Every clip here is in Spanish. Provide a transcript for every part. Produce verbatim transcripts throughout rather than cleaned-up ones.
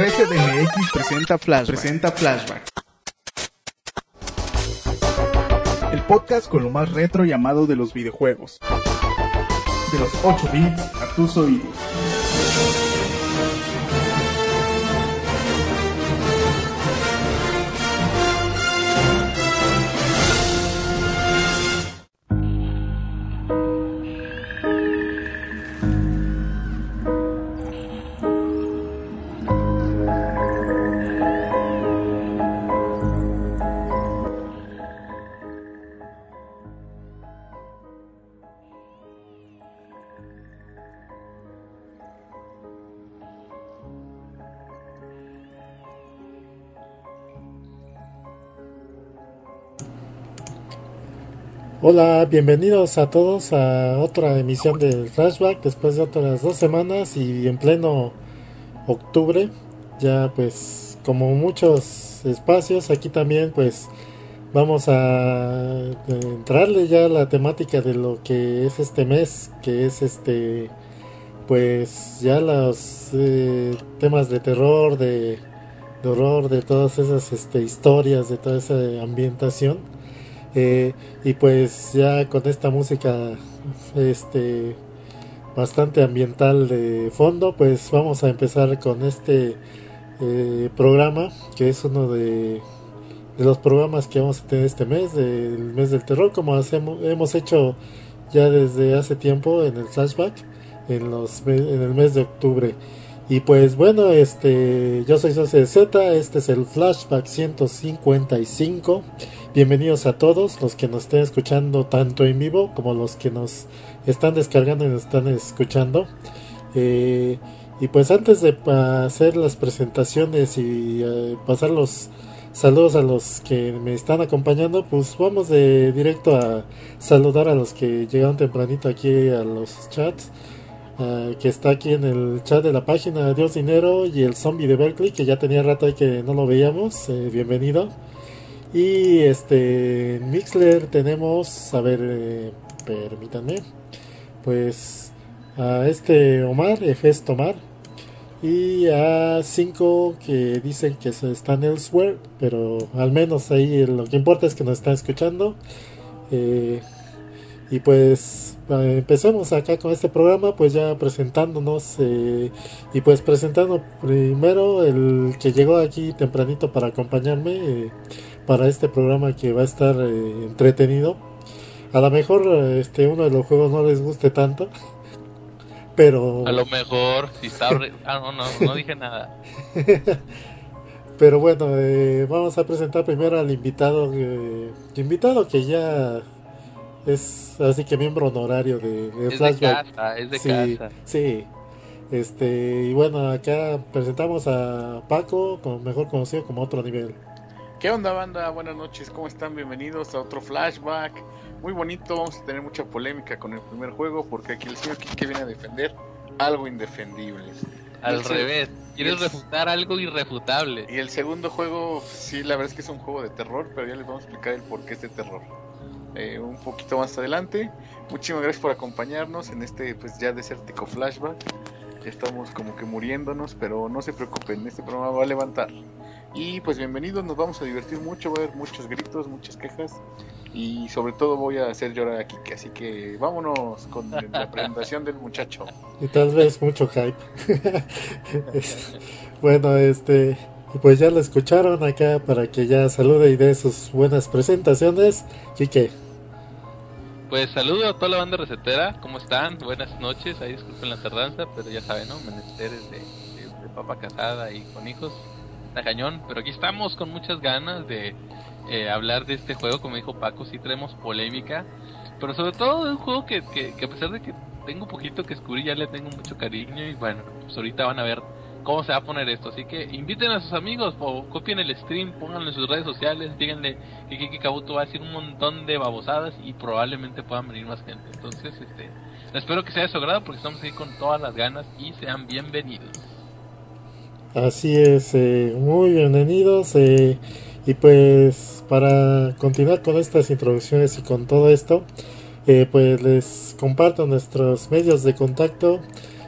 trece D M X presenta Flashback. Presenta Flashback. El podcast con lo más retro y amado de los videojuegos. De los ocho bits a tus oídos. Hola, bienvenidos a todos a otra emisión del Flashback después de otras dos semanas y en pleno octubre. Ya pues como muchos espacios aquí también pues vamos a entrarle ya a la temática de lo que es este mes, que es este pues ya los eh, temas de terror, de, de horror, de todas esas este, historias, de toda esa ambientación. Eh, y pues ya con esta música este bastante ambiental de fondo, pues vamos a empezar con este eh, programa, que es uno de, de los programas que vamos a tener este mes, del mes del terror, como hacemos, hemos hecho ya desde hace tiempo en el Flashback, en, los, en el mes de octubre. Y pues bueno, este yo soy José Z, este es el Flashback ciento cincuenta y cinco. Bienvenidos a todos los que nos estén escuchando tanto en vivo como los que nos están descargando y nos están escuchando. Eh, y pues antes de hacer las presentaciones y uh, pasar los saludos a los que me están acompañando, pues vamos de directo a saludar a los que llegaron tempranito aquí a los chats. Uh, que está aquí en el chat de la página Dios Dinero y el zombie de Berkeley, que ya tenía rato ahí que no lo veíamos. Eh, bienvenido. Y este en Mixler tenemos, a ver, eh, permítanme, pues a este Omar, Efes Tomar, y a cinco que dicen que se están elsewhere, pero al menos ahí lo que importa es que nos están escuchando. Eh, y pues eh, empecemos acá con este programa, pues ya presentándonos, eh, y pues presentando primero el que llegó aquí tempranito para acompañarme, eh, para este programa que va a estar eh, entretenido. A lo mejor este uno de los juegos no les guste tanto, pero a lo mejor si está re... ah no no no dije nada. Pero bueno, eh, vamos a presentar primero al invitado, eh, invitado que ya es así que miembro honorario de, de es Flashback. de casa, es de sí, casa. Sí. Este, y bueno, acá presentamos a Paco, mejor conocido como Otro Nivel. ¿Qué onda, banda? Buenas noches, ¿cómo están? Bienvenidos a otro Flashback. Muy bonito, vamos a tener mucha polémica con el primer juego porque aquí el señor Kike viene a defender algo indefendible. Al el revés, quieres el... refutar algo irrefutable. Y el segundo juego, sí, la verdad es que es un juego de terror, pero ya les vamos a explicar el porqué es de terror eh, un poquito más adelante. Muchísimas gracias por acompañarnos en este pues ya desértico Flashback. Estamos como que muriéndonos, pero no se preocupen, este programa va a levantar. Y pues bienvenidos, nos vamos a divertir mucho, va a haber muchos gritos, muchas quejas y sobre todo voy a hacer llorar a Kike, así que vámonos con la presentación del muchacho. Y tal vez mucho hype. Bueno, este, pues ya lo escucharon acá para que ya salude y dé sus buenas presentaciones. Kike. Pues saludo a toda la banda recetera, ¿cómo están? Buenas noches, ahí disculpen la tardanza, pero ya saben, ¿no? Menesteres de, de, de papa casada y con hijos. Está cañón, pero aquí estamos con muchas ganas de eh, hablar de este juego. Como dijo Paco, sí traemos polémica, pero sobre todo de un juego que, que, que a pesar de que tengo un poquito que descubrir, ya le tengo mucho cariño. Y bueno, pues ahorita van a ver cómo se va a poner esto, así que inviten a sus amigos, o copien el stream, pónganlo en sus redes sociales, díganle que Kike Kabuto va a decir un montón de babosadas y probablemente puedan venir más gente. Entonces, este, espero que sea de su agrado porque estamos aquí con todas las ganas y sean bienvenidos. Así es, eh, muy bienvenidos, eh, y pues para continuar con estas introducciones y con todo esto, eh, pues les comparto nuestros medios de contacto.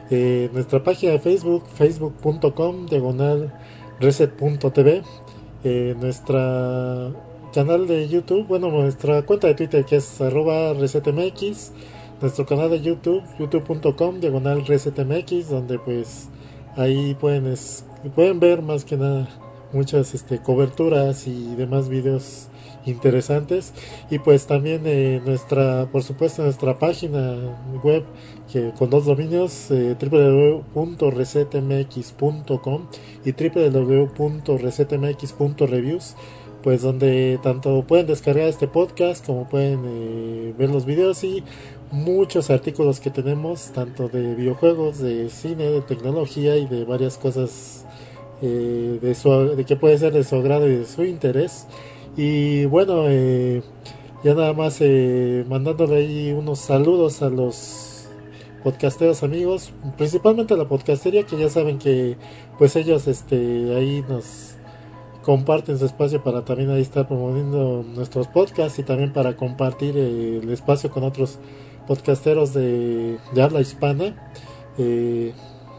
Eh, nuestra página de Facebook, facebook punto com diagonal reset punto t v. Eh, nuestra canal de YouTube, bueno, nuestra cuenta de Twitter que es arroba resetmx. Nuestro canal de YouTube, youtube punto com diagonal resetmx, donde pues ahí pueden, es, pueden ver más que nada muchas este, coberturas y demás videos interesantes. Y pues también eh, nuestra, por supuesto, nuestra página web que con dos dominios, eh, w w w punto resetmx punto com y w w w punto resetmx punto reviews, pues donde tanto pueden descargar este podcast como pueden eh, ver los videos y muchos artículos que tenemos, tanto de videojuegos, de cine, de tecnología y de varias cosas eh, de, su, de que puede ser de su agrado y de su interés. Y bueno, eh, ya nada más eh, mandándole ahí unos saludos a los podcasteros amigos, principalmente a la podcastería, que ya saben que pues ellos este ahí nos comparten su espacio para también ahí estar promoviendo nuestros podcasts y también para compartir eh, el espacio con otros podcasteros de, de habla hispana, eh,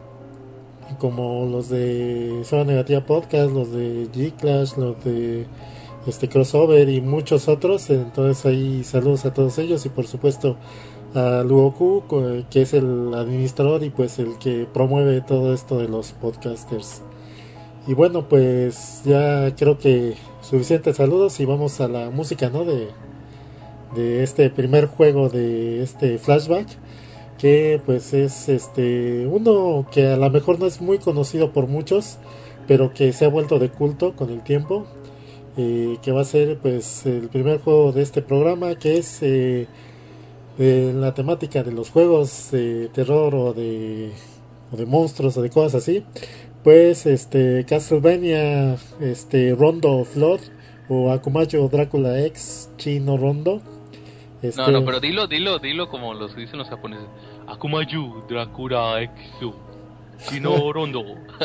como los de Zona Negativa Podcast, los de G-Clash, los de este Crossover y muchos otros. Entonces ahí saludos a todos ellos y por supuesto a Luoku, que es el administrador y pues el que promueve todo esto de los podcasters. Y bueno, pues ya creo que suficientes saludos y vamos a la música, ¿no? De de este primer juego de este Flashback, que pues es este uno que a lo mejor no es muy conocido por muchos, pero que se ha vuelto de culto con el tiempo, eh, que va a ser pues el primer juego de este programa, que es eh, de la temática de los juegos de terror o de, o de monstruos o de cosas así, pues este Castlevania este Rondo of Blood o Akumayo Drácula X Chino Rondo. Este... No, no, pero dilo, dilo, dilo como los dicen los japoneses. Akumayu Drácula Exu Chino Rondo.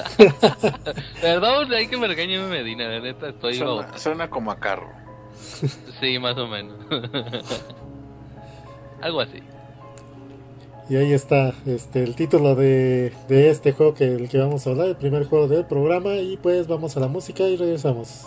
Perdón, hay que me regañe Medina, de neta estoy... Suena, suena como a carro. Sí, más o menos. Algo así. Y ahí está este el título de, de este juego que el que vamos a hablar, el primer juego del programa. Y pues vamos a la música y regresamos.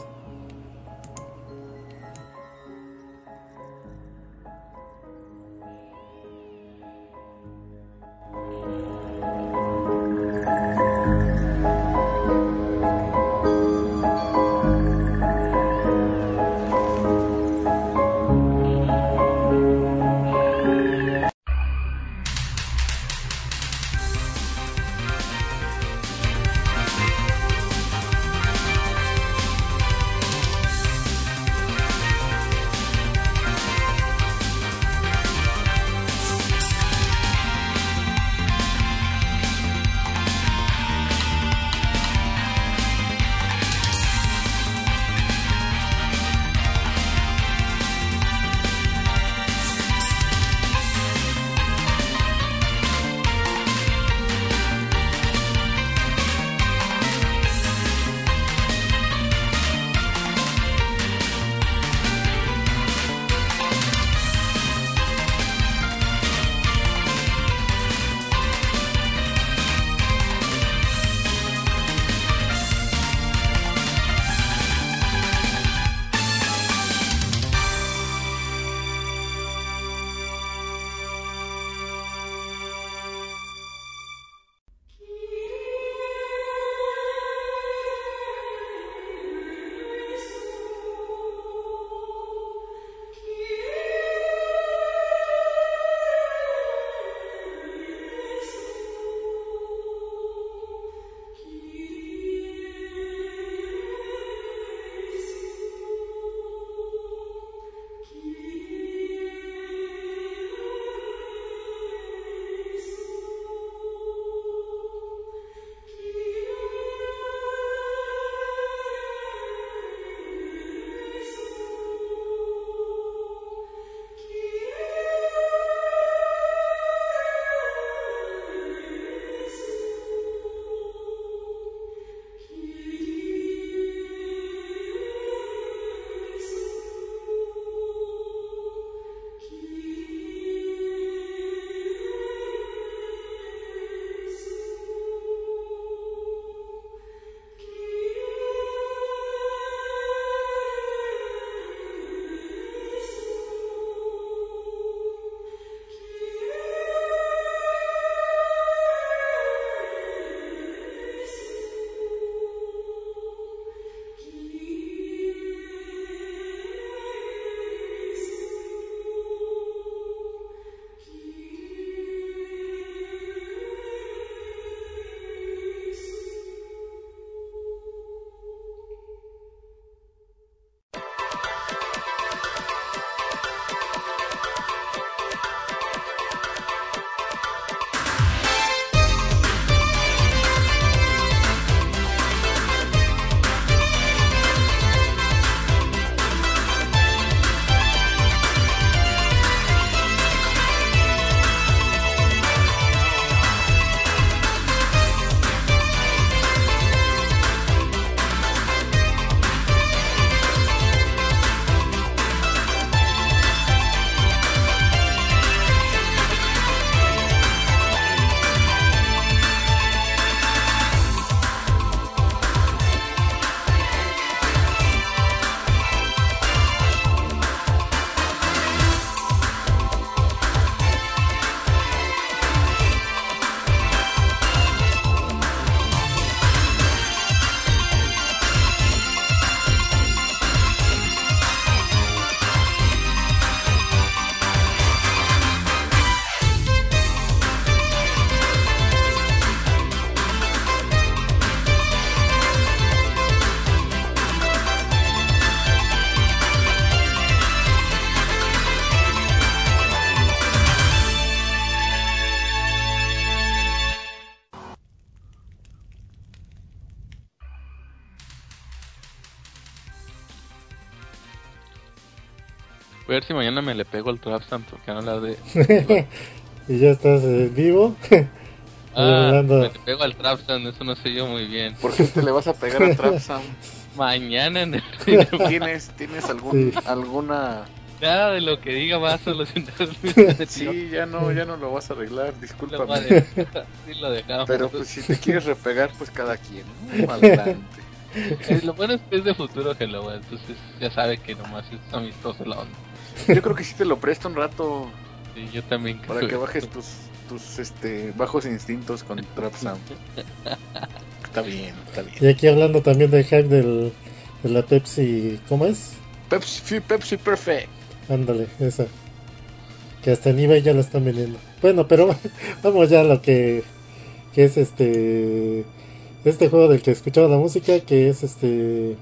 ver si mañana me le pego al Trapsam porque no hablar de... Y ya estás en eh, vivo. Ah, hablando... me le pego al Trapsam, eso no sé yo muy bien. ¿Por qué te le vas a pegar al Trapsam? Mañana en el... ¿Tienes, ¿tienes algún, sí. alguna... Nada de lo que diga va a solucionar. Sí, ya no, ya no lo vas a arreglar, discúlpame. Sí, lo dejamos. Pero pues si te quieres repegar, pues cada quien, ¿no? Adelante. Eh, lo bueno es que es de futuro Hello, entonces ya sabe que nomás es amistoso la onda. Yo creo que sí te lo presto un rato. Sí, yo también. Para que, que bajes tus, tus este, bajos instintos con Trapsam. Está bien, está bien. Y aquí hablando también del hype del, de la Pepsi, ¿cómo es? Pepsi, Pepsi Perfect. Ándale, esa. Que hasta en eBay ya la están vendiendo. Bueno, pero vamos ya a lo que, que es este... Este juego del que escuchaba la música, que es este...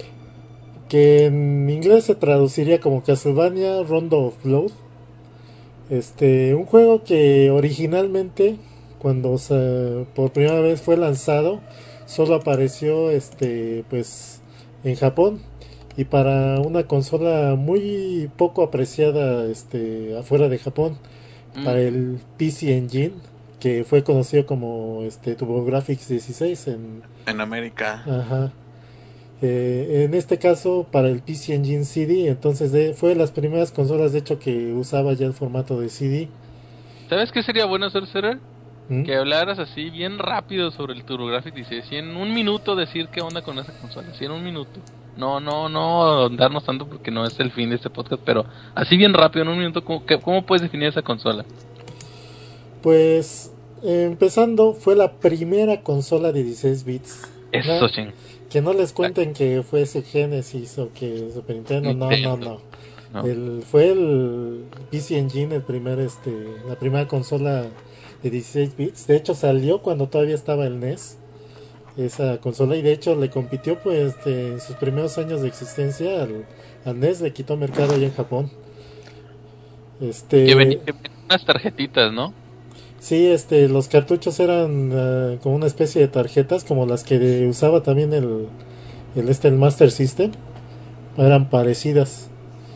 que en inglés se traduciría como Castlevania Rondo of Blood. Este, un juego que originalmente, cuando se, por primera vez fue lanzado, solo apareció este, pues, en Japón. Y para una consola muy poco apreciada este, afuera de Japón, mm. para el P C Engine, que fue conocido como este, TurboGrafx dieciséis en, en América. Ajá. Eh, en este caso, para el P C Engine C D, entonces de, fue de las primeras consolas, de hecho, que usaba ya el formato de C D. ¿Sabes qué sería bueno hacer, Cera? ¿Mm? Que hablaras así bien rápido sobre el TurboGrafx dieciséis, y en un minuto decir qué onda con esa consola, así en un minuto. No, no, no darnos tanto porque no es el fin de este podcast, pero así bien rápido, en un minuto, ¿cómo, cómo puedes definir esa consola? Pues, eh, empezando, fue la primera consola de dieciséis bits. Eso, ¿no? ching. Que no les cuenten que fue ese Genesis o que Super Nintendo, no, no, no. no. El, fue el P C Engine, el primer, este, la primera consola de dieciséis bits. De hecho, salió cuando todavía estaba el N E S. Esa consola, y de hecho le compitió pues este, en sus primeros años de existencia al, al N E S, le quitó mercado allá en Japón. Este, que venían unas tarjetitas, ¿no? Sí, este, los cartuchos eran uh, como una especie de tarjetas, como las que de, usaba también el, el este el Master System, eran parecidas.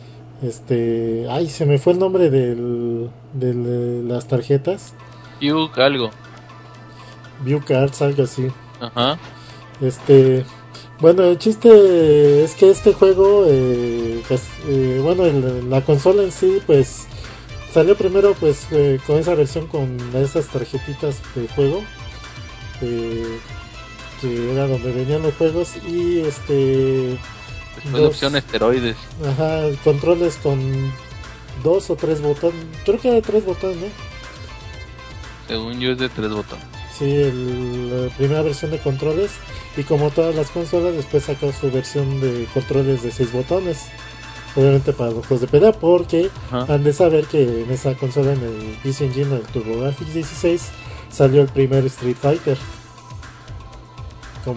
Este, ay, se me fue el nombre del, del de las tarjetas. View algo. View Cards, algo así. Ajá. Este, bueno, el chiste es que este juego, eh, pues, eh, bueno, el, la consola en sí, pues, salió primero, pues, eh, con esa versión con esas tarjetitas de juego, eh, que era donde venían los juegos, y este, después la opción esteroides. Ajá, controles con dos o tres botones, creo que era tres botones, ¿no? Según yo es de tres botones. Sí, el, la primera versión de controles, y como todas las consolas después sacó su versión de controles de seis botones, obviamente para los juegos de pelea, porque Ajá. han de saber que en esa consola, en el P C Engine, el TurboGrafx dieciséis, salió el primer Street Fighter como,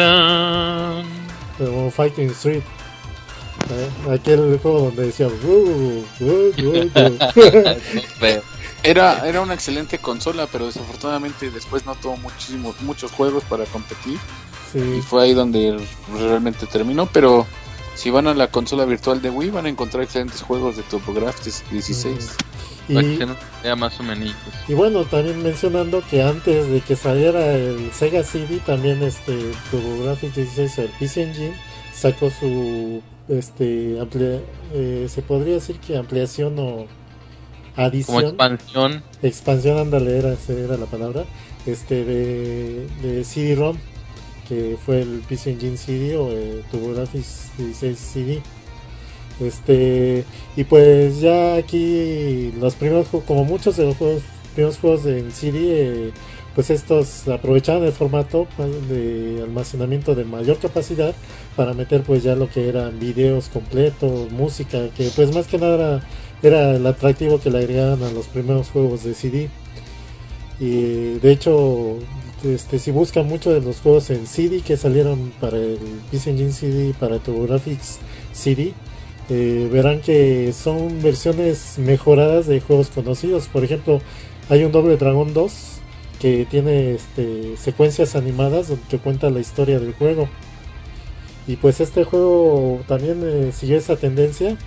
como Fighting Street, ¿eh? Aquel juego donde decía uh, uh, uh, uh. Era, era una excelente consola, pero desafortunadamente después no tuvo muchísimos, muchos juegos para competir. Sí. Y fue ahí donde realmente terminó. Pero si van a la consola virtual de Wii, van a encontrar excelentes juegos de TurboGrafx dieciséis. Y, ya más o menos. Y bueno, también mencionando que antes de que saliera el Sega C D, también este TurboGrafx dieciséis, el P C Engine, sacó su este amplia, eh, se podría decir que ampliación o adición, como expansión expansión, ándale, era, era la palabra, este de, de C D-ROM, que fue el P C Engine C D o el TurboGrafx dieciséis C D. Este, y pues ya aquí los primeros, como muchos de los juegos, primeros juegos en C D, eh, pues estos aprovechaban el formato de almacenamiento de mayor capacidad para meter pues ya lo que eran videos completos, música, que pues más que nada era, era el atractivo que le agregaban a los primeros juegos de C D. Y de hecho, este, si buscan muchos de los juegos en C D que salieron para el P C Engine C D y para TurboGrafx C D, eh, verán que son versiones mejoradas de juegos conocidos. Por ejemplo, hay un Double Dragon dos que tiene este, secuencias animadas donde cuenta la historia del juego, y pues este juego también eh, siguió esa tendencia,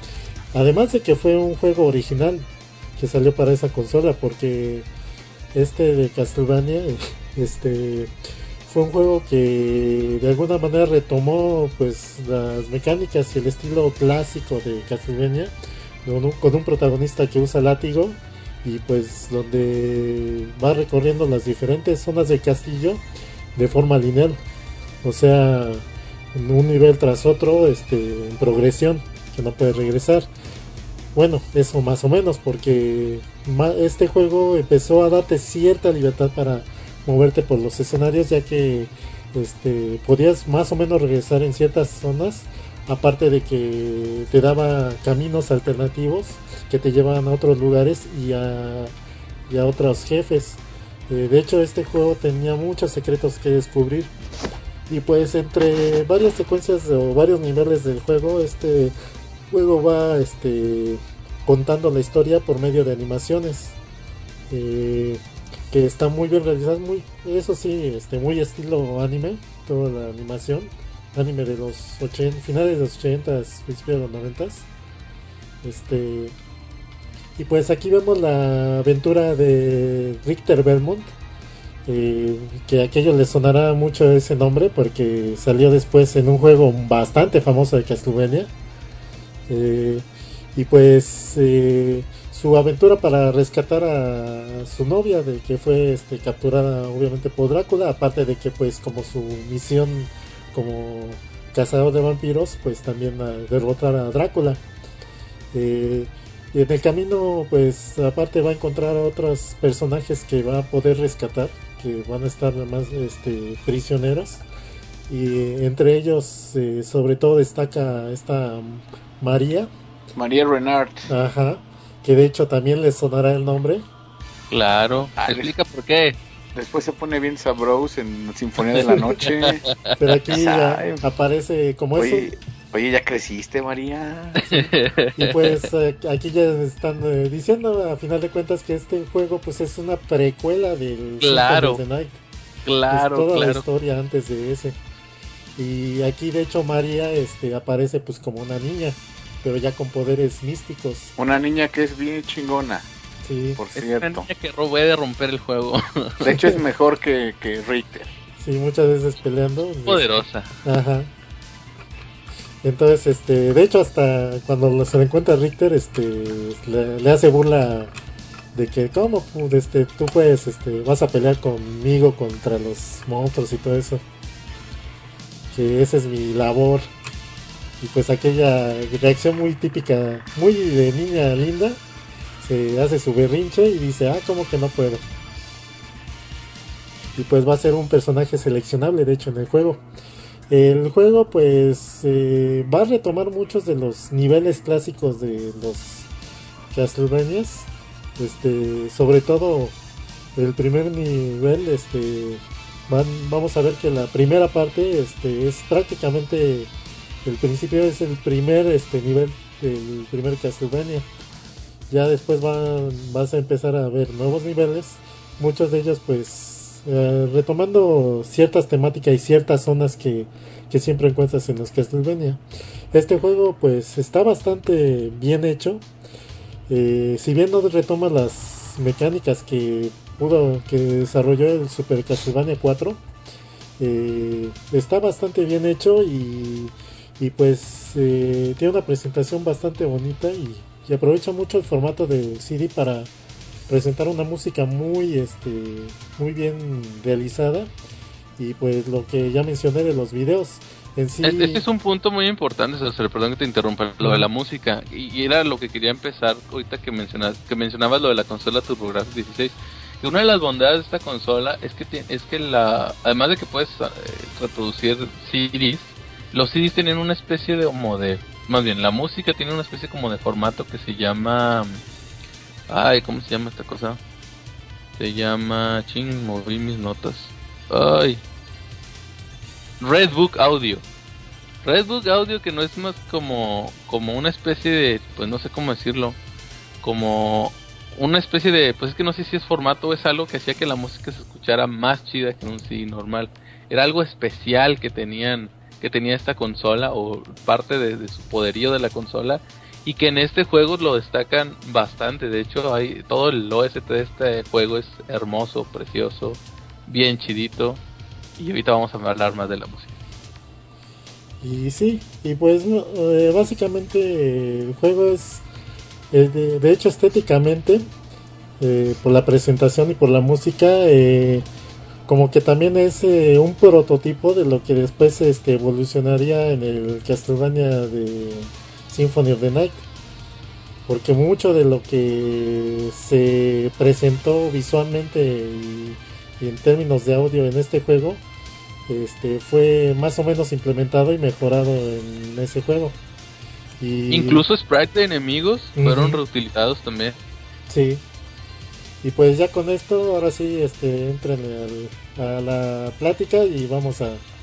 Además de que fue un juego original que salió para esa consola, porque este de Castlevania este fue un juego que de alguna manera retomó pues las mecánicas y el estilo clásico de Castlevania, con un, con un protagonista que usa látigo y pues donde va recorriendo las diferentes zonas del castillo de forma lineal, o sea, un nivel tras otro, este, en progresión, que no puede regresar. Bueno, eso más o menos, porque este juego empezó a darte cierta libertad para moverte por los escenarios, ya que este, podías más o menos regresar en ciertas zonas, aparte de que te daba caminos alternativos que te llevaban a otros lugares y a, y a otros jefes. Eh, de hecho, este juego tenía muchos secretos que descubrir. Y pues entre varias secuencias o varios niveles del juego, este juego va este, contando la historia por medio de animaciones. Eh, que está muy bien realizadas, muy, eso sí, este, muy estilo anime, toda la animación. Anime de los ochenta, finales de los ochenta, principios de los noventa. Este, y pues aquí vemos la aventura de Richter Belmont. Eh, que a aquellos les sonará mucho ese nombre porque salió después en un juego bastante famoso de Castlevania. Eh, y pues eh, su aventura para rescatar a su novia, de que fue este, capturada obviamente por Drácula, aparte de que pues como su misión como cazador de vampiros, pues también a derrotar a Drácula. Eh, y en el camino pues aparte va a encontrar a otros personajes que va a poder rescatar, que van a estar más este, prisioneros, y entre ellos eh, sobre todo destaca esta María María Renard, ajá, que de hecho también les sonará el nombre. Claro, Ah, explica por qué. Después se pone bien sabroso en Sinfonía de la Noche. Pero aquí ya Ay, aparece como oye, eso. Oye, ya creciste, María. Y pues eh, aquí ya están eh, diciendo a final de cuentas que este juego pues es una precuela del Claro. Symphony of the Night. Claro, Es toda claro. la historia antes de ese. Y aquí de hecho María este, aparece pues como una niña, pero ya con poderes místicos. Una niña que es bien chingona, Sí, por Es una cierto. niña que puede romper el juego. De hecho es mejor que, que Richter. sí, muchas veces peleando. Poderosa. Ajá. Entonces, este, de hecho hasta cuando se le encuentra a Richter, este, le, le hace burla de que cómo, este, tú puedes, este, vas a pelear conmigo contra los monstruos y todo eso. Que esa es mi labor. Y pues aquella reacción muy típica, muy de niña linda, se hace su berrinche y dice, ah, ¿cómo que no puedo? Y pues va a ser un personaje seleccionable, de hecho, en el juego. El juego pues eh, va a retomar muchos de los niveles clásicos de los Castlevanias. Este, sobre todo el primer nivel, este, van, vamos a ver que la primera parte este, es prácticamente el principio, es el primer este, nivel del primer Castlevania. Ya después van, vas a empezar a ver nuevos niveles, muchos de ellos pues Uh, retomando ciertas temáticas y ciertas zonas que, que siempre encuentras en los Castlevania. Este juego pues está bastante bien hecho, eh, si bien no retoma las mecánicas que pudo que desarrolló el Super Castlevania cuatro, eh, está bastante bien hecho y, y pues eh, tiene una presentación bastante bonita y, y aprovecha mucho el formato de C D para presentar una música muy este muy bien realizada. Y pues lo que ya mencioné de los videos en sí, Este es un punto muy importante, César, perdón que te interrumpa, lo de la música, y, y era lo que quería empezar ahorita que mencionas, que mencionabas lo de la consola TurboGrafx dieciséis. Que una de las bondades de esta consola es que tiene, es que la además de que puedes eh, reproducir C Ds, los C Ds tienen una especie de como de, más bien la música tiene una especie como de formato que se llama, ay, ¿cómo se llama esta cosa? Se llama, ching, moví mis notas. Ay. Redbook Audio. Redbook Audio, que no es más como como una especie de, pues no sé cómo decirlo, como una especie de, pues es que no sé si es formato o es algo que hacía que la música se escuchara más chida que un C D normal. Era algo especial que tenían, que tenía esta consola, o parte de, de su poderío de la consola. y que en este juego lo destacan bastante. De hecho, hay todo el O S T de este juego es hermoso, precioso, bien chidito, y ahorita vamos a hablar más de la música. Y sí, y pues eh, básicamente el juego es, eh, de, de hecho estéticamente, eh, por la presentación y por la música, eh, como que también es eh, un prototipo de lo que después este, evolucionaría en el Castlevania de Symphony of the Night, porque mucho de lo que se presentó visualmente y, y en términos de audio en este juego este fue más o menos implementado y mejorado en ese juego. Y incluso sprites de enemigos uh-huh. fueron reutilizados también. Sí. Y pues ya con esto, ahora sí, este, entren al, a la plática y vamos a,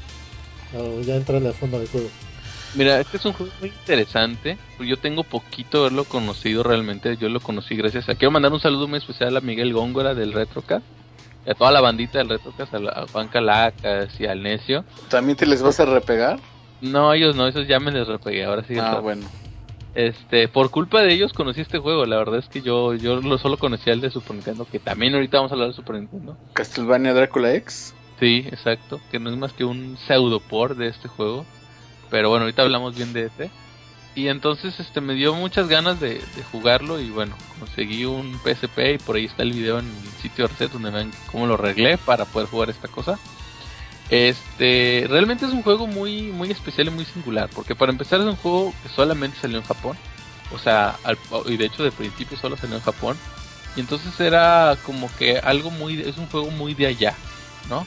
a ya entrarle a fondo del juego. Mira, este es un juego muy interesante. Yo tengo poquito haberlo conocido realmente. Yo lo conocí gracias a... Quiero mandar un saludo muy especial a Miguel Góngora del RetroCast, a toda la bandita del RetroCast, a Juan Calacas y al Necio. ¿También te les vas a repegar? No, ellos no, esos ya me les repegué. Ahora sí. Ah, bueno. Este, por culpa de ellos conocí este juego. La verdad es que yo yo lo solo conocía el de Super Nintendo, que también ahorita vamos a hablar de Super Nintendo. Castlevania Drácula X. Sí, exacto, que no es más que un pseudoport de este juego. Pero bueno, ahorita hablamos bien de este. Y entonces este me dio muchas ganas de, de jugarlo. Y bueno, conseguí un P S P y por ahí está el video en el sitio de Reset donde ven cómo lo arreglé para poder jugar esta cosa. Este, realmente es un juego muy muy especial y muy singular, porque para empezar es un juego que solamente salió en Japón. O sea, al, y de hecho de principio solo salió en Japón. Y entonces era como que algo muy, es un juego muy de allá, ¿no?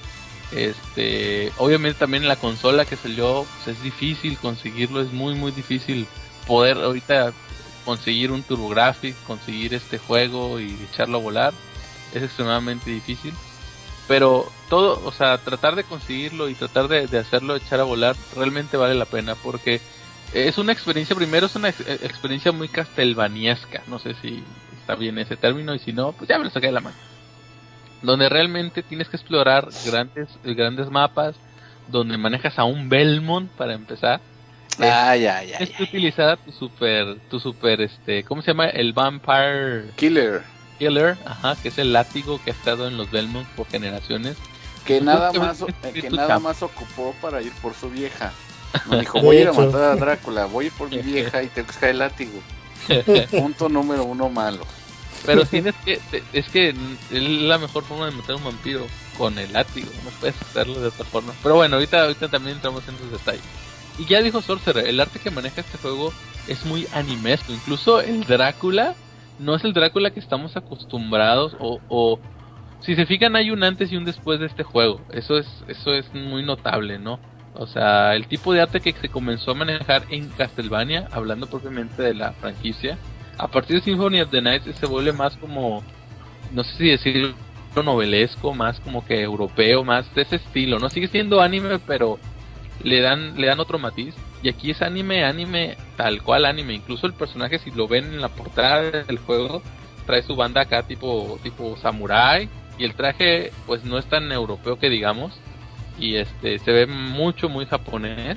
Este, obviamente también en la consola que salió, pues es difícil conseguirlo, es muy muy difícil poder ahorita conseguir un TurboGrafx, conseguir este juego y echarlo a volar, es extremadamente difícil. Pero todo, o sea, tratar de conseguirlo y tratar de, de hacerlo echar a volar realmente vale la pena, porque es una experiencia, primero es una ex- experiencia muy castelvaniesca, no sé si está bien ese término, y si no, pues ya me lo saqué de la mano. Donde realmente tienes que explorar grandes grandes mapas, donde manejas a un Belmont para empezar. Ay, ay, ay. Tienes que utilizar tu super, tu super, este, ¿cómo se llama? El Vampire Killer. Killer, ajá, que es el látigo que ha estado en los Belmont por generaciones. Que nada Pues, más, es- es que tu nada chamba. más ocupó para ir por su vieja. No dijo, De voy a ir a hecho. matar a Drácula, voy a ir por mi vieja y te busca el látigo. Punto número uno malo. Pero tienes que, te- es que es la mejor forma de matar a un vampiro, con el látigo, no puedes hacerlo de otra forma. Pero bueno, ahorita, ahorita también entramos en esos detalles. Y ya dijo Sorcerer, el arte que maneja este juego es muy animesco. Incluso el Drácula no es el Drácula que estamos acostumbrados, o, o si se fijan hay un antes y un después de este juego. Eso es, eso es muy notable, ¿no? O sea, el tipo de arte que se comenzó a manejar en Castlevania, hablando propiamente de la franquicia, a partir de Symphony of the Night se vuelve más como, no sé si decirlo novelesco, más como que europeo, más de ese estilo. No sigue siendo anime, pero le dan le dan otro matiz. Y aquí es anime, anime, tal cual anime. Incluso el personaje, si lo ven en la portada del juego, trae su banda acá tipo tipo samurai, y el traje pues no es tan europeo que digamos, y este se ve mucho muy japonés.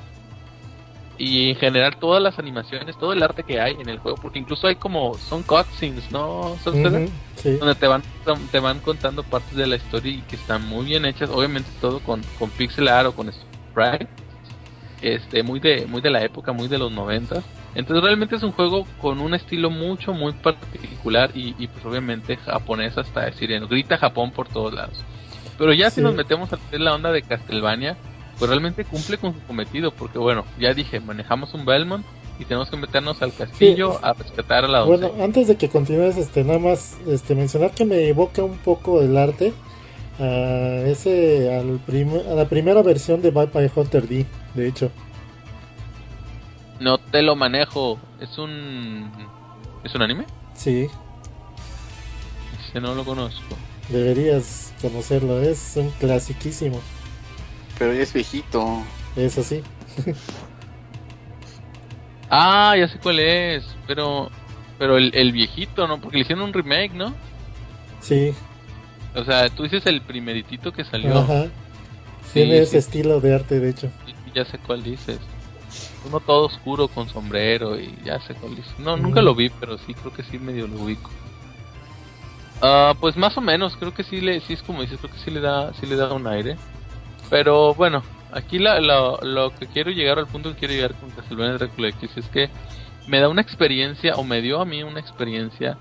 Y en general todas las animaciones, todo el arte que hay en el juego, porque incluso hay como, son cutscenes, ¿no? ¿Son Ujú, sí. donde te van te van contando partes de la historia y que están muy bien hechas, obviamente todo con, con pixel art o con sprite, este, muy de, muy de la época, muy de los noventa. Entonces realmente es un juego con un estilo mucho, muy particular, y, y pues obviamente japonés hasta decir, grita Japón por todos lados. Pero ya Sí. si nos metemos a hacer la onda de Castlevania, pues realmente cumple con su cometido, porque bueno, ya dije, manejamos un Belmont y tenemos que meternos al castillo Sí. a rescatar a la doncella. Bueno, antes de que continúes, este, nada más este, mencionar que me evoca un poco el arte a, ese, al prim- a la primera versión de Vampire Hunter D, de hecho. No te lo manejo, es un... ¿Es un anime? Sí, Ese no lo conozco. deberías conocerlo, es un clasiquísimo, Pero ya es viejito. eso sí. Ah, ya sé cuál es, pero... Pero el, el viejito, ¿no? Porque le hicieron un remake, ¿no? Sí, O sea, tú dices el primeritito que salió. ajá. Sí, Tiene ese sí, estilo de arte, de hecho. sí, ya sé cuál dices. uno todo oscuro con sombrero y ya sé cuál es. No, mm. nunca lo vi, pero sí creo que sí medio lo ubico. Uh, pues más o menos, creo que sí le, sí es como dices, creo que sí le da, sí le da un aire. Pero bueno, aquí la, la, lo que quiero llegar, al punto que quiero llegar con Castlevania Drácula X es que me da una experiencia, o me dio a mí una experiencia,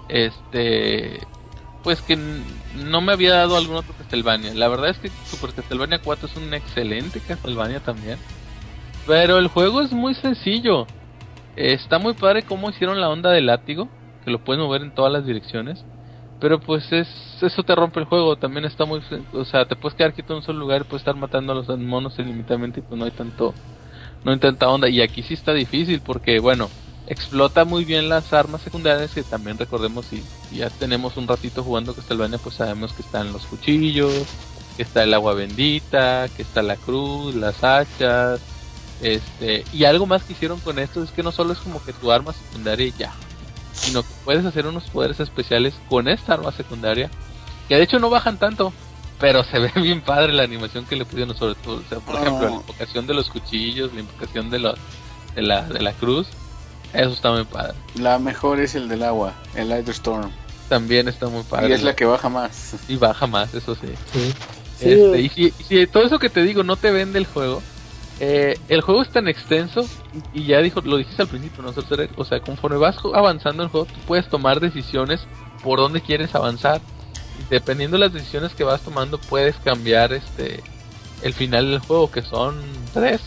este, pues que n- no me había dado algún otro Castlevania. La verdad es que Super Castlevania cuatro es un excelente Castlevania también, pero el juego es muy sencillo. Eh, está muy padre cómo hicieron la onda del látigo, que lo puedes mover en todas las direcciones. Pero pues es eso te rompe el juego, también está muy, o sea, te puedes quedar quieto en un solo lugar y puedes estar matando a los monos ilimitadamente y pues no hay tanto, no hay tanta onda. Y aquí sí está difícil porque bueno, explota muy bien las armas secundarias que también recordemos si, si ya tenemos un ratito jugando Castlevania, pues sabemos que están los cuchillos, que está el agua bendita, que está la cruz, las hachas, este, y algo más que hicieron con esto es que no solo es como que tu arma secundaria y ya, sino que puedes hacer unos poderes especiales con esta arma secundaria, que de hecho no bajan tanto, pero se ve bien padre la animación que le pusieron, sobre todo, o sea, por oh. ejemplo, la invocación de los cuchillos, la invocación de los de la de la cruz, eso está muy padre. La mejor es el del agua, el Light Storm. También está muy padre. Y es la que baja más. Y baja más, eso sí. Sí. Este, Sí. y, si, y si todo eso que te digo no te vende el juego, Eh, el juego es tan extenso y, y ya dijo, lo dijiste al principio, ¿no? O sea, conforme vas avanzando en el juego, tú puedes tomar decisiones por dónde quieres avanzar. Y dependiendo de las decisiones que vas tomando, puedes cambiar este el final del juego, que son tres.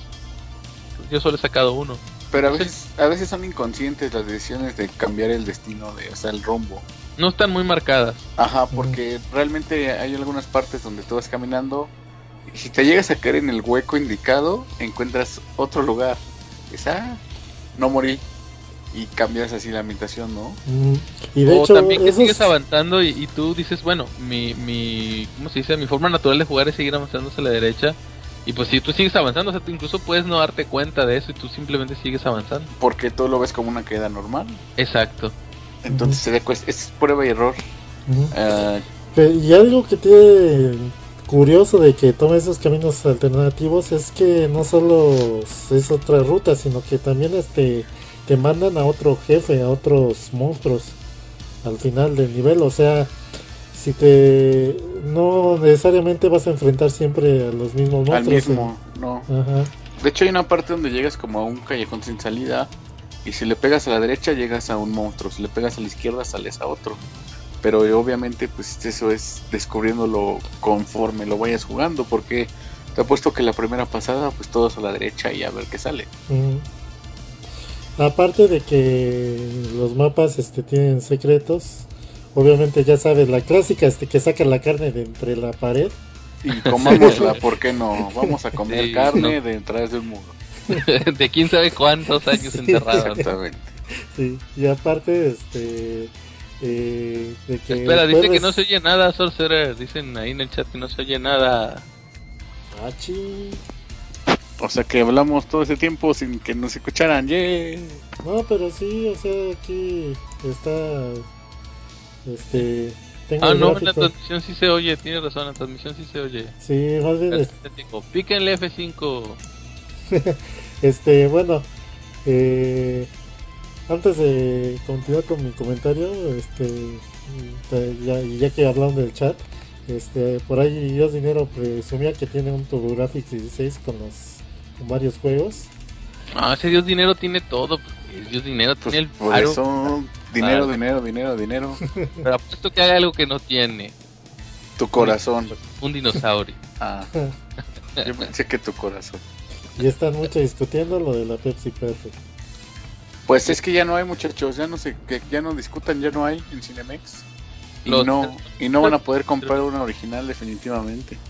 Yo solo he sacado uno. Pero a veces, a veces son inconscientes las decisiones de cambiar el destino, de, o sea, el rumbo. No están muy marcadas. Ajá, porque mm. realmente hay algunas partes donde tú vas caminando. Y si te llegas a caer en el hueco indicado, encuentras otro lugar. Es, ah, no morí. Y cambias así la ambientación, ¿no? Mm. Y de o hecho, también que esos... sigues avanzando y, y tú dices, bueno, mi, mi, ¿cómo se dice? Mi forma natural de jugar es seguir avanzando hacia la derecha. Y pues si tú sigues avanzando, o sea, tú incluso puedes no darte cuenta de eso y tú simplemente sigues avanzando. Porque tú lo ves como una caída normal. Exacto. Entonces uh-huh. se cuest- es prueba y error. Uh-huh. uh, y algo que tiene curioso de que tome esos caminos alternativos es que no solo es otra ruta, sino que también este te mandan a otro jefe, a otros monstruos al final del nivel. O sea, si te no necesariamente vas a enfrentar siempre a los mismos monstruos. Al mismo, en... no. Ajá. De hecho hay una parte donde llegas como a un callejón sin salida y si le pegas a la derecha llegas a un monstruo, si le pegas a la izquierda sales a otro. Pero obviamente pues eso es descubriéndolo conforme lo vayas jugando, porque te apuesto que la primera pasada pues todos a la derecha y a ver qué sale. Mm. Aparte de que los mapas este tienen secretos, obviamente ya sabes la clásica este que saca la carne de entre la pared. Y comámosla, ¿por qué no? Vamos a comer sí, carne no. de detrás de un muro. De quién sabe cuántos años sí, enterrado. Exactamente. Sí, y aparte este Eh, de que Espera, puedes... dice que no se oye nada, Sorcerer. Dicen ahí en el chat que no se oye nada. Achi. O sea que hablamos todo ese tiempo sin que nos escucharan. Yeah. No, pero sí, o sea, aquí está. Este. Tengo ah, no, en la transmisión sí se oye. Tienes razón, en la transmisión sí se oye. Sí, más bien. Es... Píquenle F cinco. Este, bueno. Eh. Antes de continuar con mi comentario, este, ya, ya que hablaron del chat, este, por ahí Dios Dinero presumía que tiene un TurboGrafx dieciséis con los con varios juegos. Ah, ese Dios Dinero tiene todo, Dios Dinero pues tiene el por paro. Eso, dinero, ah, dinero, dinero, dinero. Pero apuesto que hay algo que no tiene. Tu corazón. Un, un dinosaurio. Ah, yo pensé que tu corazón. Y están mucho discutiendo lo de la Pepsi Perfect. Pues es que ya no hay, muchachos, ya no sé, que ya no discutan, ya no hay en Cinemex. Y Los, no y no van a poder comprar una original definitivamente.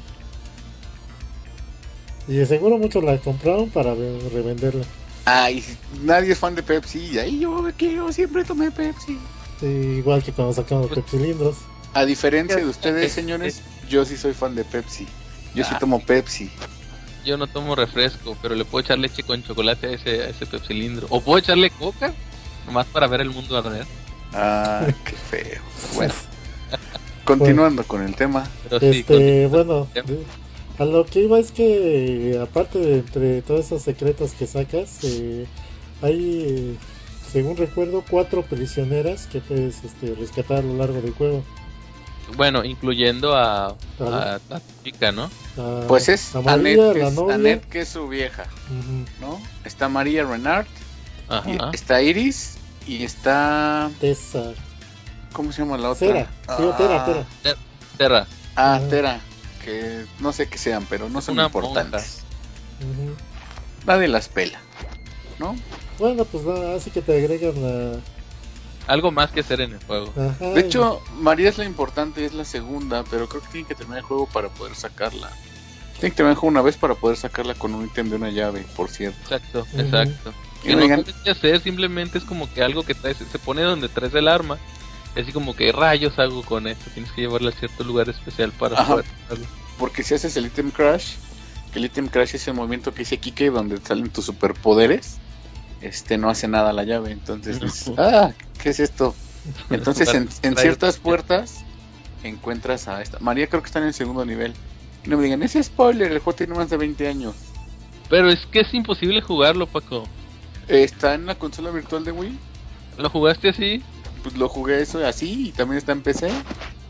Y de seguro muchos la compraron para revenderla. Ay, nadie es fan de Pepsi, y ahí yo que yo siempre tomé Pepsi. Sí, igual que cuando sacamos pues, Pepsi Lindros. A diferencia de ustedes, señores, yo sí soy fan de Pepsi. Yo ah. sí tomo Pepsi. Yo no tomo refresco, pero le puedo echar leche con chocolate a ese, a ese Pepsi Lindro. O puedo echarle coca, nomás para ver el mundo arder. Ah, qué feo. Bueno, continuando bueno, con el tema. Pero sí, este, bueno, el tema. A lo que iba es que, eh, aparte de entre todos esos secretos que sacas, eh, hay, eh, según recuerdo, cuatro prisioneras que puedes este, rescatar a lo largo del juego. Bueno, incluyendo a, Ajá. a, a chica, ¿no? A- Pues es a María, Annette, que la es, novia. Annette, que es su vieja, Ujú. ¿no? Está María Renard, y Ajá. está Iris, y está... Tessa. ¿Cómo se llama la otra? Cera. Digo, Tera, Ah, Tera. Ter- Terra. Ah, Ajá. Tera, que no sé qué sean, pero no son Una importantes. Ujú. Nadie las pela, ¿no? Bueno, pues nada, así que te agregan la... Algo más que hacer en el juego. Ajá, De hecho, María es la importante, es la segunda, pero creo que tiene que terminar el juego para poder sacarla. Tiene que terminar el juego una vez para poder sacarla con un ítem de una llave, por cierto. Exacto, Ujú. exacto. Y Que no oigan- sabes qué hacer, simplemente es como que algo que traes, se pone donde traes el arma. Y así como que rayos hago con esto. Tienes que llevarla a cierto lugar especial para Ajá. poder hacerlo. Porque si haces el item crash, que el item crash es el movimiento que dice Kike donde salen tus superpoderes, este no hace nada la llave. Entonces dices, ah, ¿qué es esto? Entonces en, en ciertas puertas encuentras a esta. María creo que está en el segundo nivel. Y no me digan, ese spoiler, el juego tiene más de veinte años. Pero es que es imposible jugarlo, Paco. Eh, Está en la consola virtual de Wii. ¿Lo jugaste así? Pues lo jugué eso así y también está en P C.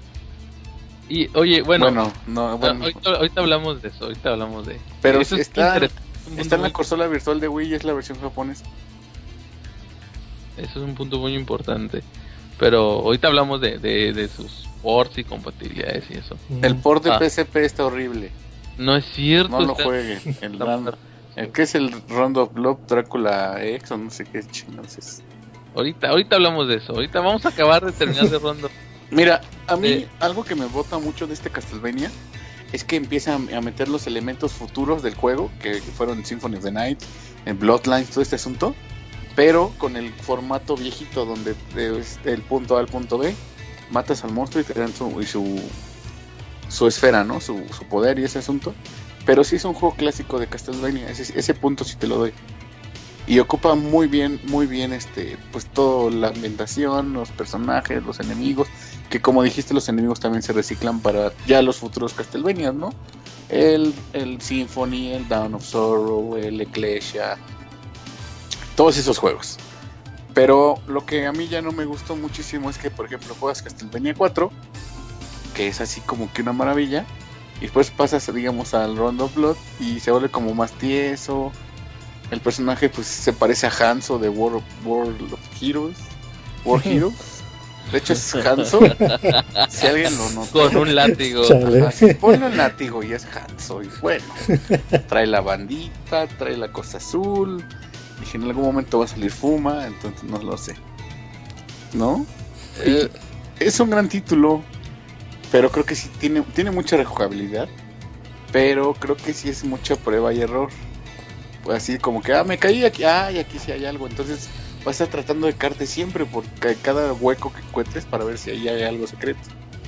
Y oye, bueno, Bueno, no, ah, bueno, ahorita, ahorita hablamos de eso, ahorita hablamos de... pero eso es está, interesante, un punto está en la muy- consola virtual de Wii y es la versión japonesa. Eso es un punto muy importante. Pero ahorita hablamos de, de, de sus ports y compatibilidades y eso. ujú. El port de Ah. P S P está horrible. No es cierto. No lo está- jueguen. El, está- Ram- el que es el Round of Blood Drácula X o no sé qué chingados es. Ahorita, ahorita hablamos de eso. Ahorita vamos a acabar de terminar de Rondo. Mira, a mí Eh. algo que me bota mucho de este Castlevania es que empieza a a meter los elementos futuros del juego, que, que fueron Symphony of the Night, en Bloodlines, todo este asunto, pero con el formato viejito donde de- del punto A al punto B matas al monstruo y te dan su, y su, su esfera, ¿no? Su, su poder y ese asunto. Pero sí es un juego clásico de Castlevania, ese, ese punto sí te lo doy. Y ocupa muy bien, muy bien este, pues todo la ambientación, los personajes, los enemigos, que como dijiste los enemigos también se reciclan para ya los futuros Castlevania, ¿no? El, el Symphony, el Dawn of Sorrow, el Ecclesia, todos esos juegos. Pero lo que a mí ya no me gustó muchísimo es que, por ejemplo, juegas Castlevania cuatro, que es así como que una maravilla, y después pasas, digamos, al Round of Blood y se vuelve como más tieso. El personaje pues se parece a Hanzo de World of, World of Heroes. War Heroes. De hecho es Hanzo. Si alguien lo nota. Con un látigo. Chale. Así, ponle un látigo y es Hanzo. Y bueno, trae la bandita, trae la cosa azul. Dije, en algún momento va a salir Fuma, entonces no lo sé. ¿No? Eh, Es un gran título, pero creo que sí tiene, tiene mucha rejugabilidad. Pero creo que sí es mucha prueba y error. Pues así como que, ah, me caí aquí, ah, y aquí sí hay algo. Entonces vas a estar tratando de caerte siempre por ca- cada hueco que encuentres para ver si ahí hay algo secreto.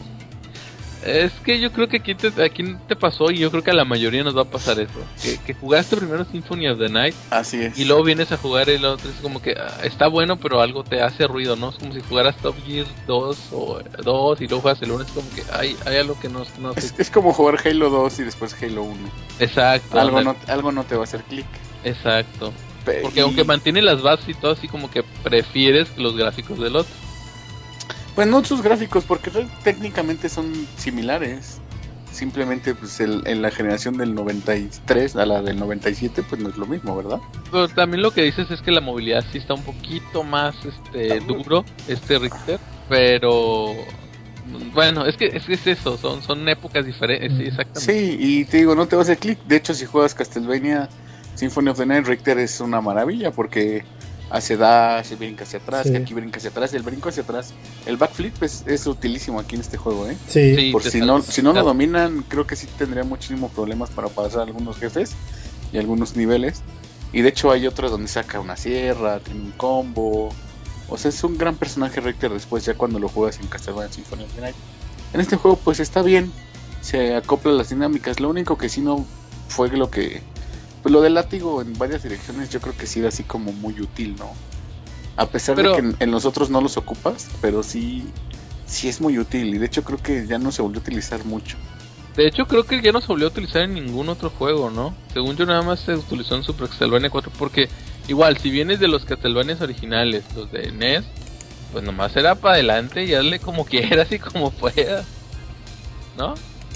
es que yo creo que aquí te, aquí te pasó y yo creo que a la mayoría nos va a pasar eso. Que, que jugaste primero Symphony of the Night Así es. y luego vienes a jugar el otro. Es como que ah, está bueno, pero algo te hace ruido, ¿no? Es como si jugaras Top Gear dos o dos y luego juegas el uno. Es como que hay, hay algo que no, no Es, sé. es como jugar Halo dos y después Halo uno. Exacto. Algo ándale. no, algo no te va a hacer clic. Exacto. Pe- Porque y- aunque mantiene las bases y todo así como que prefieres los gráficos del otro. Pues no sus gráficos, porque re- técnicamente son similares. Simplemente pues el, en la generación del noventa y tres a la del noventa y siete pues no es lo mismo, ¿verdad? Pero también lo que dices es que la movilidad sí está un poquito más este duro, este Richter, pero bueno, es que es, que es eso, son son épocas diferentes, sí, exactamente. Sí, y te digo, no te va a hacer clic. De hecho, si juegas Castlevania Symphony of the Night, Richter es una maravilla porque hace dash, brinca hacia atrás, Sí. que aquí brinca hacia atrás, y el brinco hacia atrás. El backflip es, es utilísimo aquí en este juego, ¿eh? Sí, Sí, Por te si sal- no, si no lo sal- dominan, creo que sí tendría muchísimos problemas para pasar algunos jefes y algunos niveles. Y de hecho hay otros donde saca una sierra, tiene un combo. O sea, es un gran personaje Richter después ya cuando lo juegas en Castlevania Symphony of the Night. En este juego pues está bien, se acopla a las dinámicas. Lo único que sí no fue lo que... Pues lo del látigo en varias direcciones yo creo que sí era así como muy útil, ¿no? A pesar Pero- de que en, en los otros no los ocupas, pero sí, sí es muy útil. Y de hecho creo que ya no se volvió a utilizar mucho. De hecho, creo que ya no se volvió a utilizar en ningún otro juego, ¿no? Según yo, nada más se utilizó en Super Castlevania cuatro. Porque, igual, si vienes de los Castlevanias originales, los de N E S, pues nomás era para adelante y hazle como quieras y como puedas, ¿no?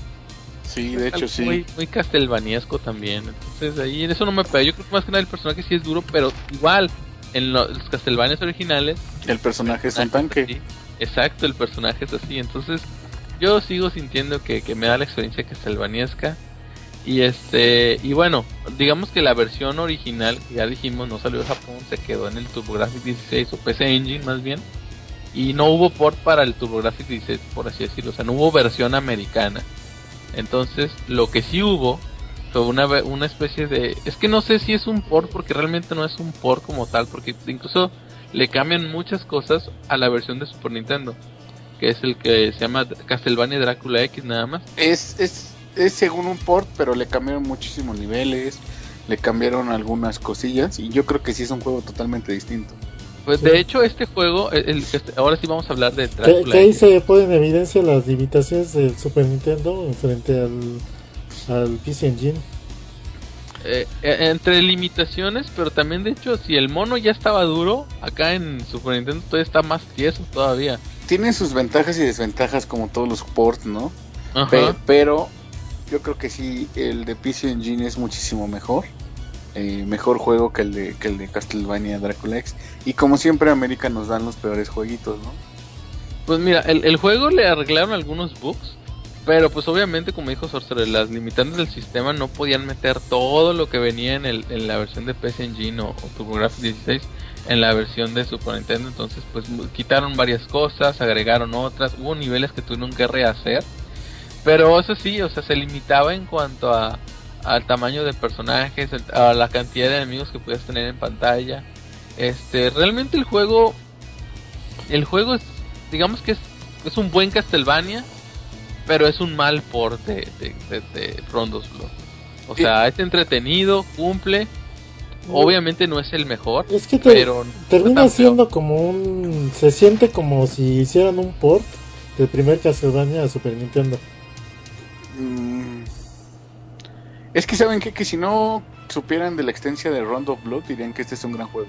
Sí, de hecho, sí. Muy, muy castelvaniesco también. Entonces, ahí en eso no me pega. Yo creo que más que nada el personaje sí es duro, pero igual, en lo, los Castlevanias originales, el personaje es un tanque. Sí, exacto, el personaje es así. Entonces, yo sigo sintiendo que, que me da la experiencia castelvaniesca. Y este, y bueno, digamos que la versión original, que ya dijimos, no salió de Japón, se quedó en el TurboGrafx dieciséis o P C Engine más bien. Y no hubo port para el TurboGrafx dieciséis, por así decirlo. O sea, no hubo versión americana. Entonces, lo que sí hubo fue una, una especie de... Es que no sé si es un port, porque realmente no es un port como tal, porque incluso le cambian muchas cosas a la versión de Super Nintendo, que es el que se llama Castlevania Drácula X nada más. Es, es, es según un port, pero le cambiaron muchísimos niveles, le cambiaron algunas cosillas, y yo creo que sí es un juego totalmente distinto. Pues sí. De hecho este juego, el, el, este, ahora sí vamos a hablar de Drácula. Que ahí se ponen en evidencia las limitaciones del Super Nintendo frente al, al P C Engine. Eh, entre limitaciones, pero también de hecho si el mono ya estaba duro, acá en Super Nintendo todavía está más tieso todavía. Tiene sus ventajas y desventajas como todos los ports, ¿no? Pe- pero yo creo que sí, el de P C Engine es muchísimo mejor. Eh, mejor juego que el de que el de Castlevania Drácula X, y como siempre América nos dan los peores jueguitos, ¿no? Pues mira, el, el juego le arreglaron algunos bugs, pero pues obviamente, como dijo Sorcerer, las limitantes del sistema no podían meter todo lo que venía en, el, en la versión de P C Engine o, o TurboGrafx dieciséis en la versión de Super Nintendo. Entonces pues quitaron varias cosas, agregaron otras, hubo niveles que tuvieron que rehacer, pero eso sí, o sea, se limitaba en cuanto a al tamaño de personajes, a la cantidad de enemigos que puedes tener en pantalla. Este, realmente el juego, el juego es, digamos que es, es un buen Castlevania, pero es un mal port de, de, de, de Rondos Blood. O sea, es entretenido, cumple. Obviamente no es el mejor, es que te, pero termina siendo como un, se siente como si hicieran un port del primer Castlevania a Super Nintendo. Mm. Es que saben que, que si no supieran de la existencia de Rondo of Blood, dirían que este es un gran juego.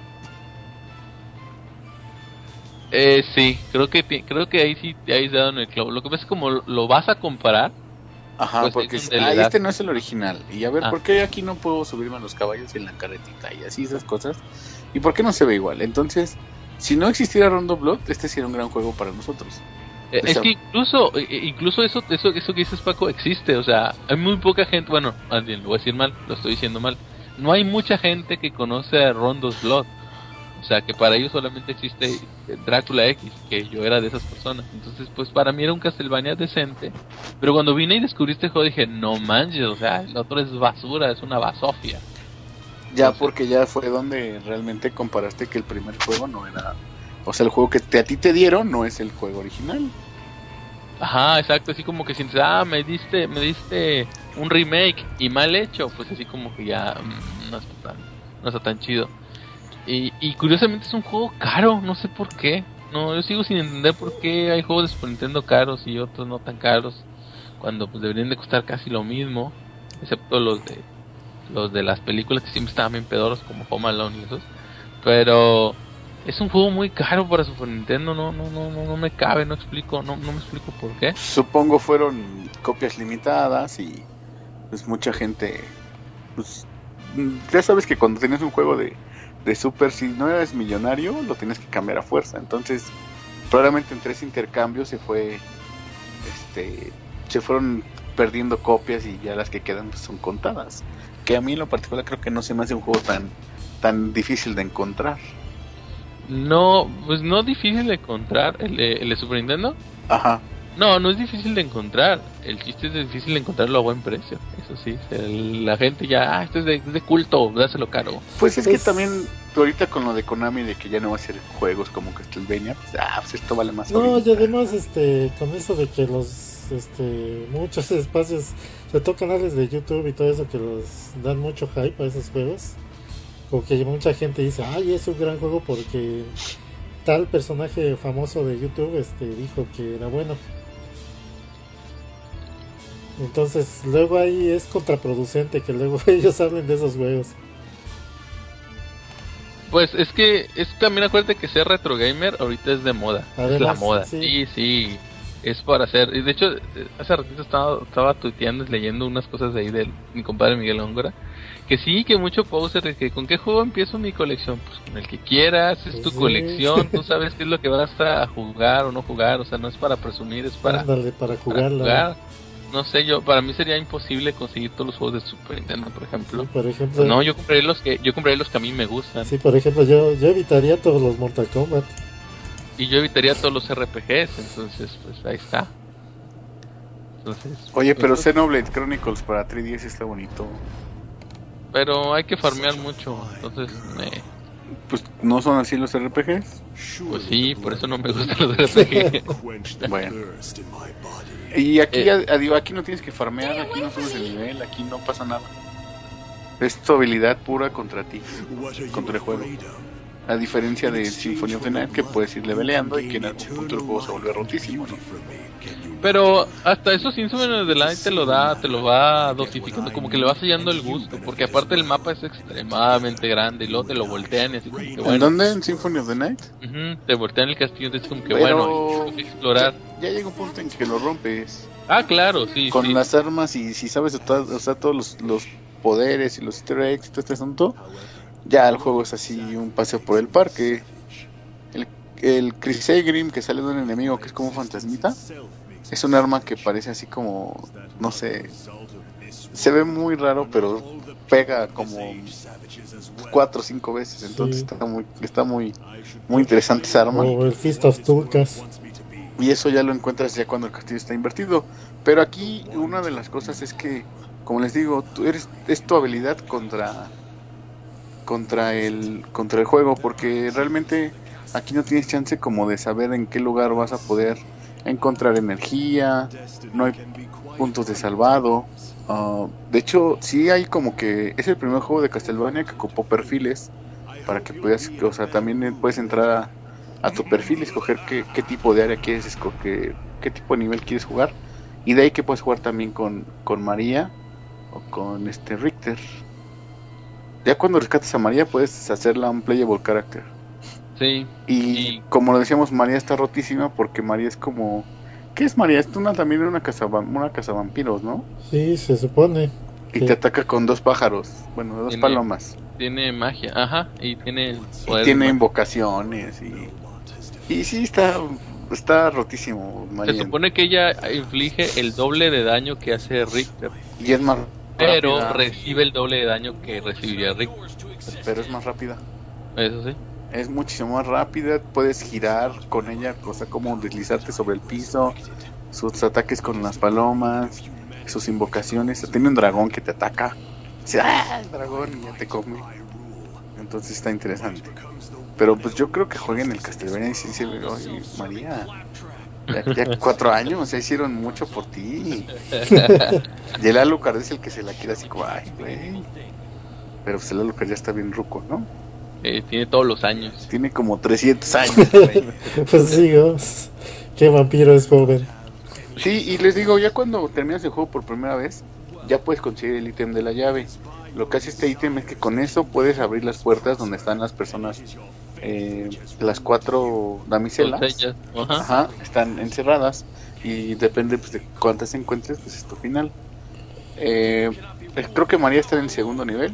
Eh, sí, creo que creo que ahí sí te has dado en el clavo. Lo que pasa es como lo vas a comparar. Ajá, pues porque es, ah, este no es el original. Y a ver, ah. ¿por qué aquí no puedo subirme a los caballos en la carretita? Y así esas cosas. ¿Y por qué no se ve igual? Entonces, si no existiera Rondo of Blood, este sería un gran juego para nosotros. Eh, es que incluso incluso eso eso eso que dices, Paco, existe. O sea, hay muy poca gente, bueno, más bien, lo voy a decir mal, lo estoy diciendo mal. No hay mucha gente que conoce a Rondo of Blood. O sea, que para ellos solamente existe Drácula X, que yo era de esas personas. Entonces, pues para mí era un Castlevania decente. Pero cuando vine y descubrí este juego dije, no manches, o sea, el otro es basura, es una basofia. Ya, Entonces, porque ya fue donde realmente comparaste que el primer juego no era... O sea, el juego que te, a ti te dieron no es el juego original. Ajá, exacto, así como que sientes, ah, me diste, me diste un remake y mal hecho, pues así como que ya mmm, no está tan, no está tan chido. Y, y curiosamente es un juego caro, no sé por qué. No, yo sigo sin entender por qué hay juegos de Super Nintendo caros y otros no tan caros, cuando pues deberían de costar casi lo mismo, excepto los de los de las películas que siempre estaban bien pedoros como Home Alone y esos. Pero es un juego muy caro para Super Nintendo, no no no no, no me cabe, no explico, no no me explico por qué. Supongo fueron copias limitadas y pues mucha gente, pues ya sabes que cuando tienes un juego de de Super, si no eres millonario, lo tienes que cambiar a fuerza. Entonces, probablemente en tres intercambios se fue, este, se fueron perdiendo copias y ya las que quedan pues, son contadas. Que a mí en lo particular creo que no se me hace un juego tan, tan difícil de encontrar. No, pues no difícil de encontrar, el de, el de Super Nintendo. Ajá. No, no es difícil de encontrar. El chiste es difícil de encontrarlo a buen precio. Eso sí, el, la gente ya, ah, esto es de, es de culto, dáselo caro. Pues es, es que también, ahorita con lo de Konami, de que ya no va a ser juegos como Castlevania, pues, ah, pues esto vale más. No, ahorita. Y además, este, con eso de que los, este, muchos espacios, se tocan canales de YouTube y todo eso que los dan mucho hype a esos juegos. Como que mucha gente dice, ay, es un gran juego porque tal personaje famoso de YouTube, este, dijo que era bueno. Entonces, luego ahí es contraproducente que luego ellos hablen de esos juegos. Pues es que es también acuérdate que ser retro gamer ahorita es de moda. Además, es la moda. sí. sí, sí. Es para hacer. Y de hecho, hace ratito estaba, estaba tuiteando y leyendo unas cosas de ahí de mi compadre Miguel Góngora. Que sí, que mucho poser de que con qué juego empiezo mi colección. Pues con el que quieras, es tu Sí. colección. Tú sabes qué es lo que vas a jugar o no jugar. O sea, no es para presumir, es para, Ándale, para para jugarla. jugar. No sé, yo para mí sería imposible conseguir todos los juegos de Super Nintendo, por ejemplo. Sí, por ejemplo, No, yo compré los que yo compré los que a mí me gustan. sí, por ejemplo, yo, yo evitaría todos los Mortal Kombat. Y yo evitaría todos los R P Gs, entonces pues ahí está. Entonces, Oye, pero entonces- Xenoblade Chronicles para tres D S está bonito. pero hay que farmear mucho, entonces eh, Pues no son así los R P Gs. pues sí, por eso no me gustan los R P G. Bueno. Y aquí, Eh. a- a- digo, aquí no tienes que farmear, aquí no subes de nivel, aquí no pasa nada. Es tu habilidad pura contra ti, contra el juego. A diferencia de Symphony of the Night, que puedes ir leveleando y que en algún punto el juego se vuelve rotísimo, ¿no? Pero hasta esos Instruments de Light te lo da, te lo va dosificando, como que le vas hallando el gusto, porque aparte el mapa es extremadamente grande y luego te lo voltean y así como que ¿En bueno, dónde? ¿En Symphony of the Night? ujú, te voltean el castillo, entonces como que Pero bueno, hay que explorar. Ya, ya llega un punto en que lo rompes Ah, claro, sí, con sí. las armas y si sabes usar, usar todos los, los poderes y los easter eggs y todo este asunto, ya el juego es así un paseo por el parque. El, el Crisegrim que sale de un enemigo que es como un fantasmita, es un arma que parece así como, no sé, se ve muy raro, pero pega como cuatro o cinco veces, entonces Sí. está muy está muy muy interesante esa arma. O el Fist of Tulkas. Y eso ya lo encuentras ya cuando el castillo está invertido. Pero aquí una de las cosas es que, como les digo, tú eres es tu habilidad contra contra el contra el juego, porque realmente aquí no tienes chance como de saber en qué lugar vas a poder encontrar energía, no hay puntos de salvado. Uh, de hecho, sí hay como que es el primer juego de Castlevania que ocupó perfiles para que puedas, o sea, también puedes entrar a, a tu perfil y escoger qué, qué tipo de área quieres escoger, qué tipo de nivel quieres jugar, y de ahí que puedes jugar también con, con María o con este Richter. Ya cuando rescatas a María puedes hacerla un playable character. Sí. Y, Y- como lo decíamos, María está rotísima porque María es como... ¿Qué es María? Es una, también una casa, una cazavampiros, ¿no? Sí, se supone. Y Sí. te ataca con dos pájaros, bueno, dos Tiene- palomas. Tiene magia, ajá, y tiene el Y poder de tiene magia. invocaciones y... Y sí, está, está rotísimo Se María. supone que ella inflige el doble de daño que hace Richter, Y es más pero rápida, recibe el doble de daño que recibiría Richter. pero es más rápida. Eso sí. Es muchísimo más rápida, puedes girar con ella, o sea, como deslizarte sobre el piso, sus ataques con las palomas, sus invocaciones. Tiene un dragón que te ataca, dice, ¡ah! El dragón y ya te come. Entonces está interesante. Pero pues yo creo que jueguen el Castlevania y sí se ve, oye, María, ya, ya cuatro años, ya hicieron mucho por ti. Y el Alucard es el que se la quiere así como, ay, güey. Pero pues el Alucard ya está bien ruco, ¿no? Eh, tiene todos los años. Tiene como trescientos años, güey. Pues digo, qué vampiro es joven. Sí, y les digo, ya cuando terminas el juego por primera vez, ya puedes conseguir el ítem de la llave. Lo que hace este ítem es que con eso puedes abrir las puertas donde están las personas, eh, las cuatro damiselas. Doncellas, ajá. Ajá, están encerradas y depende pues, de cuántas encuentres, pues es tu final. Eh, eh, creo que María está en el segundo nivel.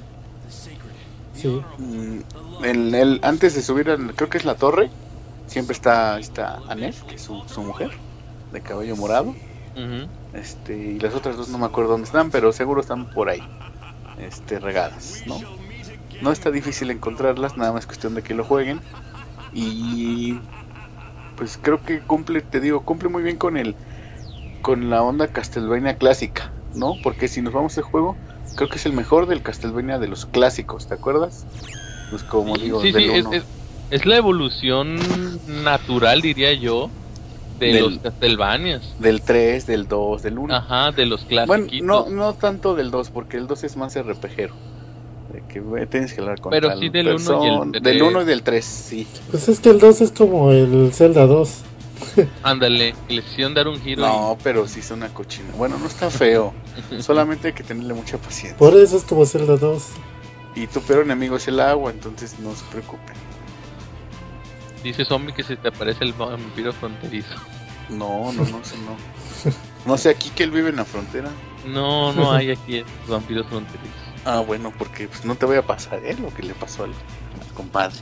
Sí, Mm, el, el- antes de subir, al, creo que es la torre, siempre está, está Annette, que es su, su mujer, de cabello morado. Ujú. Este, y las otras dos no me acuerdo dónde están, pero seguro están por ahí, este, regadas, ¿no? No está difícil encontrarlas, nada más cuestión de que lo jueguen. Y pues creo que cumple, te digo, cumple muy bien con el con la onda Castlevania clásica, ¿no? Porque si nos vamos al juego, creo que es el mejor del Castlevania de los clásicos, ¿te acuerdas? Pues como digo, Sí, del sí, es, uno. es, es la evolución natural, diría yo, de Del- los Castlevanias. del tres, del dos, del uno. Ajá, de los Bueno, clásicos. no, no tanto del dos, porque el dos es más RPGero. De que güey, tienes que hablar con Pero tal sí del uno y el persona. tres. Del uno y del tres, sí. pues es que el dos es como el Zelda dos. Ándale, que les hicieron dar un giro. No, pero sí es una cochina. Bueno, no está feo. Solamente hay que tenerle mucha paciencia. Por eso es como Zelda dos. Y tu peor enemigo es el agua, entonces no se preocupen. Dice Zombie que se te aparece el vampiro fronterizo. No, no, no sé, no. No sé, aquí que él vive en la frontera. No, no hay aquí vampiros fronterizos. Ah, bueno, porque pues, no te voy a pasar, ¿eh? Lo que le pasó al, al compadre.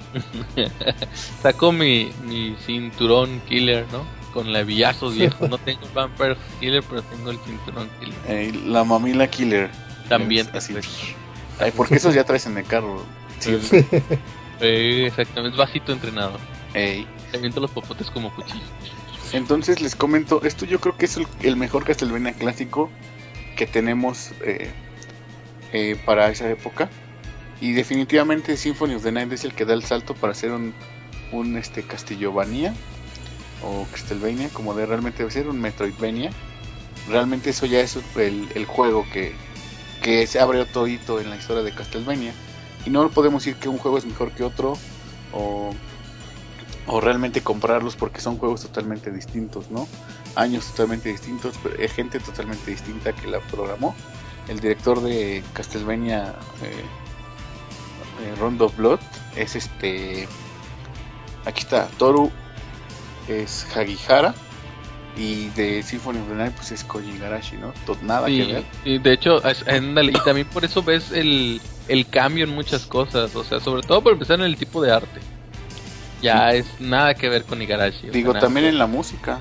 Saco mi, mi cinturón killer, ¿no? Con levillazos viejo. No tengo el Vampire Killer, pero tengo el cinturón killer. Eh, la mamila killer. También. Es así. Ay, porque esos ya traes en el carro. Sí. Eh, exactamente, es vasito entrenado. Ey. Te aviento los popotes como cuchillos. Entonces les comento, esto yo creo que es el, el mejor Castlevania clásico que tenemos eh, eh, para esa época. Y definitivamente Symphony of the Night es el que da el salto para hacer un, un este Castlevania o Castlevania, como de realmente debe ser un Metroidvania. Realmente eso ya es el, el juego que, que se abre otro hito en la historia de Castlevania. Y no podemos decir que un juego es mejor que otro o, o realmente compararlos porque son juegos totalmente distintos, ¿no? Años totalmente distintos, pero hay gente totalmente distinta que la programó. El director de Castlevania eh, eh, Rondo of Blood es este... Aquí está, Toru es Hagihara. Y de Symphony of the Night pues es Koji Igarashi, ¿no? Tot, nada sí, que ver. Y de hecho, es, ándale, y también por eso ves el, el cambio en muchas cosas. O sea, sobre todo por empezar en el tipo de arte. Ya sí. Es nada que ver con Igarashi. Digo, o sea, también nada. En la música.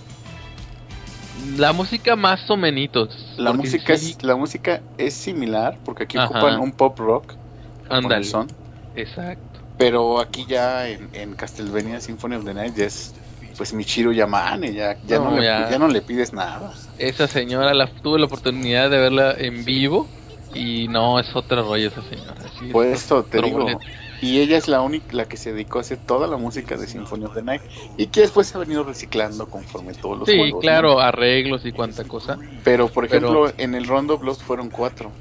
La música más o menos. La música, sí, es, la música es similar, porque aquí ajá. Ocupan un pop rock. Ándale. Son. Exacto. Pero aquí ya en, en Castlevania Symphony of the Night ya es pues Michiru Yamane, ya, ya, no, no le, ya. ya no le pides nada. Esa señora, la tuve la oportunidad de verla en vivo y no, es otro rollo esa señora. Sí, pues esto te digo, boleto. Y ella es la única, la que se dedicó a hacer toda la música de Symphony of the Night y que después se ha venido reciclando conforme todos los sí, juegos. Sí, claro, ¿no? Arreglos y cuanta cosa. Pero por ejemplo, Pero... en el Rondo of Blood fueron cuatro.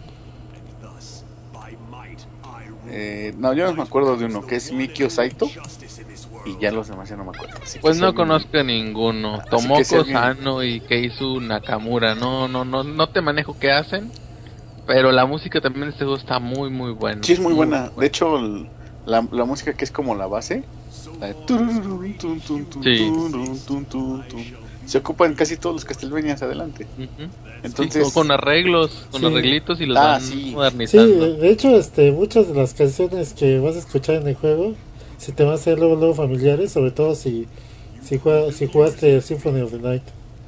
Eh, no, yo no me acuerdo de uno, que es Mikio Saito. Y ya los demás ya no me acuerdo. Así pues no alguien... conozco ninguno. Tomoko si alguien... Sano y Keizu Nakamura. No, no, no, no te manejo qué hacen. Pero la música también de este juego está muy, muy buena. Sí, es muy, muy buena. buena. De hecho, la, la música que es como la base. La de... sí. Se ocupa en casi todos los Castlevanias adelante. Uh-huh. Entonces sí, con arreglos, con sí. arreglitos y los ah, van sí. modernizando. Sí, de hecho, este, muchas de las canciones que vas a escuchar en el juego se te van a hacer luego, luego familiares, sobre todo si si, juega, si jugaste Symphony of the Night,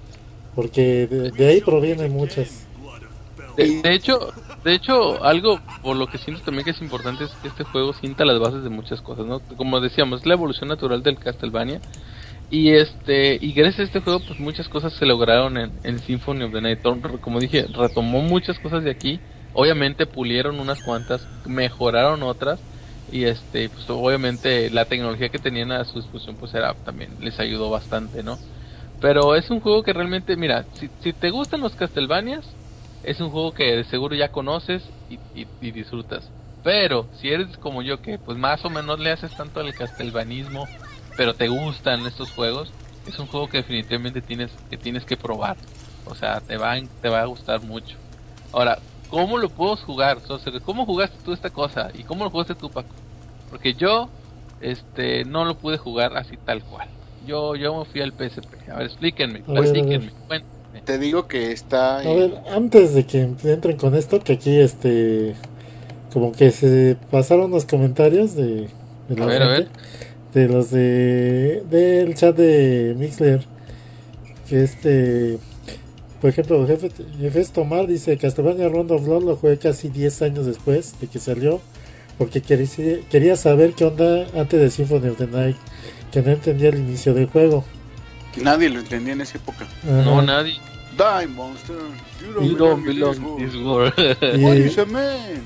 porque de, de ahí provienen muchas. De, de hecho, de hecho, algo por lo que siento también que es importante es que este juego sienta las bases de muchas cosas, ¿no? Como decíamos, es la evolución natural del Castlevania. Y este y gracias a este juego pues muchas cosas se lograron en, en Symphony of the Night. Como dije, retomó muchas cosas de aquí. Obviamente pulieron unas cuantas, mejoraron otras. Y este pues obviamente la tecnología que tenían a su disposición pues era también les ayudó bastante, ¿no? Pero es un juego que realmente, mira, si, si te gustan los Castlevanias, es un juego que de seguro ya conoces y, y, y disfrutas. Pero si eres como yo, que pues más o menos le haces tanto al castelvanismo, pero te gustan estos juegos, es un juego que definitivamente tienes que tienes que probar. O sea, te va te va a gustar mucho. Ahora, ¿cómo lo puedo jugar? O sea, ¿cómo jugaste tú esta cosa? ¿Y cómo lo jugaste tú, Paco? Porque yo este no lo pude jugar así tal cual. Yo yo me fui al P S P. A ver, explíquenme, a ver, explíquenme. A ver. Te digo que está... A ver, antes de que entren con esto, que aquí este... como que se pasaron los comentarios de... de la a ver, gente, a ver. De los de... del chat de Mixler. Que este... Por ejemplo, Jefe, Jefes Tomar dice: Castlevania Rondo of Blood lo jugué casi diez años después de que salió, porque quería, quería saber qué onda antes de Symphony of the Night, que no entendía el inicio del juego. Nadie lo entendía en esa época. Ajá. No, nadie. Die, monster. You don't, you don't belong in this world. Y, What is a man?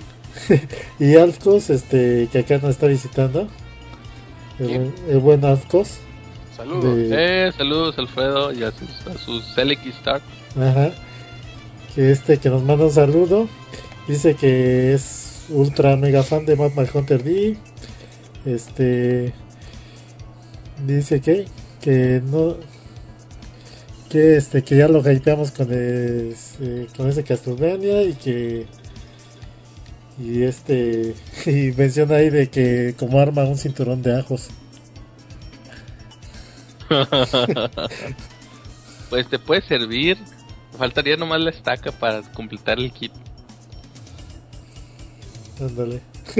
Y Alfcos, este, que acá nos está visitando. El, buen, el buen Alfcos. Saludos. De... Eh, saludos, Alfredo, y a sus, a sus Select Start. Ajá. Que este que nos manda un saludo. Dice que es ultra mega fan de Mad Max Hunter D. Este dice que que no que este que ya lo hypeamos con ese, con ese Castlevania y que y este y menciona ahí de que como arma un cinturón de ajos. Pues te puede servir. Faltaría nomás la estaca para completar el kit. Ándale.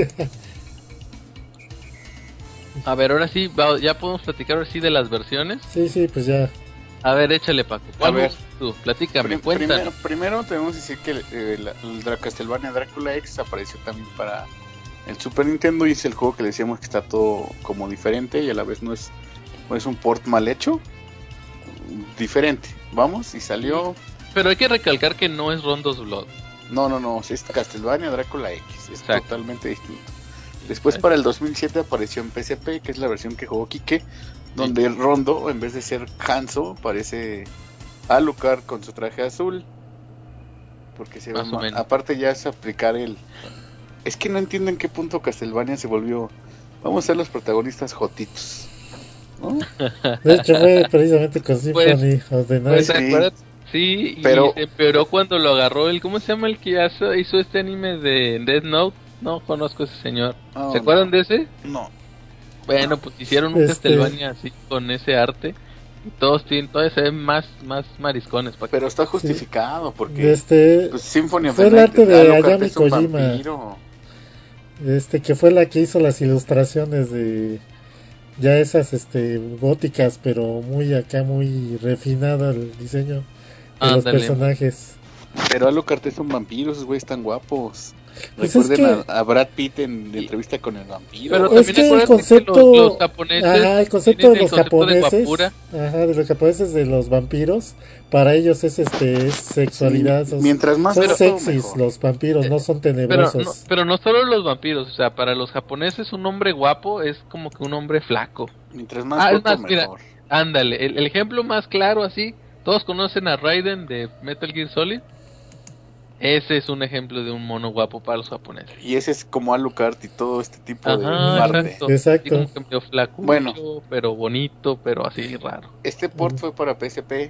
A ver, ahora sí, va- ya podemos platicar ahora sí de las versiones. Sí, sí, pues ya. A ver, échale, Paco. A ver. Tú, platícame, Prim- cuéntanos. primero, primero tenemos que decir que el, el, el Dra- Castlevania Drácula X apareció también para el Super Nintendo y es el juego que le decíamos que está todo como diferente y a la vez no es, no es un port mal hecho, diferente. Vamos, y salió... Pero hay que recalcar que no es Rondo's Blood. No, no, no, es Castlevania Drácula X, es Exacto. totalmente distinto. Después para el dos mil siete apareció en P S P, que es la versión que jugó Kike, donde Rondo, en vez de ser Hanzo, parece Alucard con su traje azul. Porque se ve Más o ma- menos. aparte ya es aplicar el... Es que no entiendo en qué punto Castlevania se volvió... Vamos a ser los protagonistas jotitos, ¿no? De hecho fue precisamente con Pues- Symphony of the Night. Pues, Sí. ¿te acuerdas? Sí, y Pero- se empeoró cuando lo agarró el... ¿Cómo se llama el que hizo, hizo este anime de Death Note? No conozco a ese señor. No, ¿Se acuerdan de ese? No. Bueno, pues hicieron un Este- Castlevania así con ese arte. Y todos tienen, todavía se ven más, más mariscones. Pa' que- Pero está justificado porque... Este, Pues, Symphony of fue the el Night, arte de Alucard Ayami es un Kojima. vampiro. este que fue la que hizo las ilustraciones de ya esas este góticas, pero muy acá muy refinada el diseño de los Ándale. personajes. Pero Alucard es un vampiro, esos güeyes están guapos. Pues es Recuerden que- a, a Brad Pitt en la entrevista con el vampiro. Pero Es también que el acuérdate concepto, que los, los japoneses ajá, el concepto tienen de el los concepto de japoneses, guapura. ajá, de los japoneses de los vampiros, para ellos es este es sexualidad, Sí, son, mientras más son pero sexys mejor. los vampiros, no son Pero tenebrosos. no, pero no solo los vampiros, o sea, para los japoneses un hombre guapo es como que un hombre flaco. Mientras más Ah, es foto, más, mira. mejor. Ándale, el, el ejemplo más claro así, todos conocen a Raiden de Metal Gear Solid. Ese es un ejemplo de un mono guapo para los japoneses. Y ese es como Alucard y todo este tipo de Ajá, arte. exacto. Exacto. Así como que medio flaco, Bueno. pero bonito, pero así raro. Este port fue para P S P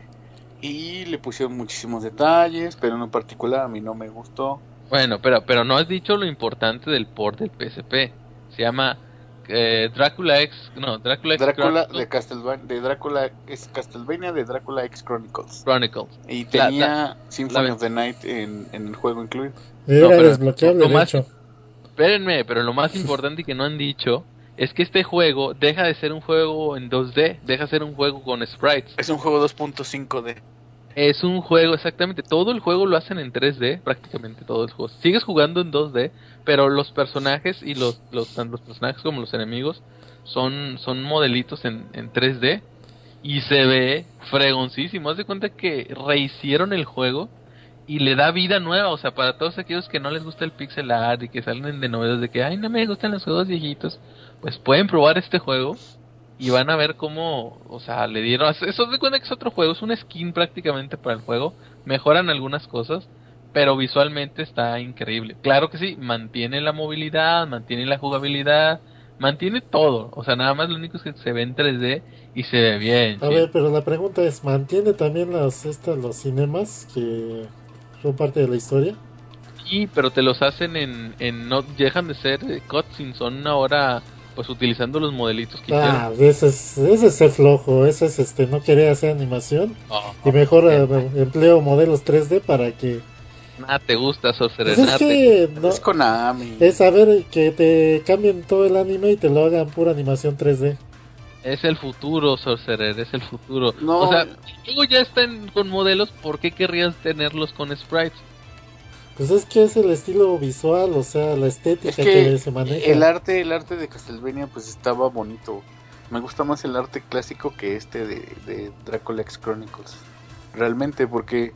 y le pusieron muchísimos detalles, pero en lo particular a mí no me gustó. Bueno, pero pero no has dicho lo importante del port del P S P. Se llama eh, Drácula X, no, Drácula X Drácula Chronicles. de Castlevania, de Drácula es Castlevania de Drácula X Chronicles. Chronicles. Y La- tenía la- Symphony la- of the Night en, en el juego incluido. Era No, pero- desbloqueable, lo de más- hecho. Espérenme, pero lo más importante que no han dicho es que este juego deja de ser un juego en dos D, deja de ser un juego con sprites. Es un juego dos punto cinco D. Es un juego, exactamente, todo el juego lo hacen en tres D, prácticamente todo el juego. Sigues jugando en dos D, pero los personajes y los, los tanto los personajes como los enemigos son, son modelitos en, en tres D y se ve fregoncísimo. Haz de cuenta que rehicieron el juego y le da vida nueva, o sea, para todos aquellos que no les gusta el pixel art y que salen de novedades de que, ay, no me gustan los juegos viejitos, pues pueden probar este juego y van a ver cómo, o sea, le dieron, eso de cuenta que es otro juego, es un skin prácticamente para el juego, mejoran algunas cosas, pero visualmente está increíble. Claro que sí, mantiene la movilidad, mantiene la jugabilidad, mantiene todo, o sea, nada más lo único es que se ve en tres D y se ve bien. A sí. ver, pero la pregunta es, ¿mantiene también las estas los cinemas que son parte de la historia? Sí, pero te los hacen en, en no dejan de ser eh, cutscenes, son ahora pues utilizando los modelitos que Ah, ese es, ese es ser flojo, ese es este no querer hacer animación hicieron. y mejor eh, empleo modelos tres D para que Nada te gusta, Sorcerer, pues es nada te que no, Es Konami. es saber que te cambien todo el anime y te lo hagan pura animación tres D. Es el futuro, Sorcerer, es el futuro. No. O sea, luego ya están con modelos, ¿por qué querrías tenerlos con sprites? Pues es que es el estilo visual, o sea, la estética Es que, que se maneja. el arte, el arte de Castlevania pues estaba bonito. Me gusta más el arte clásico que este de, de Drácula X Chronicles. Realmente, porque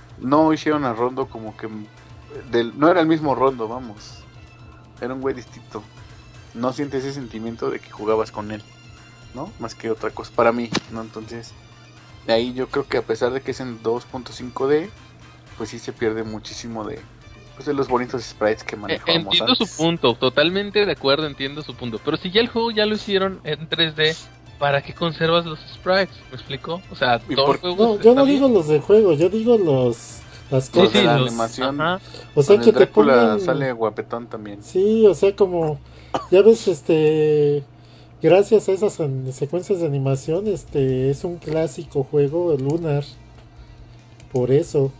no hicieron a Rondo como que del, no era el mismo Rondo, vamos. Era un güey distinto. No sientes ese sentimiento de que jugabas con él, ¿no? Más que otra cosa para mí, ¿no? Entonces, de ahí yo creo que a pesar de que es en dos punto cinco D, pues sí se pierde muchísimo de pues de los bonitos sprites que Eh, manejábamos entiendo antes. su punto, totalmente de acuerdo, entiendo su punto. Pero si ya el juego ya lo hicieron en tres D, ¿para qué conservas los sprites? ¿Me explico? O sea, ¿Y todo por- el juego No, está yo no bien. digo los de juego, yo digo los las Sí, Los cosas. de la los- animación. ajá. O sea Con que el te Drácula pongan, sale guapetón también. sí, o sea como ya ves, este, gracias a esas an- secuencias de animación, este, es un clásico juego, el Lunar, por eso.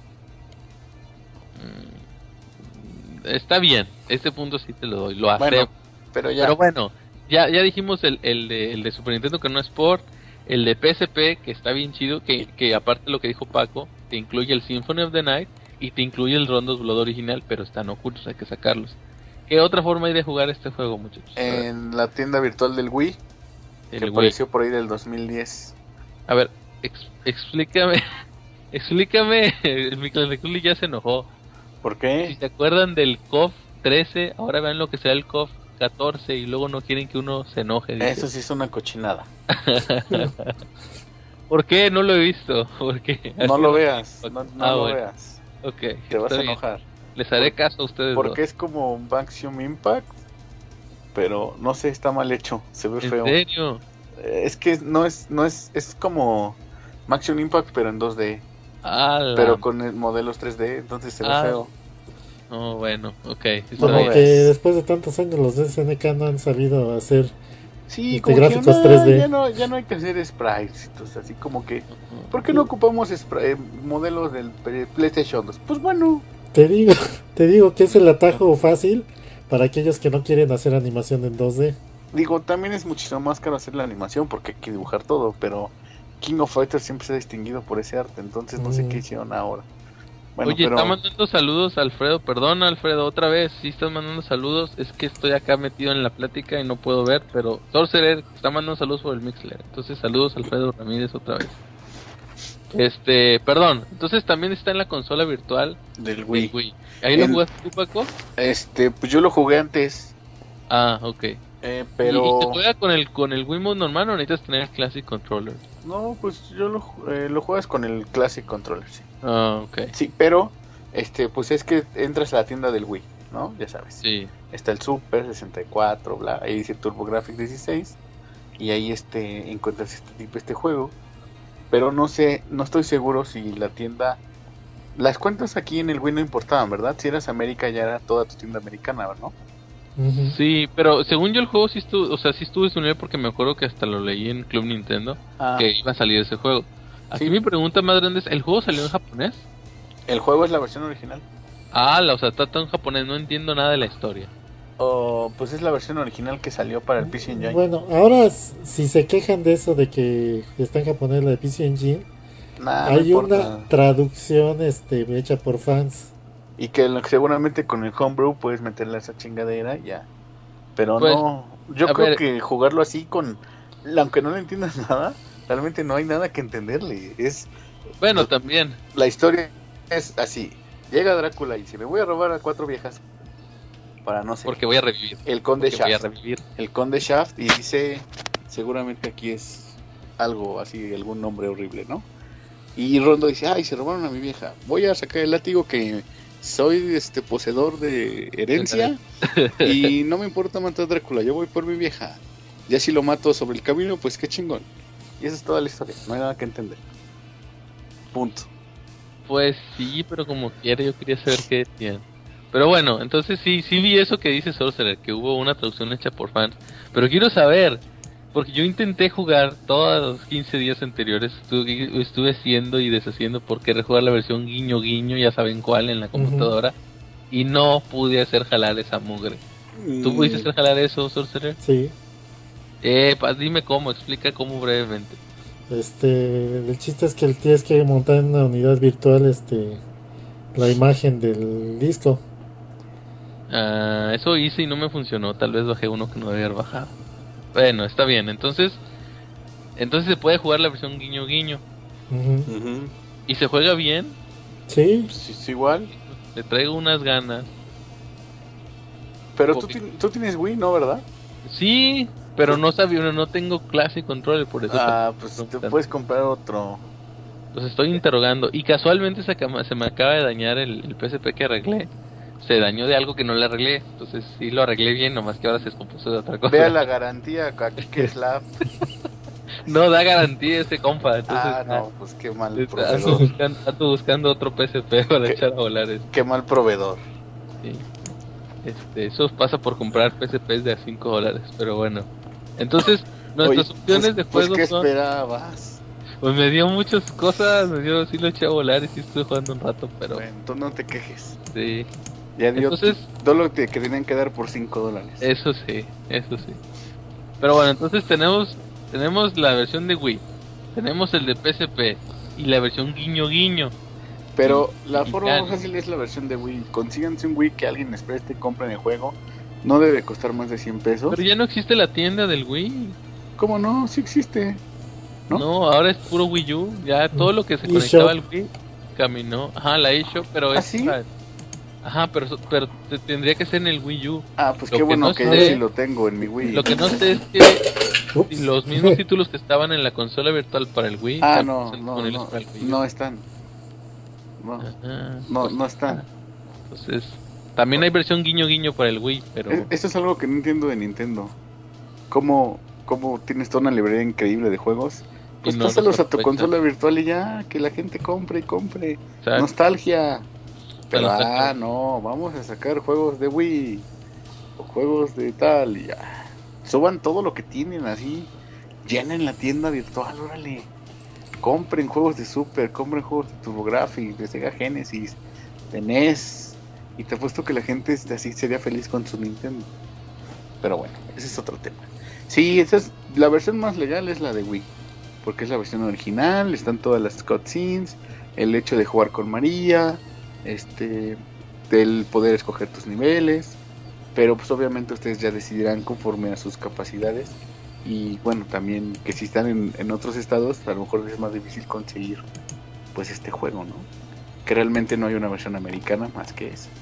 Está bien, este punto sí te lo doy, lo Bueno, acepto. pero ya. Pero bueno, ya ya dijimos el, el, de, el de Super Nintendo que no es port, el de P S P que está bien chido, que, que aparte de lo que dijo Paco, te incluye el Symphony of the Night y te incluye el Rondos Blood original, pero están ocultos, hay que sacarlos. ¿Qué otra forma hay de jugar este juego, muchachos? A ver, En la tienda virtual del Wii, el que Wii. apareció por ahí del dos mil diez. A ver, ex- explícame, explícame, el Michelangelo ya se enojó. ¿Por Si qué? se acuerdan del C O F trece, ahora vean lo que sea el C O F catorce y luego no quieren que uno se enoje. dice. Eso sí es una cochinada. ¿Por qué? No lo he visto. ¿Por qué? No Así lo no- veas, no, no Ah, lo bueno. veas. Ok, Te vas está a bien. enojar. Les haré Por- caso a ustedes Porque dos. es como un Maximum Impact, pero no sé, está mal hecho, se ve ¿En feo. serio? Eh, Es que no es, no es, es como Maximum Impact, pero en dos D, ¡Ala! pero con el- modelos tres D, entonces se ve Ah, feo. No, bueno, ok. está ¿Cómo Como bien. que ves? después de tantos años los de S N K no han sabido hacer. Sí, Este, como gráficos que, tres D. Ya no, ya no hay que hacer sprites, entonces así como que, ¿por qué no ocupamos spri- eh, modelos del pre- PlayStation dos? Pues bueno, Te digo, te digo que es el atajo fácil para aquellos que no quieren hacer animación en dos D. digo, también es muchísimo más caro hacer la animación porque hay que dibujar todo, pero King of Fighters siempre se ha distinguido por ese arte, entonces no sé Mm. qué hicieron ahora. Bueno, Oye, pero está mandando saludos Alfredo. Perdona, Alfredo, otra vez. Sí, estás mandando saludos. Es que estoy acá metido en la plática y no puedo ver. Pero Sorcerer está mandando saludos por el Mixler. Entonces, saludos Alfredo Ramírez otra vez. Este, perdón. Entonces, también está en la consola virtual del del Wii. Wii. ¿Ahí lo En- jugaste tú, Paco? Este, pues yo lo jugué antes, Ah, ok. eh, ¿Y, pero y se juega con el con el Wiimote normal o necesitas tener el Classic Controller? no, pues yo lo, ju- eh, lo juegas con el Classic Controller, sí. Ah, ok. Sí, pero este, pues es que entras a la tienda del Wii, ¿no? Ya sabes. Sí. Está el Super sesenta y cuatro, bla, ahí dice TurboGrafx dieciséis y ahí este encuentras este tipo este juego, pero no sé, no estoy seguro si la tienda, las cuentas aquí en el Wii no importaban, ¿verdad? Si eras América ya era toda tu tienda americana, ¿no? Ujú. Sí, pero según yo el juego sí estuvo, o sea, sí estuvo disponible porque me acuerdo que hasta lo leí en Club Nintendo Ah, que iba a salir ese juego. Aquí Sí. mi pregunta más grande es, ¿el juego salió en japonés? el juego es la versión original. Ah, la, o sea, está todo en japonés, no entiendo nada de la historia. O pues es la versión original que salió para el P C Engine. Bueno, ahora s- si se quejan de eso de que está en japonés la de P C Engine, Nah, no hay importa. una traducción este hecha por fans. Y que lo- seguramente con el homebrew puedes meterle a esa chingadera y ya. Pero Pues, no, yo a creo ver. que jugarlo así con, aunque no le entiendas nada, realmente no hay nada que entenderle. Es Bueno, también. la historia es así. Llega Drácula y dice, me voy a robar a cuatro viejas para no sé. Porque voy a revivir. El conde Porque voy a Shaft. revivir. El conde Shaft y dice, seguramente aquí es algo así, algún nombre horrible, ¿no? Y Rondo dice, ay, se robaron a mi vieja. Voy a sacar el látigo que soy este poseedor de herencia y no me importa matar a Drácula, yo voy por mi vieja. Ya si lo mato sobre el camino, pues qué chingón. Y esa es toda la historia, no hay nada que entender. Punto. Pues sí, pero como quiera yo quería saber qué decían. Pero bueno, entonces sí, sí vi eso que dice Sorcerer, que hubo una traducción hecha por fans. Pero quiero saber, porque yo intenté jugar todos los quince días anteriores, estuve, estuve haciendo y deshaciendo por querer jugar la versión guiño guiño, ya saben cuál, en la computadora, y no pude hacer jalar esa mugre. ¿Tú pudiste hacer jalar eso, Sorcerer? Sí, Eh, pa, dime cómo, explica cómo brevemente. este, el chiste es que tienes que montar en una unidad virtual este la imagen del disco. Ah, eso hice y no me funcionó, tal vez bajé uno que no debía haber bajado. Bueno, está bien, entonces entonces se puede jugar la versión guiño guiño. Ujú. Ujú. ¿Y se juega bien? Sí, Pues es igual. Le traigo unas ganas. Pero tú, Copy. ti- tú tienes Wii, ¿no, verdad? Sí, pero no sabía, no tengo Classic Controller, por eso Ah, te- pues no te tanto. puedes comprar otro. Los estoy interrogando. Y casualmente se, acaba- se me acaba de dañar el, el P S P que arreglé. Se dañó de algo que no le arreglé. Entonces sí lo arreglé bien, nomás que ahora se descompuso de otra cosa. Vea la garantía aquí que es la... No da garantía ese compa. Entonces, ah, no, pues qué mal ando proveedor. buscando, ando buscando otro P S P para ¿Qué? echar a volar. Este. Qué mal proveedor. Sí. Este, eso pasa por comprar P S Ps de a cinco dólares, pero bueno. Entonces, nuestras Oye, opciones pues, de pues, juegos ¿qué son... esperabas? Pues me dio muchas cosas, me dio, sí lo eché a volar y sí estuve jugando un rato, pero... Bueno, tú no te quejes. Sí, Ya dio entonces... todo lo que tenían que dar por cinco dólares. Eso sí, eso sí. Pero bueno, entonces tenemos tenemos la versión de Wii, tenemos el de P S P y la versión guiño guiño. Pero y, la y forma ya, más fácil es la versión de Wii. Consíganse un Wii que alguien les preste y compren el juego. No debe costar más de cien pesos. Pero ya no existe la tienda del Wii. ¿Cómo no? Sí existe. ¿No? No, ahora es puro Wii U. Ya todo lo que se eShop. conectaba al Wii caminó. Ajá, la eShop, pero ¿Ah, es... sí? Ajá, pero, pero te- tendría que ser en el Wii U. Ah, pues Lo qué que bueno no que sé- yo sí lo tengo en mi Wii. Lo que no sé es que Ups. si los mismos títulos que estaban en la consola virtual para el Wii Ah, también no, están no, disponibles no, para el Wii U. no están. No, Ajá, no, pues, no están. Entonces, también hay versión guiño guiño para el Wii, pero Es- Esto es algo que no entiendo de Nintendo. ¿Cómo, cómo tienes toda una librería increíble de juegos? Pues Y no los pásalos a tu aprovechan. consola virtual y ya, que la gente compre y compre. Exacto. Nostalgia. Pero, La ah, nostalgia. no, vamos a sacar juegos de Wii. O juegos de tal y ya. Suban todo lo que tienen así. Llenen la tienda virtual, órale. Compren juegos de Super, compren juegos de TurboGrafx, de Sega Genesis, de N E S. Y te apuesto que la gente este, así sería feliz con su Nintendo. Pero bueno, ese es otro tema. Sí, esa es, la versión más legal es la de Wii. Porque es la versión original, están todas las cutscenes, el hecho de jugar con María, este, del poder escoger tus niveles. Pero pues obviamente ustedes ya decidirán conforme a sus capacidades. Y bueno, también que si están en, en otros estados, a lo mejor es más difícil conseguir pues este juego, ¿no? Que realmente no hay una versión americana más que esa.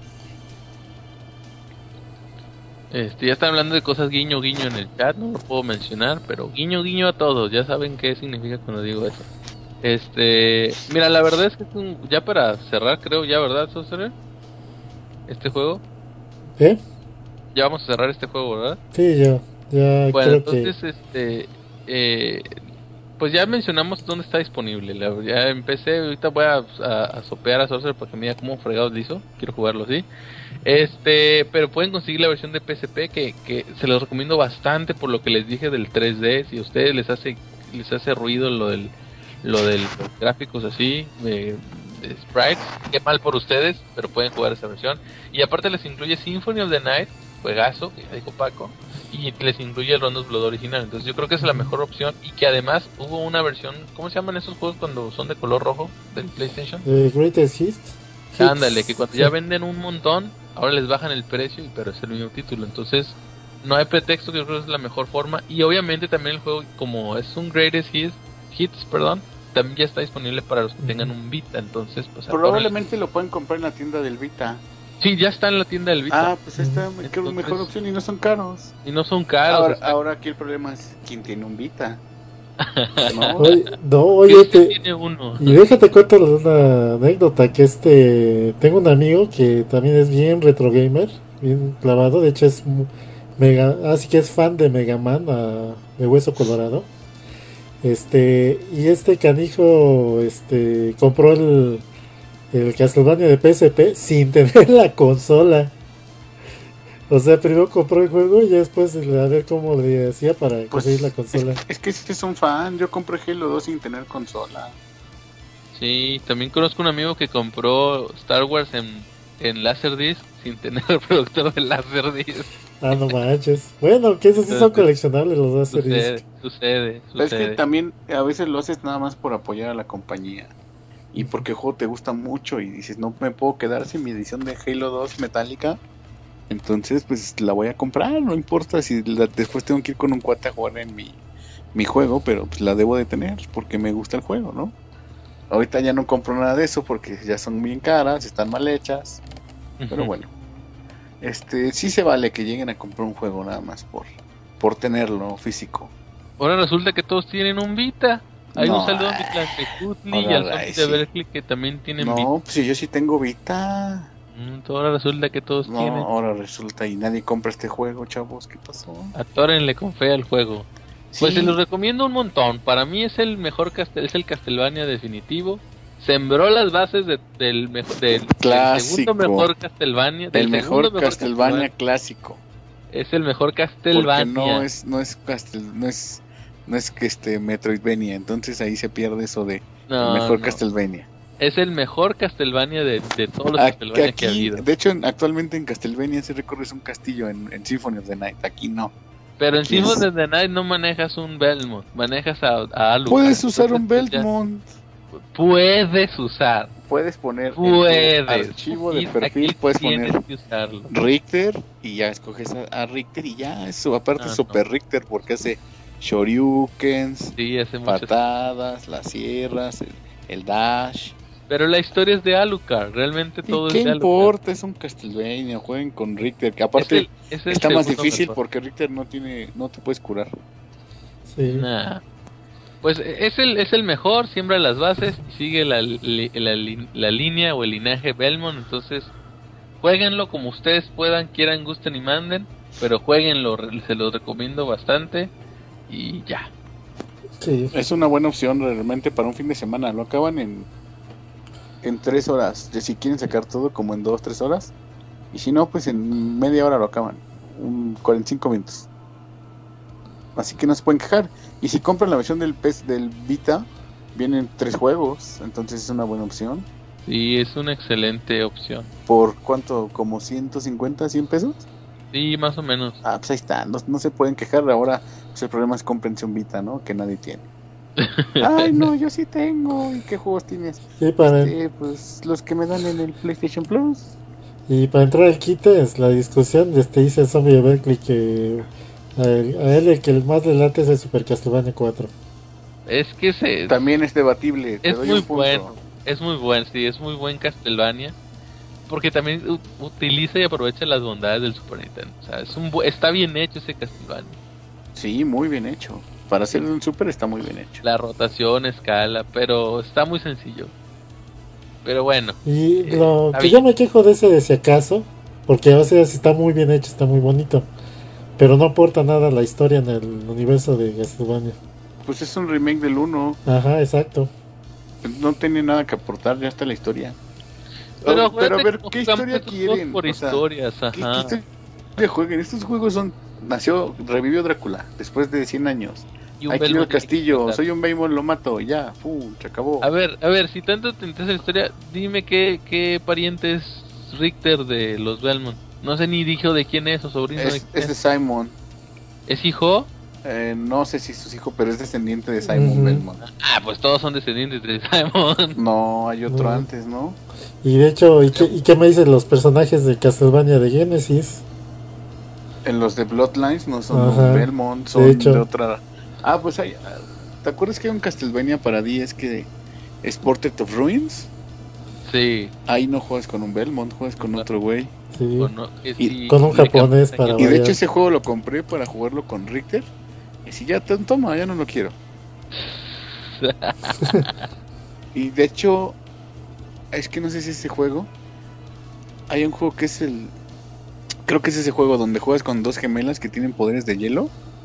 Este, ya están hablando de cosas guiño guiño en el chat, no lo puedo mencionar, pero guiño guiño a todos, ya saben qué significa cuando digo eso. Este, mira, la verdad es que es un, ya para cerrar, creo, ya, ¿verdad, Sorcerer? Este juego, ¿Eh? ya vamos a cerrar este juego, ¿verdad? Sí, ya. Ya Bueno, creo entonces, este, eh, pues ya mencionamos dónde está disponible. La- ya empecé, ahorita voy a, a, a sopear a Sorcerer para que me diga cómo fregados le hizo. Quiero jugarlo así. Este, pero pueden conseguir la versión de P S P que, que se los recomiendo bastante por lo que les dije del tres D. Si a ustedes les hace les hace ruido lo del lo de los gráficos así, de, de sprites, qué mal por ustedes, pero pueden jugar esa versión. Y aparte les incluye Symphony of the Night, juegazo, que ya dijo Paco, y les incluye el Round of Blood original. Entonces yo creo que esa es la mejor opción y que además hubo una versión, ¿cómo se llaman esos juegos cuando son de color rojo del PlayStation? que The Greatest Hits. Hits, Ándale, que cuando sí. ya venden un montón, ahora les bajan el precio, pero es el mismo título. Entonces, no hay pretexto, que yo creo que es la mejor forma. Y obviamente también el juego, como es un Greatest Hits, hits perdón, también ya está disponible para los que tengan un Vita. Entonces, pues Probablemente lo pueden comprar en la tienda del Vita. sí, ya está en la tienda del Vita. Ah, pues esta me creo Entonces- mejor opción y no son caros. Y no son caros. Ahora, está- ahora aquí el problema es quién tiene un Vita. ¿No? Oye, no, ¿Quién oye, te, tiene uno? y déjate cuento una anécdota que este tengo un amigo que también es bien retro gamer, bien clavado, de hecho es mu- mega, así que es fan de Mega Man a- de Hueso Colorado. Este, y este canijo este compró el el Castlevania de P S P sin tener la consola. O sea, primero compró el juego y ya después a ver cómo le hacía para Pues, conseguir la consola. Es, es que si es un fan, yo compré Halo dos sin tener consola. Sí, también conozco un amigo que compró Star Wars en, en Laserdisc sin tener reproductor de Laserdisc. Ah, no manches. Bueno, que esos sí son coleccionables los dos. Sucede, sucede, Pero es que sucede. también a veces lo haces nada más por apoyar a la compañía. Y porque el juego te gusta mucho y dices, no me puedo quedar sin mi edición de Halo dos metálica. Entonces, pues la voy a comprar, no importa si la- después tengo que ir con un cuate a jugar en mi, mi juego, pero pues la debo de tener porque me gusta el juego, ¿no? Ahorita ya no compro nada de eso porque ya son bien caras, están mal hechas, pero Ujú. bueno. Este, sí se vale que lleguen a comprar un juego nada más por, por tenerlo físico. Ahora resulta que todos tienen un Vita. Hay No, un saludo a mi clan de Kutni y ahora, al zombie ay, de sí. Berkeley que también tienen Vita. No, pues si yo sí tengo Vita. Mm, ahora resulta que todos No, tienen. ahora resulta y nadie compra este juego, chavos, ¿qué pasó? Atórenle con fe al juego. Pues Sí. se los recomiendo un montón. Para mí es el mejor castel, es el Castlevania definitivo. Sembró las bases de- del, mejor, del, del Clásico. segundo mejor Castlevania, del El segundo mejor mejor Castlevania clásico. Es el mejor Porque Castlevania. no es, no es Castel, no es, no es que este Metroidvania, entonces ahí se pierde eso de No, el mejor no. Castlevania. Es el mejor Castlevania de, de todos los Aquí, Castlevania que ha aquí, habido. de hecho, en- actualmente en Castlevania se recorres un castillo en, en Symphony of the Night, aquí no. Pero aquí encima es- de The Night no manejas un Belmont, manejas a, a Alucard. Puedes usar un Entonces, ya- Belmont, Puedes usar. puedes poner Puedes. en tu archivo de Y perfil, aquí puedes tienes poner que usarlo. Richter y ya escoges a, a Richter y ya, eso aparte No, super no. Richter porque hace shoryukens, Sí, hace muchas. patadas, las sierras, el, el dash. Pero la historia es de Alucard, realmente ¿Y todo qué es de Alucard. importa? Es un Castlevania, jueguen con Richter, que Es aparte el- es el está más segundo difícil mejor. porque Richter no tiene, no te puedes curar. Sí. Nah. Pues es el, es el mejor, siembra las bases y sigue la, li- la, li- la línea o el linaje Belmont. Entonces, jueguenlo como ustedes puedan, quieran, gusten y manden. Pero jueguenlo, re- se los recomiendo bastante. Y ya. Sí. Es una buena opción realmente para un fin de semana. Lo acaban en en tres horas. De si quieren sacar todo como en dos, tres horas. Y si no, pues en media hora lo acaban. Un cuarenta y cinco minutos. Así que no se pueden quejar. Y si compran la versión del P E S del Vita, vienen tres juegos. Entonces es una buena opción. Sí, es una excelente opción. ¿Por cuánto? ¿Como ciento cincuenta, cien pesos? Sí, más o menos. Ah, pues ahí está. No, no se pueden quejar. Ahora pues el problema es cómprense un Vita, ¿no? Que nadie tiene. Ay, no, yo sí tengo. ¿Y qué juegos tienes? Y para, Este, pues los que me dan en el PlayStation Plus. y para entrar al quite es la discusión. Este dice Zombie Berkeley que a él, a él el que más le late es el Super Castlevania cuatro. Es que se, También es debatible. Te es doy muy un punto. bueno. Es muy bueno, sí, es muy buen Castlevania. Porque también u- utiliza y aprovecha las bondades del Super Nintendo. O sea, es un bu- está bien hecho ese Castlevania. Sí, muy bien hecho. Para ser un Super está muy bien hecho. La rotación, escala, pero está muy sencillo. Pero bueno, Y Eh, lo está que bien. yo me quejo de ese de si acaso, porque o sea, sí está muy bien hecho, está muy bonito, pero no aporta nada a la historia en el universo de Castlevania. Pues es un remake del uno. Ajá, exacto. No tiene nada que aportar, ya está la historia. pero, Oh, pero a acuérdate ver, que ¿qué jugamos historia estos juegos quieren? por O sea, historias, ¿Qué, qué ajá. historia jueguen? Estos juegos son... Nació, revivió Drácula después de cien años. Y un Hay que ir al Belmont tiene que castillo, explotar. soy un Baymon, lo mato, ya, fu, se acabó. A ver, a ver, si tanto te interesa la historia, dime qué, qué pariente es Richter de los Belmont. No sé ni dijo de quién es o sobrino de Es, quién es de es. Simon. ¿Es hijo? Eh, no sé si es su hijo, pero es descendiente de Simon Ujú. Belmont. Ah, pues todos son descendientes de Simon. No, hay otro No. antes, ¿no? Y de hecho, ¿y qué, y qué me dicen los personajes de Castlevania de Genesis? En los de Bloodlines no son Ajá, Belmont, de son de, hecho. otra. Ah, pues hay. ¿Te acuerdas que hay un Castlevania para diez que es Portrait of Ruins? Sí. Ahí no juegas con un Belmont, juegas con otro güey. Sí. O no, que Y- sí, con un le cambian japonés a para Y quién- de vaya. hecho ese juego lo compré para jugarlo con Richter. Y si ya te toma, ya no lo quiero. Y de hecho, es que no sé si ese juego. Hay un juego que es el. Creo que es ese juego donde juegas con dos gemelas que tienen poderes de hielo.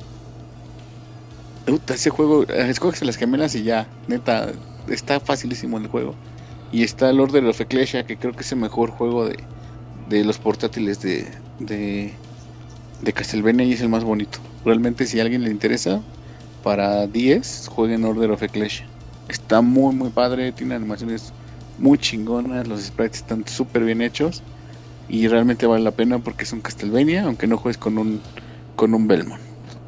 Puta, ese juego, eh, escoges a las gemelas y ya, neta, está facilísimo el juego. Y está el Order of Ecclesia, que creo que es el mejor juego de, de los portátiles de, de, de Castlevania y es el más bonito. Realmente si a alguien le interesa, para diez, jueguen Order of Ecclesia. Está muy muy padre, tiene animaciones muy chingonas, los sprites están súper bien hechos y realmente vale la pena porque es un Castlevania, aunque no juegues con un, con un Belmont.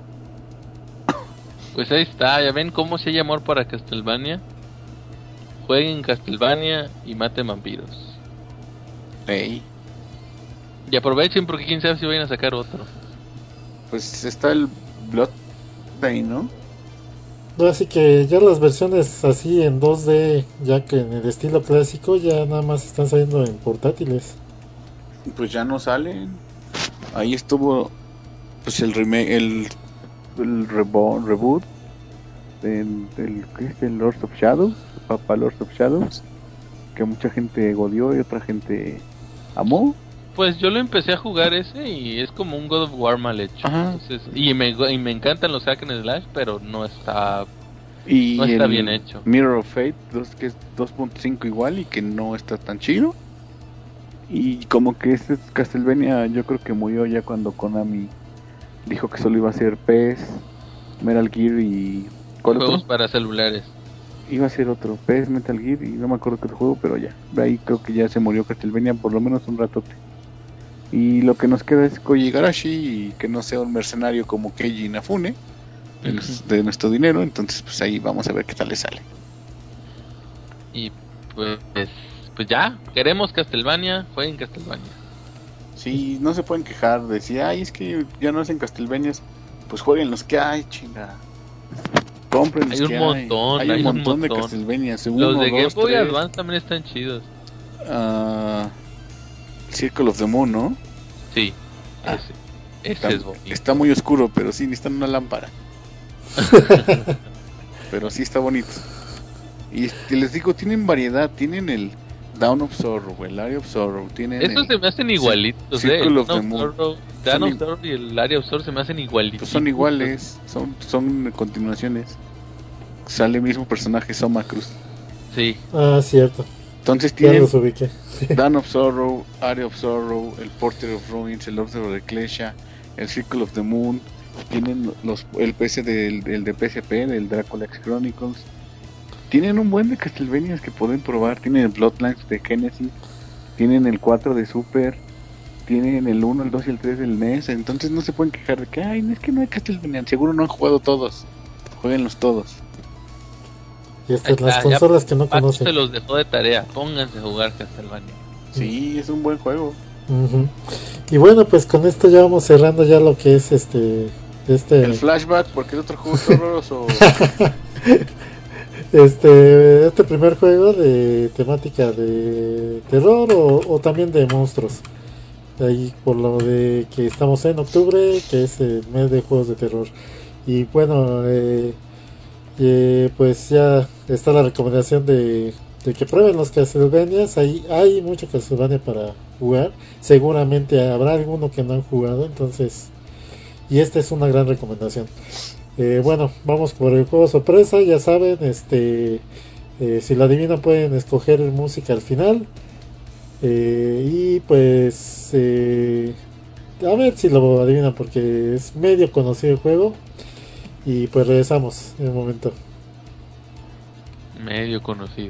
Pues ahí está, ya ven cómo se hay amor para Castlevania. Jueguen Castlevania y maten vampiros. Ey, Y aprovechen porque quién sabe si vayan a sacar otro. pues está el Bloodline, ¿no? No, así que ya las versiones así en dos D, ya que en el estilo clásico, ya nada más están saliendo en portátiles. Pues ya no salen. Ahí estuvo pues el remake, el, el rebo- reboot del, del ¿qué es? El Lords of Shadows, Papa Lords of Shadows, que mucha gente odió y otra gente amó. Pues yo lo empecé a jugar ese y es como un God of War mal hecho. Ajá. Entonces, y, me, y me encantan los hack and slash, pero no está Y no está el bien hecho. Mirror of Fate, dos, que es dos punto cinco igual y que no está tan chido. Y como que este Castlevania yo creo que murió ya cuando Konami dijo que solo iba a ser P E S, Metal Gear y... ¿cuál Juegos otro? para celulares. Iba a ser otro, P E S, Metal Gear y no me acuerdo qué otro juego, pero ya. De ahí creo que ya se murió Castlevania por lo menos un ratote. Y lo que nos queda es Koji Igarashi y que no sea un mercenario como Keiji Inafune de, nos- de nuestro dinero, entonces pues ahí vamos a ver qué tal le sale. Y pues pues ya, queremos Castlevania, jueguen Castlevania. Si no se pueden quejar de si, ay, es que ya no hacen Castlevanias, pues jueguen los que hay, chinga. Compren los Hay un que montón, hay. Hay hay un un montón de montón. Castlevanias. Los Uno, de Game dos, Boy tres. Advance también están chidos. ah, Circle of the Moon, ¿no? Sí, Ah, ese, ese Está, es bonito. está muy oscuro, pero sí necesitan una lámpara. Pero sí está bonito. Y este, les digo, tienen variedad. Tienen el Dawn of Sorrow, el Area of Sorrow. Tienen Estos el- se me hacen igualitos, eh. Circle El of the Dawn of Moon. Sorrow, Dawn Son of i- Sorrow y el Area of Sorrow se me hacen igualitos. pues son iguales. Son, son continuaciones. Sale el mismo personaje, Soma Cruz. Sí, Ah, cierto. Entonces Ya tienen los ubiqué. Dawn of Sorrow, Area of Sorrow, el Porter of Ruins, el Order of the Ecclesia, el Circle of the Moon. Tienen los el P S del el de P S P, del Dracula X Chronicles. Tienen un buen de Castlevanias que pueden probar. Tienen el Bloodlines de Genesis. Tienen el cuatro de Super. Tienen el uno, el dos y el tres del N E S. Entonces no se pueden quejar de que, ay, no es que no hay Castlevania. Seguro no han jugado todos. Jueguenlos todos. Y estas las Ah, ya, consolas que no Paco conocen. se los dejó de tarea. Pónganse a jugar Castlevania. Sí, es un buen juego. Ujú. Y bueno, pues con esto ya vamos cerrando ya lo que es este este El Flashback, porque el otro juego es horroroso. este este primer juego de temática de terror o, o también de monstruos. Ahí por lo de que estamos en octubre, que es el mes de juegos de terror. Y bueno, eh, eh, pues ya está la recomendación de, de que prueben los Castlevanias. Ahí hay mucho Castlevania para jugar. Seguramente habrá alguno que no han jugado, entonces, y esta es una gran recomendación. Eh, bueno, vamos por el juego sorpresa. Ya saben, este, eh, si lo adivinan pueden escoger música al final. Eh, y pues eh, a ver si lo adivinan porque es medio conocido el juego. Y pues regresamos en un momento. Medio conocido.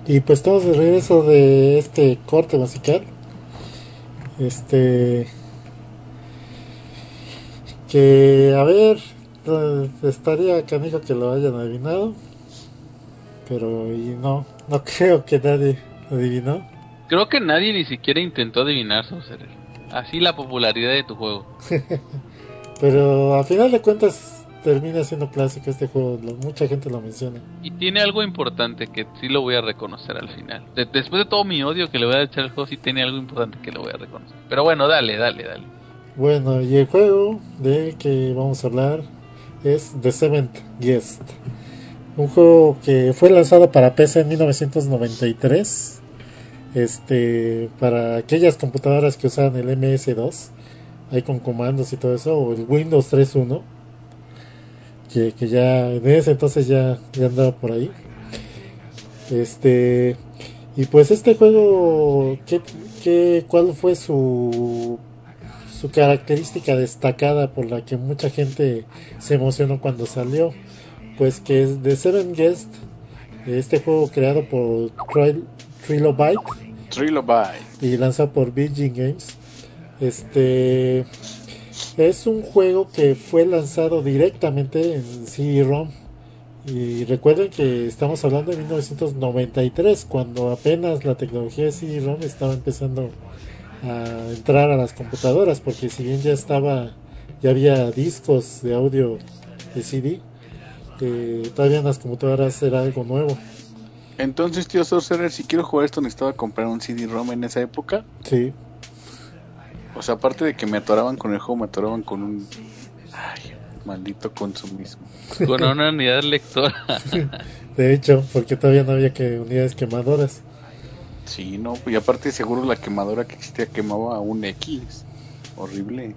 Y pues estamos de regreso de este corte musical. Este. Que a ver, estaría canijo que lo hayan adivinado. Pero y no, no creo que nadie lo adivinó. Creo que nadie ni siquiera intentó adivinar, Saucerer. Así la popularidad de tu juego. Pero a final de cuentas termina siendo clásico este juego, lo, mucha gente lo menciona. Y tiene algo importante que sí lo voy a reconocer al final. De, después de todo mi odio que le voy a echar al juego, sí tiene algo importante que lo voy a reconocer. Pero bueno, dale, dale, dale. Bueno, y el juego del que vamos a hablar es The Seventh Guest. Un juego que fue lanzado para P C en mil novecientos noventa y tres. Este, para aquellas computadoras que usaban el M S dos, ahí con comandos y todo eso, o el Windows tres punto uno, que, que ya en ese entonces ya, ya andaba por ahí. Este, y pues este juego, ¿qué, qué, ¿cuál fue su, su característica destacada por la que mucha gente se emocionó cuando salió? Pues que es The Seven Guest, este juego creado por Trill, Trilobyte, Trilobyte y lanzado por Virgin Games. Este es un juego que fue lanzado directamente en C D-ROM. Y recuerden que estamos hablando de mil novecientos noventa y tres, cuando apenas la tecnología de C D-ROM estaba empezando a entrar a las computadoras, porque si bien ya estaba, ya había discos de audio de C D, eh, todavía en las computadoras era algo nuevo. Entonces, tío Sorcerer, si quiero jugar esto necesitaba comprar un C D-ROM en esa época. Sí. O sea, aparte de que me atoraban con el juego, me atoraban con un... Ay, maldito consumismo. Con una unidad lectora. De hecho, porque todavía no había que unidades quemadoras. Sí, no, y aparte seguro la quemadora que existía quemaba un X. Horrible.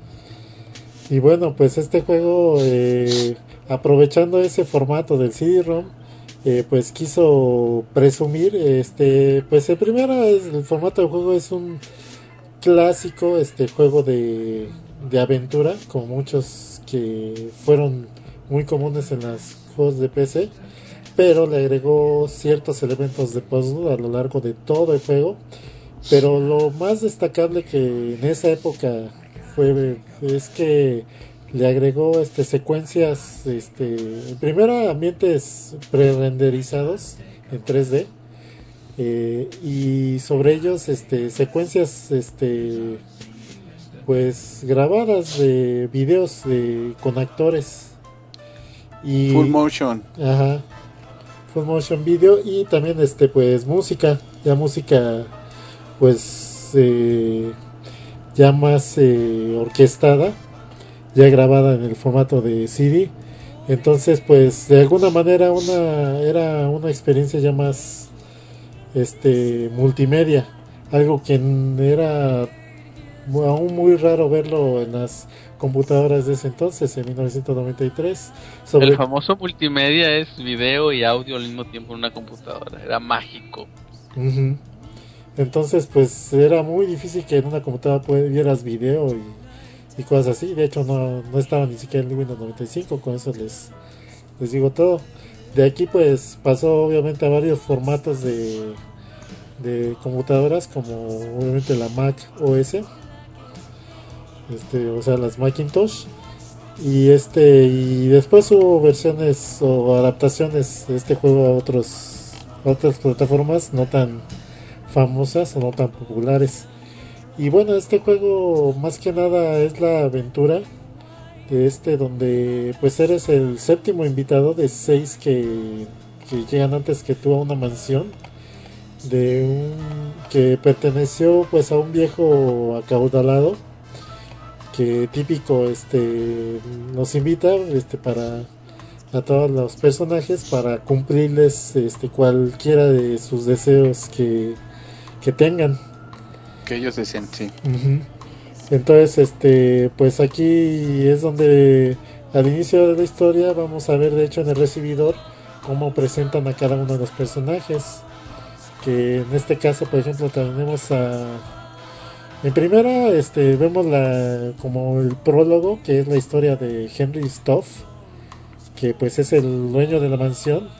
Y bueno, pues este juego, eh, aprovechando ese formato del C D-ROM, eh, pues quiso presumir, este, pues el primero es, el formato de juego es un clásico, este juego de, de aventura, como muchos que fueron muy comunes en los juegos de P C, pero le agregó ciertos elementos de puzzle a lo largo de todo el juego. Pero lo más destacable que en esa época fue es que le agregó este secuencias, este primero ambientes pre-renderizados en tres D, eh, y sobre ellos este secuencias este pues grabadas de videos de, con actores y Full motion. Ajá, full motion video, y también este pues música, ya música pues eh, ya más eh, orquestada, ya grabada en el formato de C D. Entonces pues de alguna manera una era una experiencia ya más este multimedia, algo que era aún muy raro verlo en las computadoras de ese entonces, en mil novecientos noventa y tres. Sobre... El famoso multimedia es video y audio al mismo tiempo en una computadora, era mágico. Uh-huh. Entonces pues era muy difícil que en una computadora vieras video y, y cosas así. De hecho no, no estaba ni siquiera en Windows noventa y cinco, con eso les, les digo todo. De aquí pues pasó obviamente a varios formatos de, de computadoras, como obviamente la Mac O S, este, o sea las Macintosh, y este y después hubo versiones o adaptaciones de este juego a otros a otras plataformas no tan famosas o no tan populares. Y bueno, este juego más que nada es la aventura de este, donde pues eres el séptimo invitado de seis que, que llegan antes que tú a una mansión de un que perteneció pues a un viejo acaudalado que típico este nos invita este para a todos los personajes para cumplirles este cualquiera de sus deseos que que tengan, que ellos decían, sí. Uh-huh. Entonces este pues aquí es donde al inicio de la historia vamos a ver de hecho en el recibidor cómo presentan a cada uno de los personajes, que en este caso por ejemplo tenemos a en primera este vemos la como el prólogo, que es la historia de Henry Stoff, que pues es el dueño de la mansión,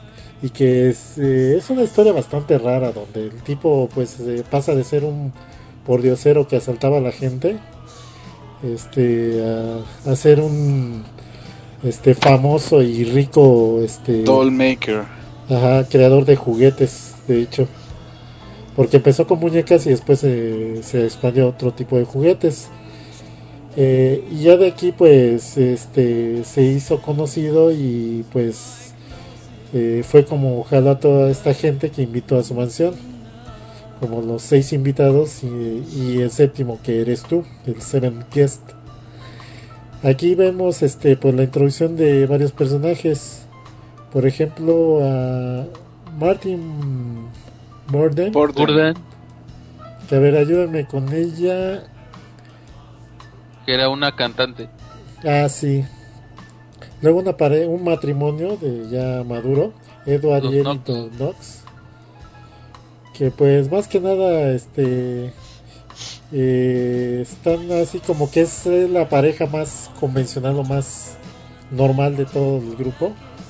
y que es, eh, es una historia bastante rara donde el tipo pues eh, pasa de ser un pordiosero que asaltaba a la gente este a, a ser un este famoso y rico este Doll maker. Ajá, creador de juguetes, de hecho, porque empezó con muñecas y después eh, se expandió a otro tipo de juguetes. Eh, y ya de aquí pues este se hizo conocido y pues eh, fue como jaló a toda esta gente que invitó a su mansión, como los seis invitados y, y el séptimo que eres tú, el seventh guest. Aquí vemos este pues la introducción de varios personajes, por ejemplo a Martin Borden, Burden, que a ver ayúdame con ella. que era una cantante. Ah, sí. Luego una pare un matrimonio de ya maduro, Edward Los y Ellington Knox, que pues más que nada este eh, están así como que es eh, la pareja más convencional o más normal de todo el grupo.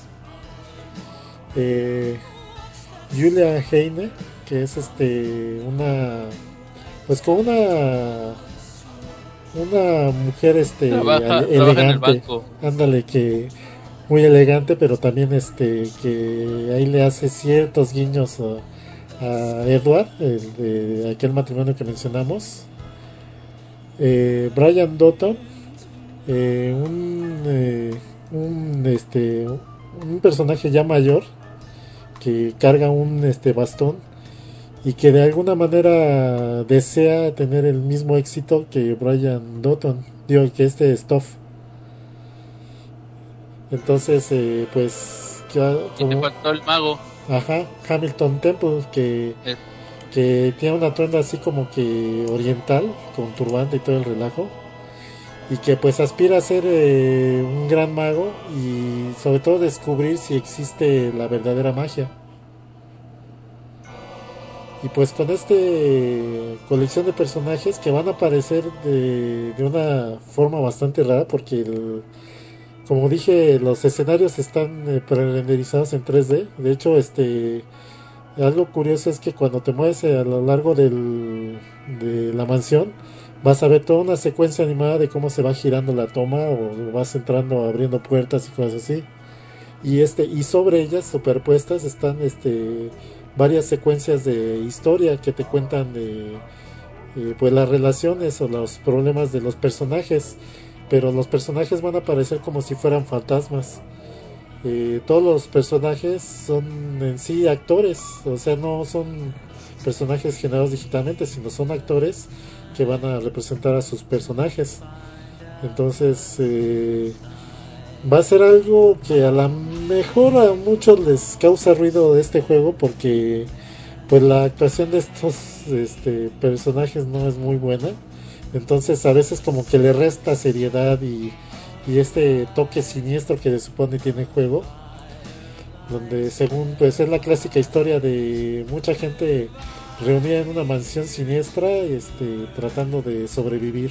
Eh, Julia Heine, que es este una pues como una una mujer este Trabaja, ele- trabaja en el elegante, banco. ándale, que muy elegante, pero también este que ahí le hace ciertos guiños a, a Edward, el de aquel matrimonio que mencionamos. eh, Brian Dotton, eh, un eh, un este un personaje ya mayor que carga un este bastón y que de alguna manera desea tener el mismo éxito que Brian Dotton, digo, que este Stoff. Entonces, eh, pues, ya Y te como, faltó el mago. ajá, Hamilton Temple, que, Es- que tiene una atuendo así como que oriental, con turbante y todo el relajo, y que pues aspira a ser eh, un gran mago y sobre todo descubrir si existe la verdadera magia. Y pues con este colección de personajes que van a aparecer de, de una forma bastante rara, porque el, como dije, los escenarios están eh, pre-renderizados en tres D. De hecho, este algo curioso es que cuando te mueves a lo largo del, de la mansión, vas a ver toda una secuencia animada de cómo se va girando la toma o vas entrando abriendo puertas y cosas así. Y este y sobre ellas superpuestas están este varias secuencias de historia que te cuentan de eh, pues las relaciones o los problemas de los personajes, pero los personajes van a aparecer como si fueran fantasmas. Eh, todos los personajes son en sí actores, o sea, no son personajes generados digitalmente, sino son actores que van a representar a sus personajes. Entonces eh, va a ser algo que a lo mejor a muchos les causa ruido de este juego, porque pues la actuación de estos este, personajes no es muy buena. Entonces a veces como que le resta seriedad y, y este toque siniestro que se supone tiene el juego, donde según pues es la clásica historia de mucha gente reunida en una mansión siniestra, este, tratando de sobrevivir.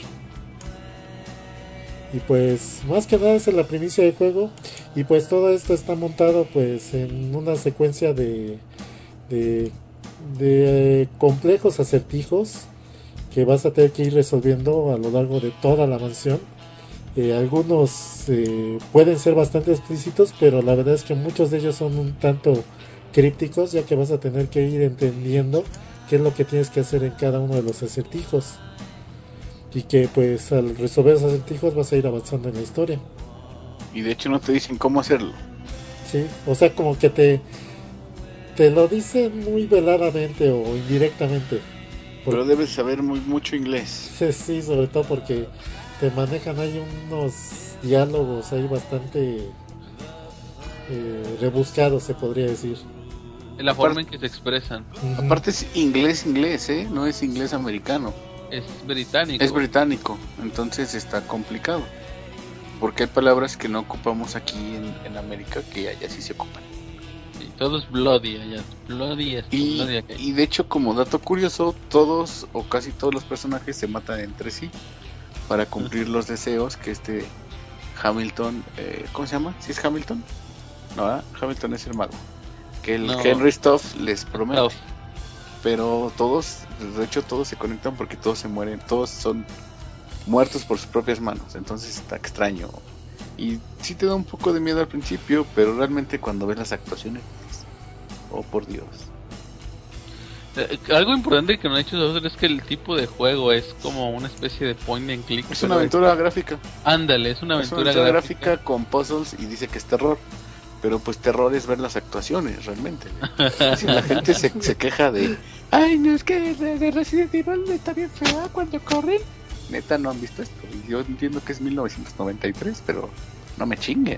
Y pues más que nada esa es la primicia del juego, y pues todo esto está montado pues en una secuencia de de, de complejos acertijos que vas a tener que ir resolviendo a lo largo de toda la mansión. Eh, algunos eh, pueden ser bastante explícitos, pero la verdad es que muchos de ellos son un tanto crípticos, ya que vas a tener que ir entendiendo qué es lo que tienes que hacer en cada uno de los acertijos, y que pues al resolver esos acertijos vas a ir avanzando en la historia. Y de hecho no te dicen cómo hacerlo. Sí, o sea, como que te te lo dicen muy veladamente o indirectamente. Por- Pero debes saber muy mucho inglés. Sí, sobre todo porque te manejan ahí unos diálogos ahí bastante eh, rebuscados, se podría decir. En la forma en que se expresan. Ujú. Aparte es inglés inglés, ¿eh? No es inglés americano. Es británico. Es británico, entonces está complicado. Porque hay palabras que no ocupamos aquí en, en América que allá sí se ocupan. Sí, todo es bloody allá. Bloody esto, Y, bloody aquello. y de hecho, como dato curioso, todos o casi todos los personajes se matan entre sí para cumplir los deseos que este Hamilton, eh, ¿cómo se llama? ¿Sí es Hamilton? No, ¿verdad? Hamilton es el mago. que el No. Henry Stuff les promete. No. Pero todos, de hecho todos se conectan porque todos se mueren, todos son muertos por sus propias manos, entonces está extraño. Y sí te da un poco de miedo al principio, pero realmente cuando ves las actuaciones, dices, oh por Dios. Eh, algo importante que no he dicho nosotros es que el tipo de juego es como una especie de point and click. Es una aventura gráfica. Ándale, es una Es aventura, una aventura gráfica. gráfica con puzzles y dice que es terror. Pero pues terror es ver las actuaciones, realmente. Si la gente se, se queja de, ay, no, es que de, de Resident Evil está bien fea cuando corren. Neta, no han visto esto. Yo entiendo que es mil novecientos noventa y tres, pero no me chinguen.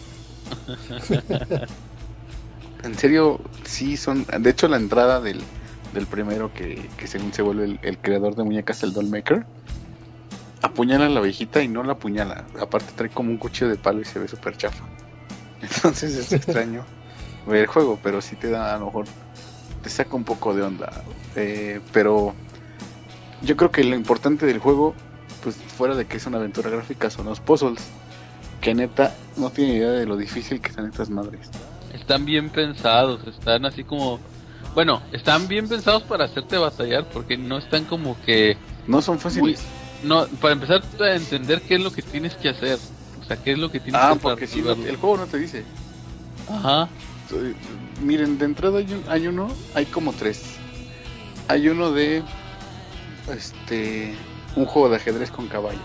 En serio, sí son... De hecho, la entrada del, del primero, que, que según se vuelve el, el creador de muñecas, el Dollmaker, apuñala a la viejita y no la apuñala. Aparte trae como un cuchillo de palo y se ve súper chafa. Entonces es extraño ver el juego, pero sí te da, a lo mejor te saca un poco de onda. Eh, pero yo creo que lo importante del juego, pues fuera de que es una aventura gráfica, son los puzzles. Que neta no tiene idea de lo difícil que están estas madres. Están bien pensados, están así como... Bueno, están bien pensados para hacerte batallar, porque no están como que... No son fáciles. Muy, no, para empezar a entender qué es lo que tienes que hacer. O sea, qué es lo que tienes Ah, que hacer. porque si no, el juego no te dice. Ajá. Miren, de entrada hay, un, hay uno, hay como tres. Hay uno de este un juego de ajedrez con caballos,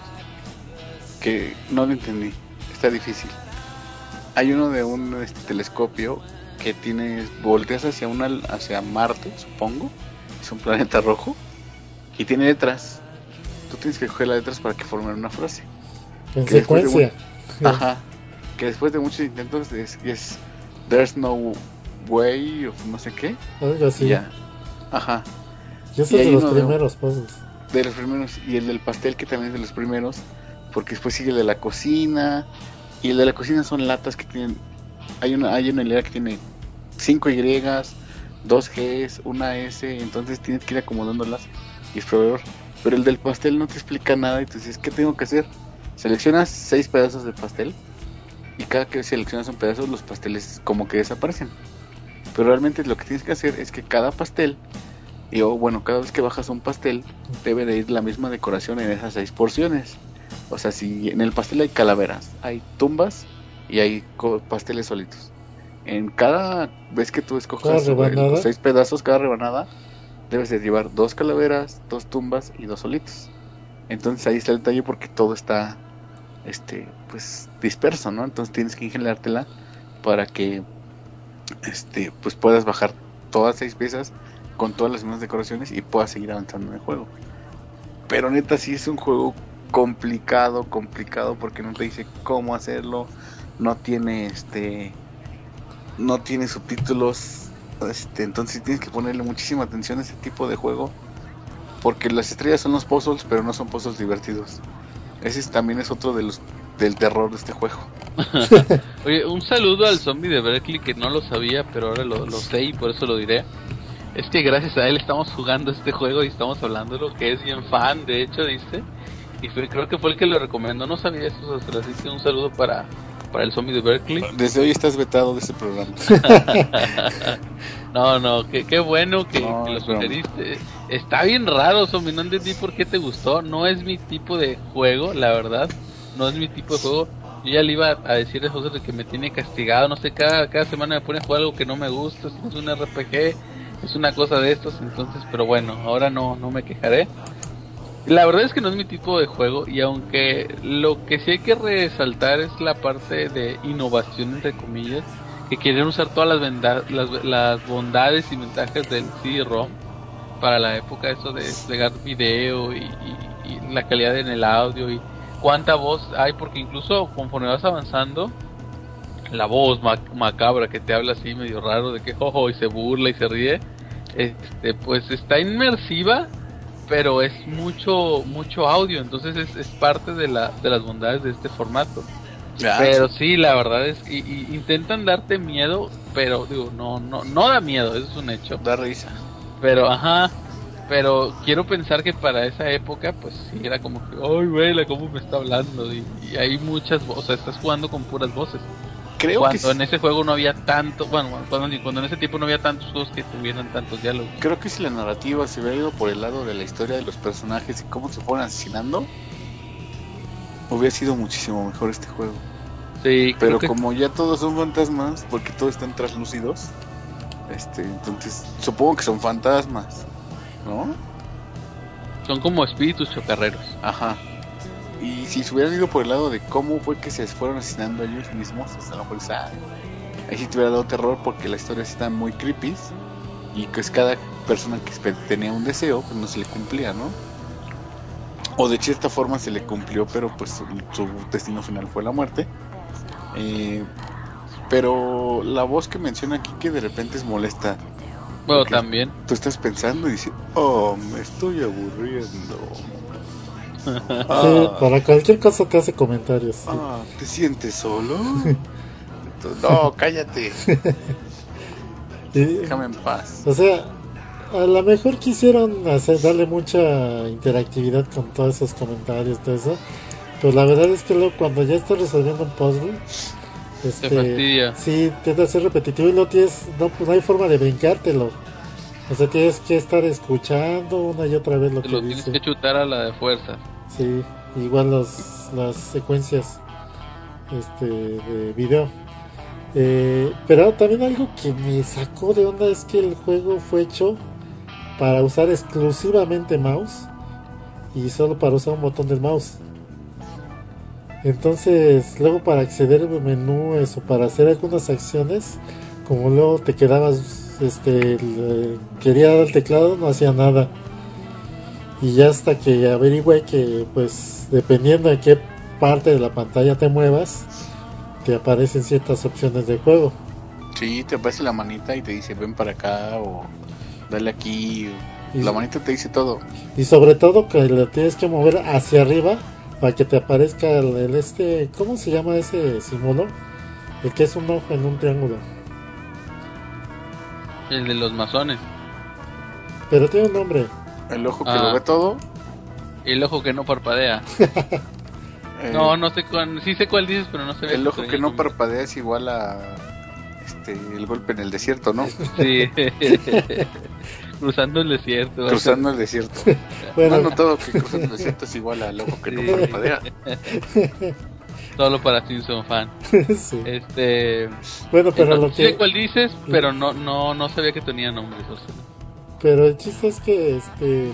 que no lo entendí, está difícil. Hay uno de un este, telescopio que tienes, volteas hacia una hacia Marte, supongo, es un planeta rojo y tiene letras. Tú tienes que coger las letras para que formen una frase. En Que después de secuencia. mu- Ajá. Que después de muchos intentos es, es there's no way of no sé qué. Algo así. Ya. Ajá. Yo Y soy de hay los uno de- primeros puzzles. De los primeros. Y el del pastel, que también es de los primeros. Porque después sigue el de la cocina. Y el de la cocina son latas que tienen. Hay una, hay una hilera que tiene cinco Y, dos Gs, una S. Entonces tienes que ir acomodándolas. Y es proveedor. Pero el del pastel no te explica nada. Y tú dices, ¿qué tengo que hacer? Seleccionas seis pedazos de pastel. Y cada que seleccionas un pedazo, los pasteles como que desaparecen. Pero realmente lo que tienes que hacer es que cada pastel, y o bueno, cada vez que bajas un pastel, debe de ir la misma decoración en esas seis porciones. O sea, si en el pastel hay calaveras, hay tumbas y hay co- pasteles solitos. En cada vez que tú escojas Cada rebanada. los seis pedazos, cada rebanada, debes de llevar dos calaveras, dos tumbas y dos solitos. Entonces ahí está el detalle, porque todo está este pues disperso, ¿no? Entonces tienes que ingeniártela para que este pues puedas bajar todas seis piezas con todas las mismas decoraciones y puedas seguir avanzando en el juego. Pero neta sí es un juego complicado, complicado porque no te dice cómo hacerlo, no tiene este no tiene subtítulos, este, entonces tienes que ponerle muchísima atención a ese tipo de juego, porque las estrellas son los puzzles, pero no son puzzles divertidos. Ese es, también es otro de los del terror de este juego. Oye, un saludo al zombie de Berkeley, que no lo sabía, pero ahora lo, lo sé y por eso lo diré. Es que gracias a él estamos jugando este juego y estamos hablando de lo que es bien fan, de hecho, dice. Y fue, creo que fue el que lo recomendó, no sabía eso, así que un saludo para, para el zombie de Berkeley. Desde hoy estás vetado de este programa. No, no, qué, qué bueno que, No, que lo es broma. sugeriste. Está bien raro, zombie, no entendí por qué te gustó. No es mi tipo de juego, la verdad. No es mi tipo de juego. Yo ya le iba a decir a José de que me tiene castigado. No sé, cada, cada semana me pone a jugar algo que no me gusta. Esto es un R P G, es una cosa de estos. Entonces, pero bueno, ahora no, no me quejaré. La verdad es que no es mi tipo de juego. Y aunque lo que sí hay que resaltar es la parte de innovación, entre comillas, que quieren usar todas las, venda- las, las bondades y ventajas del C D-ROM para la época, eso de desplegar video y, y, y la calidad en el audio y cuánta voz hay, porque incluso conforme vas avanzando, la voz ma- macabra que te habla así medio raro de que jojo y se burla y se ríe, este pues está inmersiva, pero es mucho mucho audio, entonces es, es parte de la de las bondades de este formato. Ya, Pero sí, la verdad es que y, y intentan darte miedo, pero digo, no no no da miedo, eso es un hecho. da risa. Pero ajá, pero quiero pensar que para esa época pues sí era como que, ay, vela cómo me está hablando y, y hay muchas voces, o sea, estás jugando con puras voces. Creo cuando que en ese juego no había tanto, bueno, cuando, cuando en ese tiempo no había tantos juegos que tuvieran tantos diálogos. Creo que si la narrativa se hubiera ido por el lado de la historia de los personajes y cómo se fueron asesinando, hubiera sido muchísimo mejor este juego. Sí, pero que... como ya todos son fantasmas, porque todos están translúcidos, este, entonces supongo que son fantasmas, ¿no? Son como espíritus chocarreros. Ajá. Y si se hubieran ido por el lado de cómo fue que se fueron asesinando a ellos mismos, hasta a lo mejor ah, ahí sí te hubiera dado terror, porque la historia está muy creepy y que es cada persona que tenía un deseo, pues no se le cumplía, ¿no? O de cierta forma se le cumplió, pero pues su, su destino final fue la muerte. Eh, pero la voz que menciona aquí que de repente es molesta. Bueno, también. Tú estás pensando y dices, oh, me estoy aburriendo. Ah, sí, para cualquier cosa te hace comentarios. Sí. Ah, ¿te sientes solo? Entonces, no, cállate. Y, déjame en paz. O sea, a lo mejor quisieron hacer, darle mucha interactividad con todos esos comentarios, todo eso. Pero la verdad es que luego cuando ya estás resolviendo un puzzle, este, te fastidia. Sí, tiende a ser repetitivo y no tienes, no, pues no hay forma de brincártelo. O sea, tienes que estar escuchando una y otra vez lo te que lo dice. Tienes que chutar a la de fuerza. Sí, igual los, las secuencias este, de video. Eh, pero también algo que me sacó de onda es que el juego fue hecho para usar exclusivamente mouse y solo para usar un botón del mouse. Entonces, luego para acceder al menú o para hacer algunas acciones, como luego te quedabas, este, el, quería dar el teclado, no hacía nada. Y ya hasta que averigüé que, pues, dependiendo de qué parte de la pantalla te muevas, te aparecen ciertas opciones de juego. Sí, te aparece la manita y te dice ven para acá o dale aquí. Y, la manita te dice todo. Y sobre todo que la tienes que mover hacia arriba para que te aparezca el, el este, ¿cómo se llama ese símbolo? El que es un ojo en un triángulo. El de los masones. Pero tiene un nombre. El ojo que ah, lo ve todo. El ojo que no parpadea. eh, no, no sé cuál, sí sé cuál dices, pero no sé. El ojo que no parpadea es igual a este el golpe en el desierto, ¿no? Sí. Cruzando el desierto. Cruzando el desierto. Bueno, no, no todo que cruzando el desierto es igual al ojo que sí. no parpadea. Solo para Simpson fan. Sí. Este. Bueno, pero entonces, lo que. Sé cuál dices, pero no, no, no sabía que tenía nombres. O sea. Pero el chiste es que este.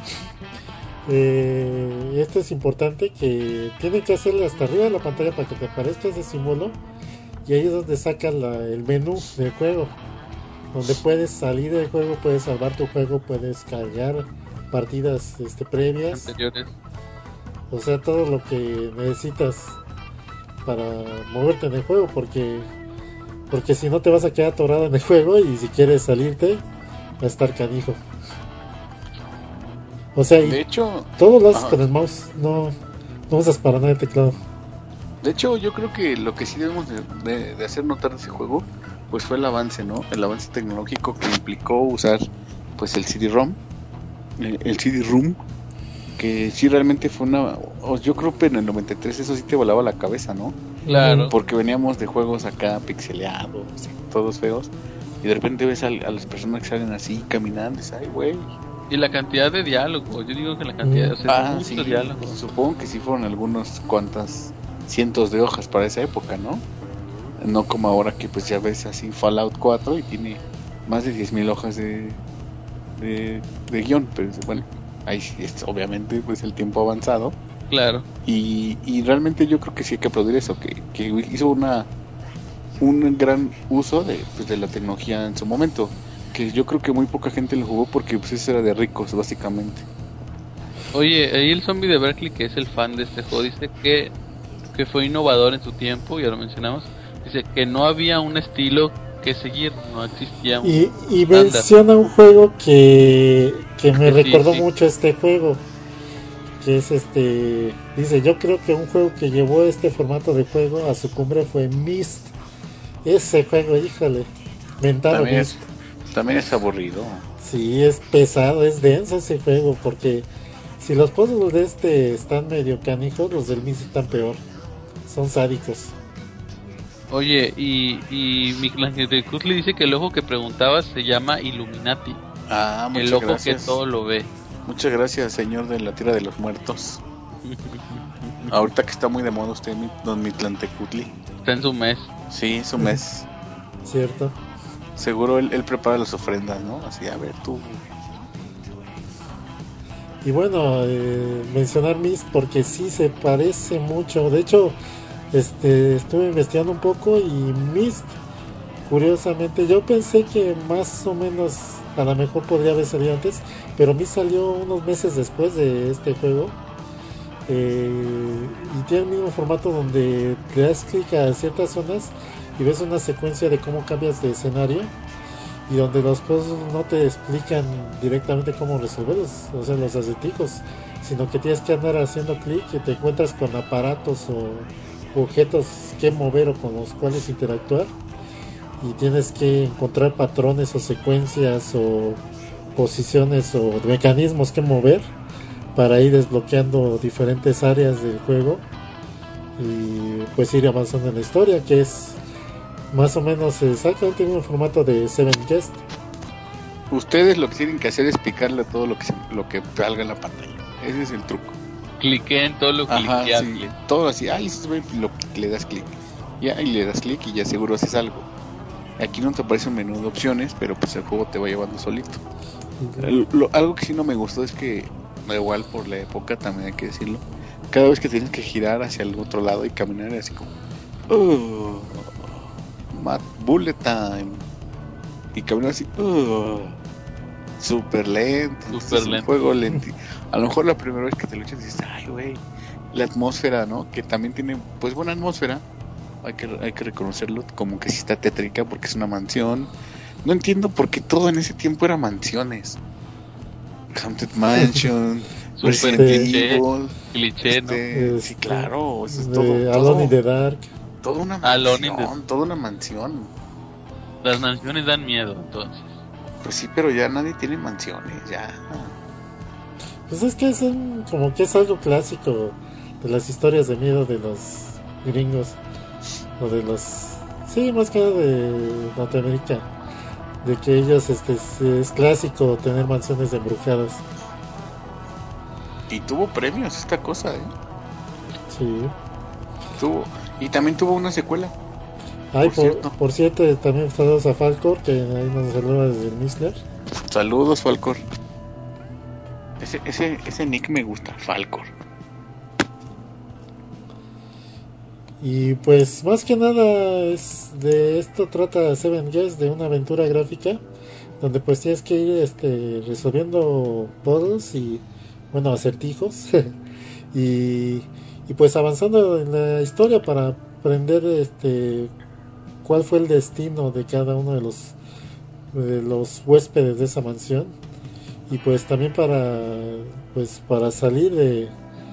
Eh, esto es importante, que tienen que hacerle hasta arriba de la pantalla para que te aparezca ese símbolo, y ahí es donde saca la, el menú del juego, donde puedes salir del juego, puedes salvar tu juego, puedes cargar partidas este, previas anteriores. O sea, todo lo que necesitas para moverte en el juego, porque porque si no te vas a quedar atorado en el juego, y si quieres salirte va a estar canijo. O sea, de hecho, todo lo haces ajá. con el mouse, no, no usas para nada el teclado. De hecho, yo creo que lo que sí debemos de, de, de hacer notar de ese juego, pues fue el avance, ¿no? El avance tecnológico que implicó usar, pues, el C D-ROM, el, el C D-ROM, que sí realmente fue una... Yo creo que en el noventa y tres eso sí te volaba la cabeza, ¿no? Claro. Porque veníamos de juegos acá pixeleados, todos feos, y de repente ves a, a las personas que salen así caminando y dices, ay, güey. Y la cantidad de diálogo, yo digo que la cantidad, Mm. o sea, Ah, muchos sí, diálogos. supongo que sí fueron algunos cuantas cientos de hojas para esa época, ¿no? No como ahora que pues ya ves así Fallout cuatro y tiene más de diez mil hojas de, de, de guión, pero bueno, ahí sí es obviamente pues el tiempo avanzado. Claro. Y, y realmente yo creo que sí hay que aplaudir eso, que, que hizo una un gran uso de, pues, de la tecnología en su momento, que yo creo que muy poca gente lo jugó porque pues eso era de ricos básicamente. Oye, ahí el zombie de Berkeley, que es el fan de este juego, dice que, que fue innovador en su tiempo, ya lo mencionamos. Dice que no había un estilo que seguir, no existía un Y, y estándar. menciona un juego que, que me Sí, recordó sí. mucho a este juego, que es este, dice, yo creo que un juego que llevó este formato de juego a su cumbre fue Myst. Ese juego, híjole, mentado También Myst. es, también es aburrido. Sí, es pesado, es denso ese juego, porque si los puzzles de este están medio canijos, los del Myst están peor, son sádicos. Oye, y, y Michelangelo dice que el ojo que preguntabas se llama Illuminati. Ah, muchas el ojo gracias. que todo lo ve. Muchas gracias, señor de la Tierra de los Muertos. Ahorita que está muy de moda usted, mi- don Mitlantecutli. Está en su mes. Sí, su mes. Cierto. Seguro él, él prepara las ofrendas, ¿no? Así, a ver, tú. Y bueno, eh, mencionar Myst porque sí se parece mucho. De hecho, este, estuve investigando un poco y Myst, curiosamente, yo pensé que más o menos a lo mejor podría haber salido antes, pero Myst salió unos meses después de este juego. Eh, y tiene el mismo formato donde le das clic a ciertas zonas y ves una secuencia de cómo cambias de escenario, y donde los puzzles no te explican directamente cómo resolverlos, o sea, los acertijos, sino que tienes que andar haciendo clic y te encuentras con aparatos o objetos que mover o con los cuales interactuar, y tienes que encontrar patrones o secuencias o posiciones o mecanismos que mover para ir desbloqueando diferentes áreas del juego y pues ir avanzando en la historia, que es más o menos exactamente el mismo formato de Seven Guest. Ustedes lo que tienen que hacer es picarle todo lo que se- lo que salga en la pantalla. Ese es el truco. Cliqué en todo lo Ajá, sí, cliqueable. todo así. Ay, eso es lo que le das clic. Ya, y le das clic y ya seguro haces algo. Aquí no te aparece un menú de opciones, pero pues el juego te va llevando solito. El- lo- algo que sí no me gustó es que, da igual por la época también hay que decirlo, cada vez que tienes que girar hacia el otro lado y caminar así como "Ugh, Mad Bullet Time", y caminar así "Ugh", súper lento. Súper Entonces, un lento. juego lento. A lo mejor la primera vez que te lo echas dices, ay güey, la atmósfera, ¿no? Que también tiene pues buena atmósfera. Hay que, hay que reconocerlo, como que sí está tétrica porque es una mansión. No entiendo por qué todo en ese tiempo era mansiones. Haunted Mansion, Súper Resident cliché, Evil. cliché, ¿no? Este, sí, Este, claro, eso es de todo, Alone todo, in the Dark. toda una Alone in the- mansión, toda una mansión. Las mansiones dan miedo, entonces. Pues sí, pero ya nadie tiene mansiones, ya. Pues es que es un- como que es algo clásico de las historias de miedo de los gringos o de los, sí, más que nada de Norteamérica, de que ellos este es, es clásico tener mansiones embrujadas. Y tuvo premios esta cosa, ¿eh? Sí. Tuvo. Y también tuvo una secuela. Ay, Por por, cierto. por cierto, también saludos a Falcor, que ahí nos saluda desde el Misler. Saludos, Falcor. Ese, ese, ese nick me gusta, Falcor. Y pues más que nada es de esto trata Seven Guest, de una aventura gráfica donde pues tienes que ir este resolviendo puzzles y bueno, acertijos y, y pues avanzando en la historia para aprender este cuál fue el destino de cada uno de los de los huéspedes de esa mansión, y pues también para pues para salir de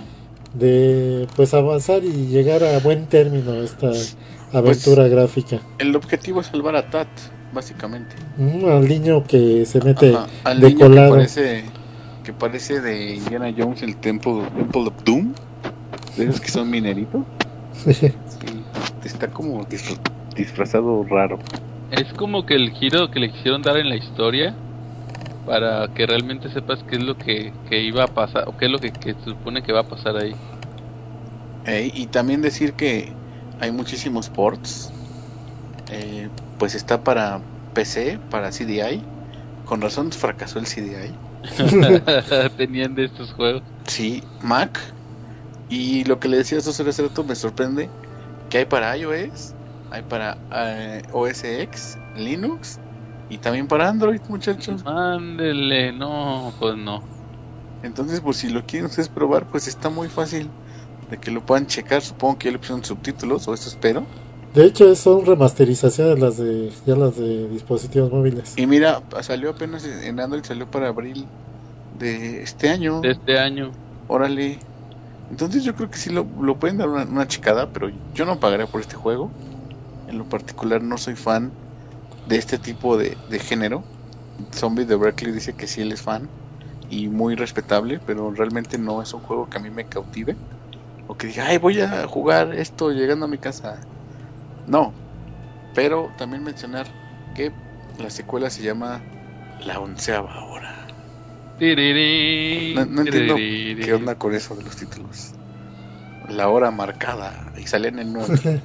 de pues avanzar y llegar a buen término esta aventura Pues, gráfica. el objetivo es salvar a Tat, básicamente. Mm, al niño que se mete Ajá, al de niño que colado. parece, que parece de Indiana Jones, el Temple, Temple of Doom. De esos que son mineritos. Sí, está como disfra- disfrazado raro. Es como que el giro que le quisieron dar en la historia para que realmente sepas qué es lo que, que iba a pasar o qué es lo que, que se supone que va a pasar ahí. Eh, y también decir que hay muchísimos ports. Eh, pues está para P C, para C D I. Con razón fracasó el C D I. Tenían de estos juegos. Sí, Mac. Y lo que le decía a hace rato me sorprende que hay para iOS, hay para eh, O S X, Linux y también para Android, muchachos. Mándele, no, pues no. Entonces, pues si lo quieren ustedes probar, pues está muy fácil de que lo puedan checar. Supongo que ya le pusieron subtítulos, o eso espero. De hecho, son remasterizaciones las de ya las de dispositivos móviles. Y mira, salió apenas en Android, salió para abril de este año. De este año. Órale. Entonces yo creo que sí lo, lo pueden dar una, una checada, pero yo no pagaré por este juego. En lo particular no soy fan de este tipo de, de género. Zombie de Berkeley dice que sí él es fan y muy respetable, pero realmente no es un juego que a mí me cautive o que diga, ay, voy a jugar esto llegando a mi casa. No, Pero también mencionar que la secuela se llama La Onceava Hora. No, no entiendo qué onda con eso de los títulos. La hora marcada y sale en el nueve.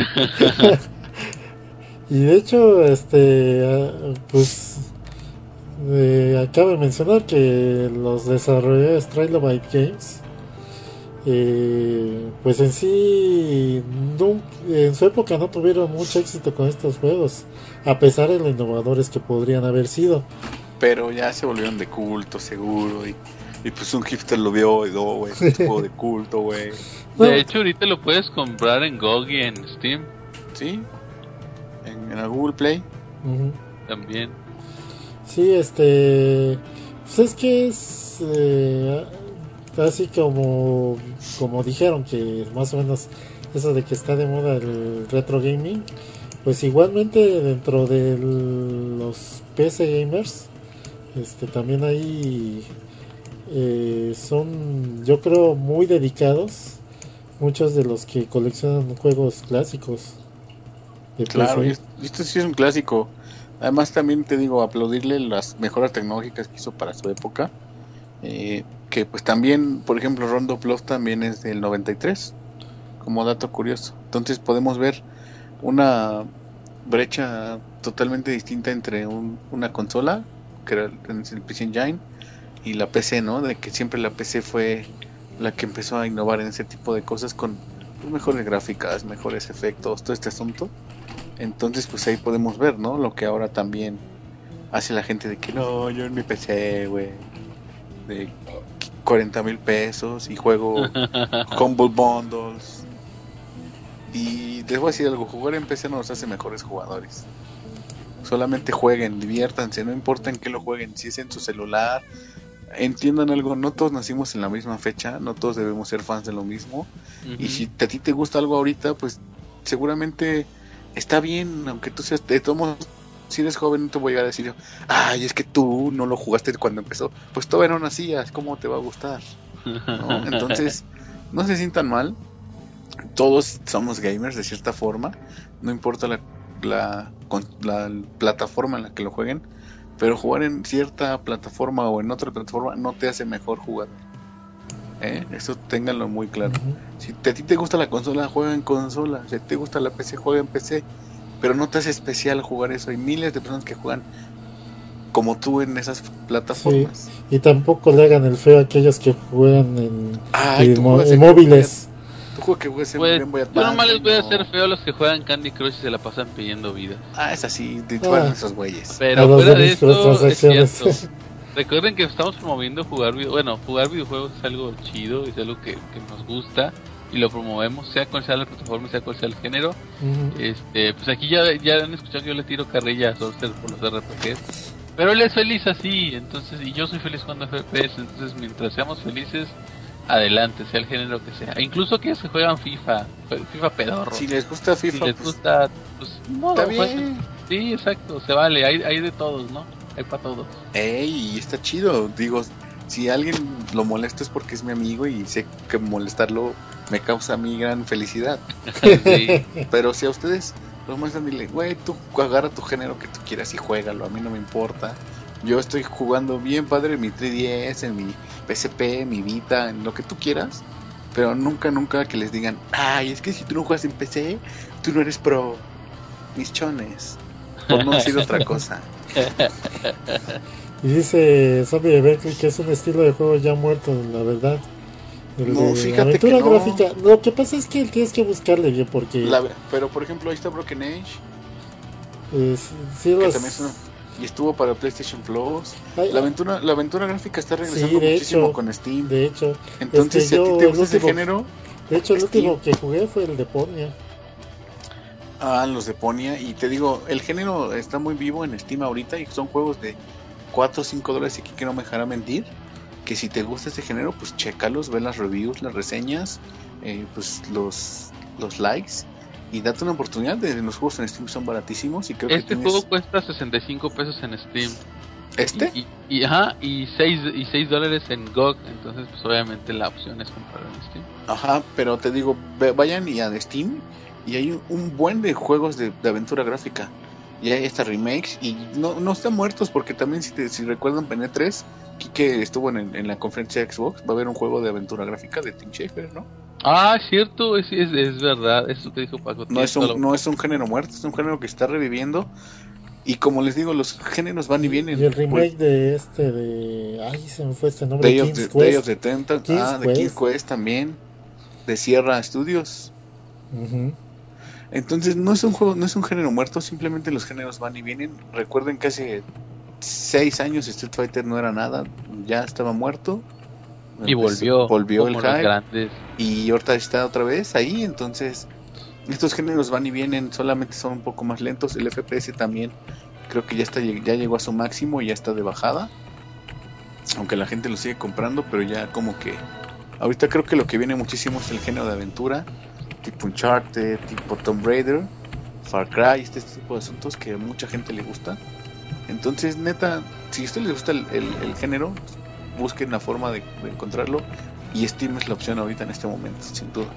Y de hecho, este, pues eh, acabo de mencionar que los desarrolladores Trilobite Games, eh, pues en sí, no, en su época no tuvieron mucho éxito con estos juegos, a pesar de lo innovadores que podrían haber sido. Pero ya se volvieron de culto, seguro. Y, y pues un hipster lo vio y no, güey, es un juego de culto, güey. De hecho, ahorita lo puedes comprar en G O G y en Steam. Sí, en, en la Google Play. Uh-huh. También. Sí, este. Pues es que es. Eh, así como. Como dijeron que más o menos. Eso de que está de moda el retro gaming. Pues igualmente dentro de los P C gamers. Este también hay. Eh, son, yo creo, muy dedicados. Muchos de los que coleccionan juegos clásicos de claro, P C. Y esto sí es un clásico. Además también te digo, aplaudirle las mejoras tecnológicas que hizo para su época, eh, que pues también, por ejemplo, Rondo of Love también es del noventa y tres, como dato curioso. Entonces podemos ver una brecha totalmente distinta entre un, una consola, que era el P C Engine, y la P C, ¿no? De que siempre la P C fue la que empezó a innovar en ese tipo de cosas con pues, mejores gráficas, mejores efectos, todo este asunto. Entonces pues ahí podemos ver, ¿no? Lo que ahora también hace la gente de que no, yo en mi P C, güey, de cuarenta mil pesos y juego Humble Bundles. Y les voy a decir algo, jugar en P C no nos hace mejores jugadores. Solamente jueguen, diviértanse, no importa en qué lo jueguen, si es en su celular. Entiendan algo, no todos nacimos en la misma fecha, no todos debemos ser fans de lo mismo. Uh-huh. Y si a ti te gusta algo ahorita, pues seguramente está bien, aunque tú seas de todos, si eres joven no te voy a llegar a decir yo, ay, es que tú no lo jugaste cuando empezó, pues todavía no nacías, ¿cómo te va a gustar? ¿No? Entonces, no se sientan mal, todos somos gamers de cierta forma, no importa la, la, la plataforma en la que lo jueguen, pero jugar en cierta plataforma o en otra plataforma no te hace mejor jugador. ¿Eh? Eso ténganlo muy claro. Uh-huh. Si te, a ti te gusta la consola, juega en consola. Si te gusta la P C, juega en P C. Pero no te hace especial jugar eso. Hay miles de personas que juegan como tú en esas plataformas. Sí. Y tampoco le hagan el feo a aquellos que juegan en, Ay, en, mo- en móviles. Tú juegas que juegas en pues, Game Boy Advance. Yo nomás les voy a no. hacer feo a los que juegan Candy Crush y se la pasan pidiendo vida. Ah, es así. De ah. esos güeyes. Pero fuera de eso, es cierto. Recuerden que estamos promoviendo jugar video, bueno, jugar videojuegos es algo chido, es algo que, que nos gusta y lo promovemos, sea cual sea la plataforma, sea cual sea el género. Uh-huh. Este, pues aquí ya, ya han escuchado que yo le tiro carrilla a Sorcer por los R P Gs, pero él es feliz así, entonces, y yo soy feliz jugando F P S, entonces mientras seamos felices, adelante, sea el género que sea. Incluso que se juegan FIFA, FIFA pedorro. Si les gusta FIFA, si les pues, gusta, pues no, está pues, bien. Sí, exacto, se vale, hay, hay de todos, ¿no? Hay para todos. Ey, está chido. Digo, si alguien lo molesta es porque es mi amigo y sé que molestarlo me causa a mí gran felicidad. Sí. Pero si a ustedes los muestran, dile, güey, tú agarra tu género que tú quieras y juégalo, a mí no me importa. Yo estoy jugando bien padre en mi tres D S, en mi P S P, en mi Vita, en lo que tú quieras. Pero nunca, nunca que les digan, ay, es que si tú no juegas en P C, tú no eres pro. Mis chones. Por no decir otra cosa. Y dice Zombie de Berkeley que es un estilo de juego ya muerto, la verdad. El no, de fíjate aventura que no. gráfica. Lo que pasa es que tienes que buscarle bien porque. La, pero por ejemplo, ahí está Broken Age. Eh, sí, los... también es una, y estuvo para PlayStation Plus. Ay, la aventura, la aventura gráfica está regresando sí, muchísimo hecho, con Steam. De hecho. Entonces, este, si a ti te gusta ese último, género. De hecho, el Steam. último que jugué fue el de Ponia. Ah, los de Ponia. Y te digo, el género está muy vivo en Steam ahorita y son juegos de cuatro o cinco dólares y aquí que no me dejará mentir. Que si te gusta ese género, pues chécalos, ve las reviews, las reseñas, eh, pues los, los likes. Y date una oportunidad, de los juegos en Steam son baratísimos y creo este que tienes... juego cuesta sesenta y cinco pesos en Steam. ¿Este? Y, y, y ajá, y seis y seis dólares en G O G, entonces pues obviamente la opción es comprarlo en Steam. Ajá, pero te digo, vayan y a Steam y hay un, un buen de juegos de, de aventura gráfica. Y hay hasta remakes y no, no están muertos porque también si, te, si recuerdan P N tres, Kike estuvo en, en la conferencia de Xbox, va a haber un juego de aventura gráfica de Tim Schafer, ¿no? Ah, cierto, es, es, es verdad, eso que dijo Paco. No es, un, no es un género muerto, es un género que está reviviendo. Y como les digo, los géneros van y vienen. Y el remake por... de este, de... Ay, se me fue este nombre. Day of the, Day of the Tentacle, ah, de King Quest también. De Sierra Studios. Uh-huh. Entonces no es un juego, no es un género muerto, simplemente los géneros van y vienen. Recuerden que hace seis años Street Fighter no era nada, ya estaba muerto. Y volvió. Volvió el hype. Grandes. Y ahorita está otra vez ahí, entonces estos géneros van y vienen, solamente son un poco más lentos. El F P S también creo que ya está, ya llegó a su máximo y ya está de bajada. Aunque la gente lo sigue comprando, pero ya como que ahorita creo que lo que viene muchísimo es el género de aventura, tipo Uncharted, tipo Tomb Raider, Far Cry, este, este tipo de asuntos que a mucha gente le gusta. Entonces, neta, si a ustedes les gusta el, el, el género, busquen la forma de, de encontrarlo. Y Steam es la opción ahorita en este momento, sin duda.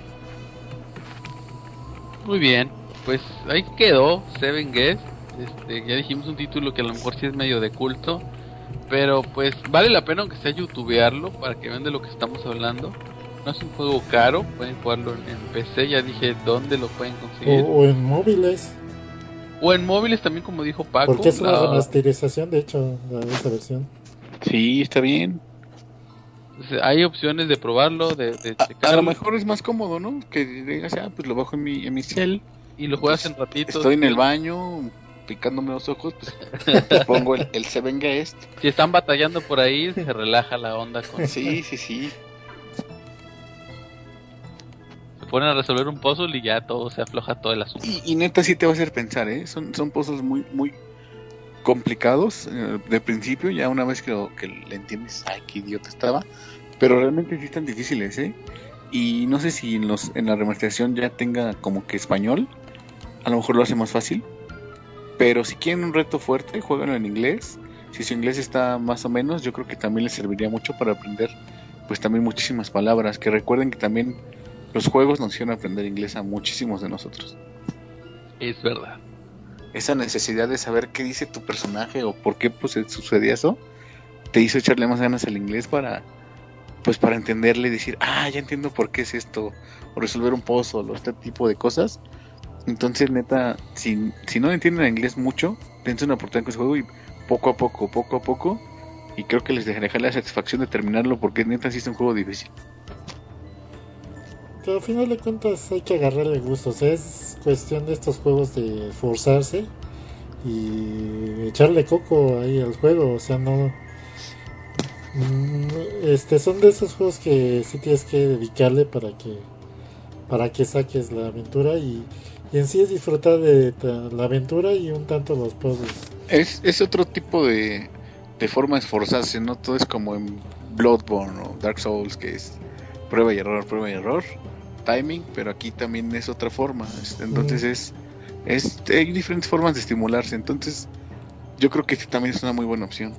Muy bien, pues ahí quedó Seven Guest. Este, ya dijimos un título que a lo mejor sí es medio de culto, pero pues vale la pena aunque sea youtubearlo para que vean de lo que estamos hablando. No es un juego caro, pueden jugarlo en, en P C, ya dije dónde lo pueden conseguir. O, o en móviles. O en móviles también, como dijo Paco. Porque es una la... remasterización, de hecho, de esa versión. Sí, está bien. O sea, hay opciones de probarlo, de, de a, a lo mejor es más cómodo, ¿no? Que digas, ah, pues lo bajo en mi, en mi cel. Y lo juegas pues, en ratitos. Estoy en el baño, picándome los ojos, pues pongo el, el Seven Guest. Si están batallando por ahí, se relaja la onda con... Sí, sí, sí. Se ponen a resolver un puzzle y ya todo se afloja, todo el asunto. Y, y neta sí te va a hacer pensar, ¿eh? Son, son puzzles muy, muy complicados eh, de principio, ya una vez que, lo, que le entiendes, ay, qué idiota estaba. Pero realmente sí están difíciles, ¿eh? Y no sé si en, los, en la remasterización ya tenga como que español. A lo mejor lo hace más fácil. Pero si quieren un reto fuerte, juegan en inglés. Si su inglés está más o menos, yo creo que también les serviría mucho para aprender pues también muchísimas palabras. Que recuerden que también los juegos nos hicieron aprender inglés a muchísimos de nosotros. Es verdad. Esa necesidad de saber qué dice tu personaje o por qué pues sucedía eso, te hizo echarle más ganas al inglés para... pues para entenderle y decir, ah, ya entiendo por qué es esto, o resolver un puzzle, o este tipo de cosas. Entonces, neta, si, si no entienden el inglés mucho, dense una oportunidad con ese juego y poco a poco, poco a poco, y creo que les dejaré la satisfacción de terminarlo, porque neta sí es un juego difícil. Pero al final de cuentas hay que agarrarle gusto, o sea, es cuestión de estos juegos de forzarse y echarle coco ahí al juego, o sea, no... Este son de esos juegos que sí tienes que dedicarle para que para que saques la aventura y, y en sí es disfrutar de, de la aventura y un tanto los puzzles. Es, es otro tipo de, de forma de esforzarse, no todo es como en Bloodborne o Dark Souls que es prueba y error, prueba y error, timing, pero aquí también es otra forma, entonces mm. es, es hay diferentes formas de estimularse, entonces yo creo que este también es una muy buena opción.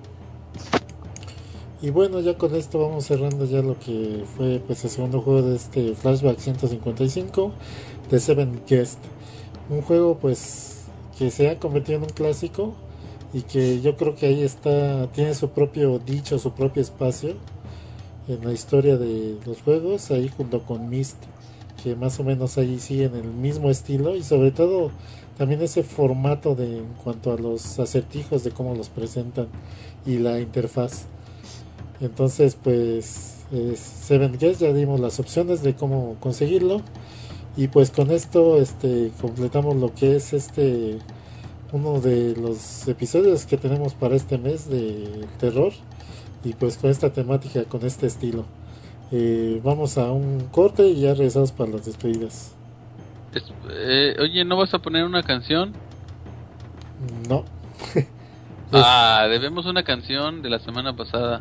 Y bueno, ya con esto vamos cerrando ya lo que fue pues el segundo juego de este Flashback ciento cincuenta y cinco de Seven Guest. Un juego pues que se ha convertido en un clásico y que yo creo que ahí está, tiene su propio nicho, su propio espacio en la historia de los juegos, ahí junto con Myst, que más o menos ahí siguen el mismo estilo y sobre todo también ese formato de en cuanto a los acertijos de cómo los presentan y la interfaz. Entonces pues eh, Seven Guest, ya dimos las opciones de cómo conseguirlo y pues con esto este completamos lo que es este uno de los episodios que tenemos para este mes de terror y pues con esta temática, con este estilo. Eh, vamos a un corte y ya regresamos para las despedidas. Es, eh, oye, ¿no vas a poner una canción? No. Ah, debemos una canción de la semana pasada.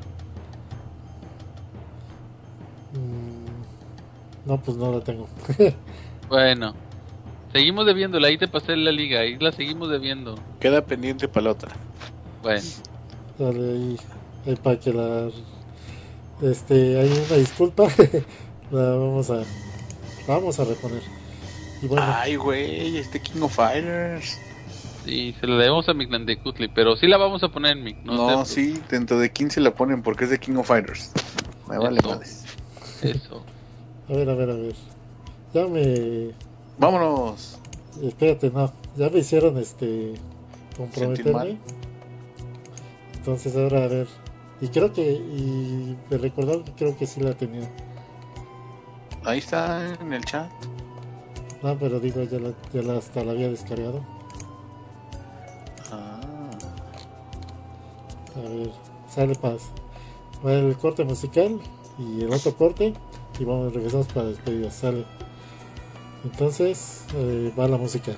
No, pues no la tengo. Bueno, seguimos debiéndola, ahí te pasé la liga, ahí la seguimos debiendo. Queda pendiente para la otra. Bueno. Dale ahí, ahí para que la... Este, hay una disculpa. La vamos a... La vamos a reponer. Y bueno, Ay, güey, este King of Fighters. Sí, se la debemos a Mictlantecuhtli, pero sí la vamos a poner en Mic. No, No, sé, sí, dentro de quince la ponen porque es de King of Fighters. Me vale Eso. madres. Eso. a ver, a ver, a ver. Ya me... Vámonos. Espérate, no. Ya me hicieron este... Sentir comprometerme. mal. Entonces ahora a ver. Y creo que... Y de recordar que creo que sí la tenía. Ahí está en el chat. No, pero digo, ya, la, ya la, hasta la había descargado. Ah. A ver, sale paz. Va el corte musical y el otro corte. Y vamos, regresamos para despedidas. Sale. Entonces, eh, va la música.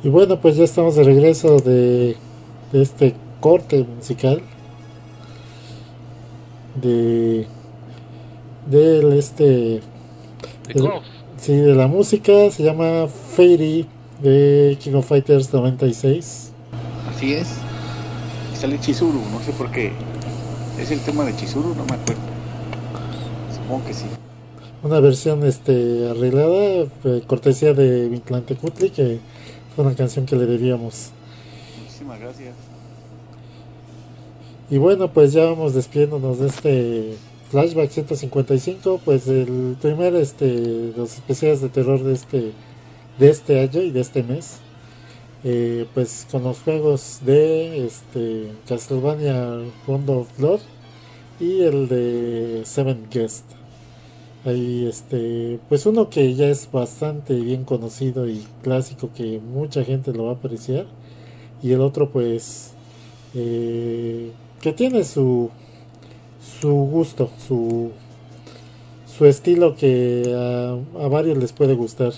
Y bueno, pues ya estamos de regreso de, de este corte musical de del este De de, golf. sí, de la música. Se llama Fairy de King of Fighters noventa y seis. Así es. Y sale Chizuru, no sé por qué. ¿Es el tema de Chizuru? No me acuerdo. Supongo que sí. Una versión este arreglada, eh, cortesía de Vintlantecutli, que fue una canción que le debíamos. Muchísimas gracias. Y bueno, pues ya vamos despidiéndonos de este Flashback ciento cincuenta y cinco, pues el primer este los especiales de terror de este de este año y de este mes. Eh, pues con los juegos de este Castlevania Round of Blood y el de Seven Guest. Ahí este pues uno que ya es bastante bien conocido y clásico, que mucha gente lo va a apreciar, y el otro pues eh, que tiene su su gusto, su su estilo, que a, a varios les puede gustar.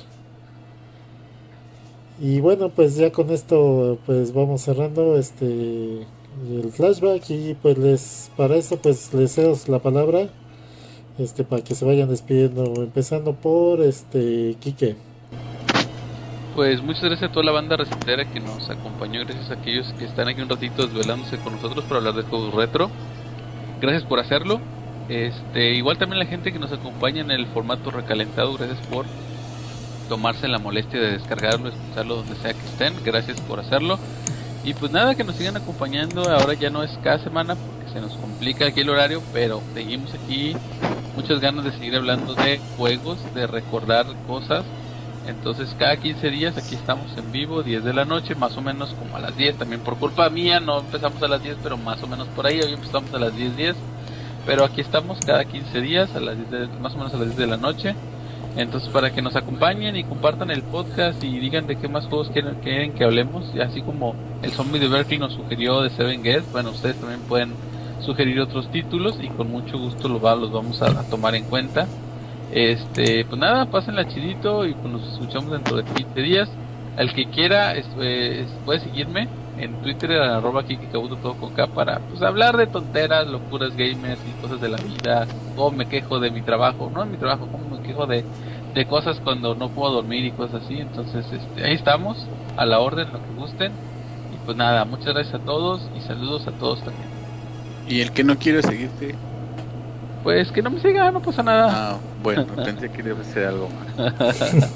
Y bueno, pues ya con esto pues vamos cerrando este el flashback, y pues les para eso pues les cedo la palabra este para que se vayan despidiendo, empezando por este Quique. Pues muchas gracias a toda la banda resetera que nos acompañó, gracias a aquellos que están aquí un ratito desvelándose con nosotros para hablar de juegos retro. Gracias por hacerlo. Este, igual también la gente que nos acompaña en el formato recalentado, gracias por tomarse la molestia de descargarlo, escucharlo donde sea que estén, gracias por hacerlo. Y pues nada, que nos sigan acompañando. Ahora ya no es cada semana porque se nos complica aquí el horario, pero seguimos aquí, muchas ganas de seguir hablando de juegos, de recordar cosas. Entonces cada quince días aquí estamos en vivo, diez de la noche, más o menos como a las diez, también por culpa mía, no empezamos a las diez, pero más o menos por ahí, hoy empezamos a las diez diez, pero aquí estamos cada quince días, a las diez de, más o menos a las diez de la noche. Entonces para que nos acompañen y compartan el podcast y digan de qué más juegos quieren, quieren que hablemos, y así como el zombie de Berkeley nos sugirió de Seven Guest, bueno, ustedes también pueden sugerir otros títulos y con mucho gusto los, va, los vamos a, a tomar en cuenta. Este, pues nada, pásenla chidito y pues nos escuchamos dentro de quince días. Al que quiera es, es, puede seguirme en Twitter, arroba kikikabuto, todo con K, para pues hablar de tonteras, locuras gamers y cosas de la vida. O me quejo de mi trabajo, no de mi trabajo, como me quejo de, de cosas cuando no puedo dormir y cosas así. Entonces este, ahí estamos, a la orden, lo que gusten. Y pues nada, muchas gracias a todos y saludos a todos también. Y el que no quiere seguirte, pues que no me siga, no pasa nada. Ah, bueno, pensé que debe ser algo más.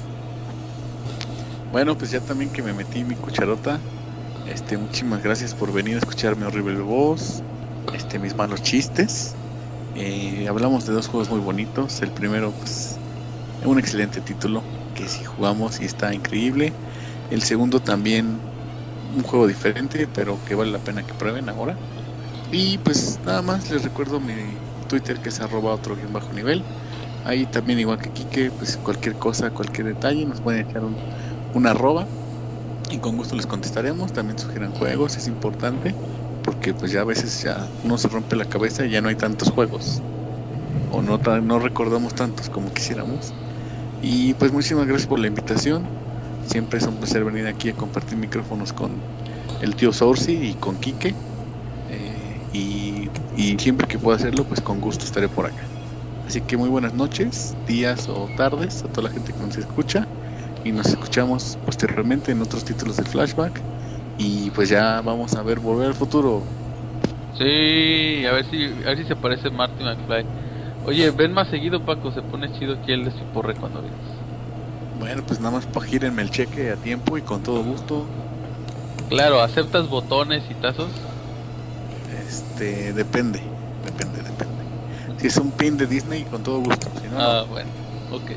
Bueno, pues ya también que me metí mi cucharota. Este, muchísimas gracias por venir a escuchar mi horrible voz, este, mis malos chistes. Eh, hablamos de dos juegos muy bonitos. El primero, pues, es un excelente título que si jugamos y está increíble. El segundo también, un juego diferente, pero que vale la pena que prueben ahora. Y pues nada más les recuerdo mi Twitter, que es arroba otro guión bajo nivel. Ahí también, igual que Quique, pues cualquier cosa, cualquier detalle, nos pueden echar un, un arroba y con gusto les contestaremos. También sugieran juegos, es importante, porque pues ya a veces ya uno se rompe la cabeza y ya no hay tantos juegos, o no, no recordamos tantos como quisiéramos. Y pues muchísimas gracias por la invitación. Siempre es un placer venir aquí a compartir micrófonos con el tío Sourcy y con Quique. Y, y siempre que pueda hacerlo, pues con gusto estaré por acá. Así que muy buenas noches, días o tardes a toda la gente que nos escucha, y nos escuchamos posteriormente en otros títulos de Flashback. Y pues ya vamos a ver Volver al Futuro. Sí, a ver si a ver si se parece Marty McFly. Oye, ven más seguido, Paco, se pone chido aquí el de Ciporre cuando vienes. Bueno, pues nada más para gírenme el cheque a tiempo y con todo gusto. Claro, ¿aceptas botones y tazos? Este, depende, depende, depende. Si es un pin de Disney, con todo gusto. Si no, ah, no. bueno, ok.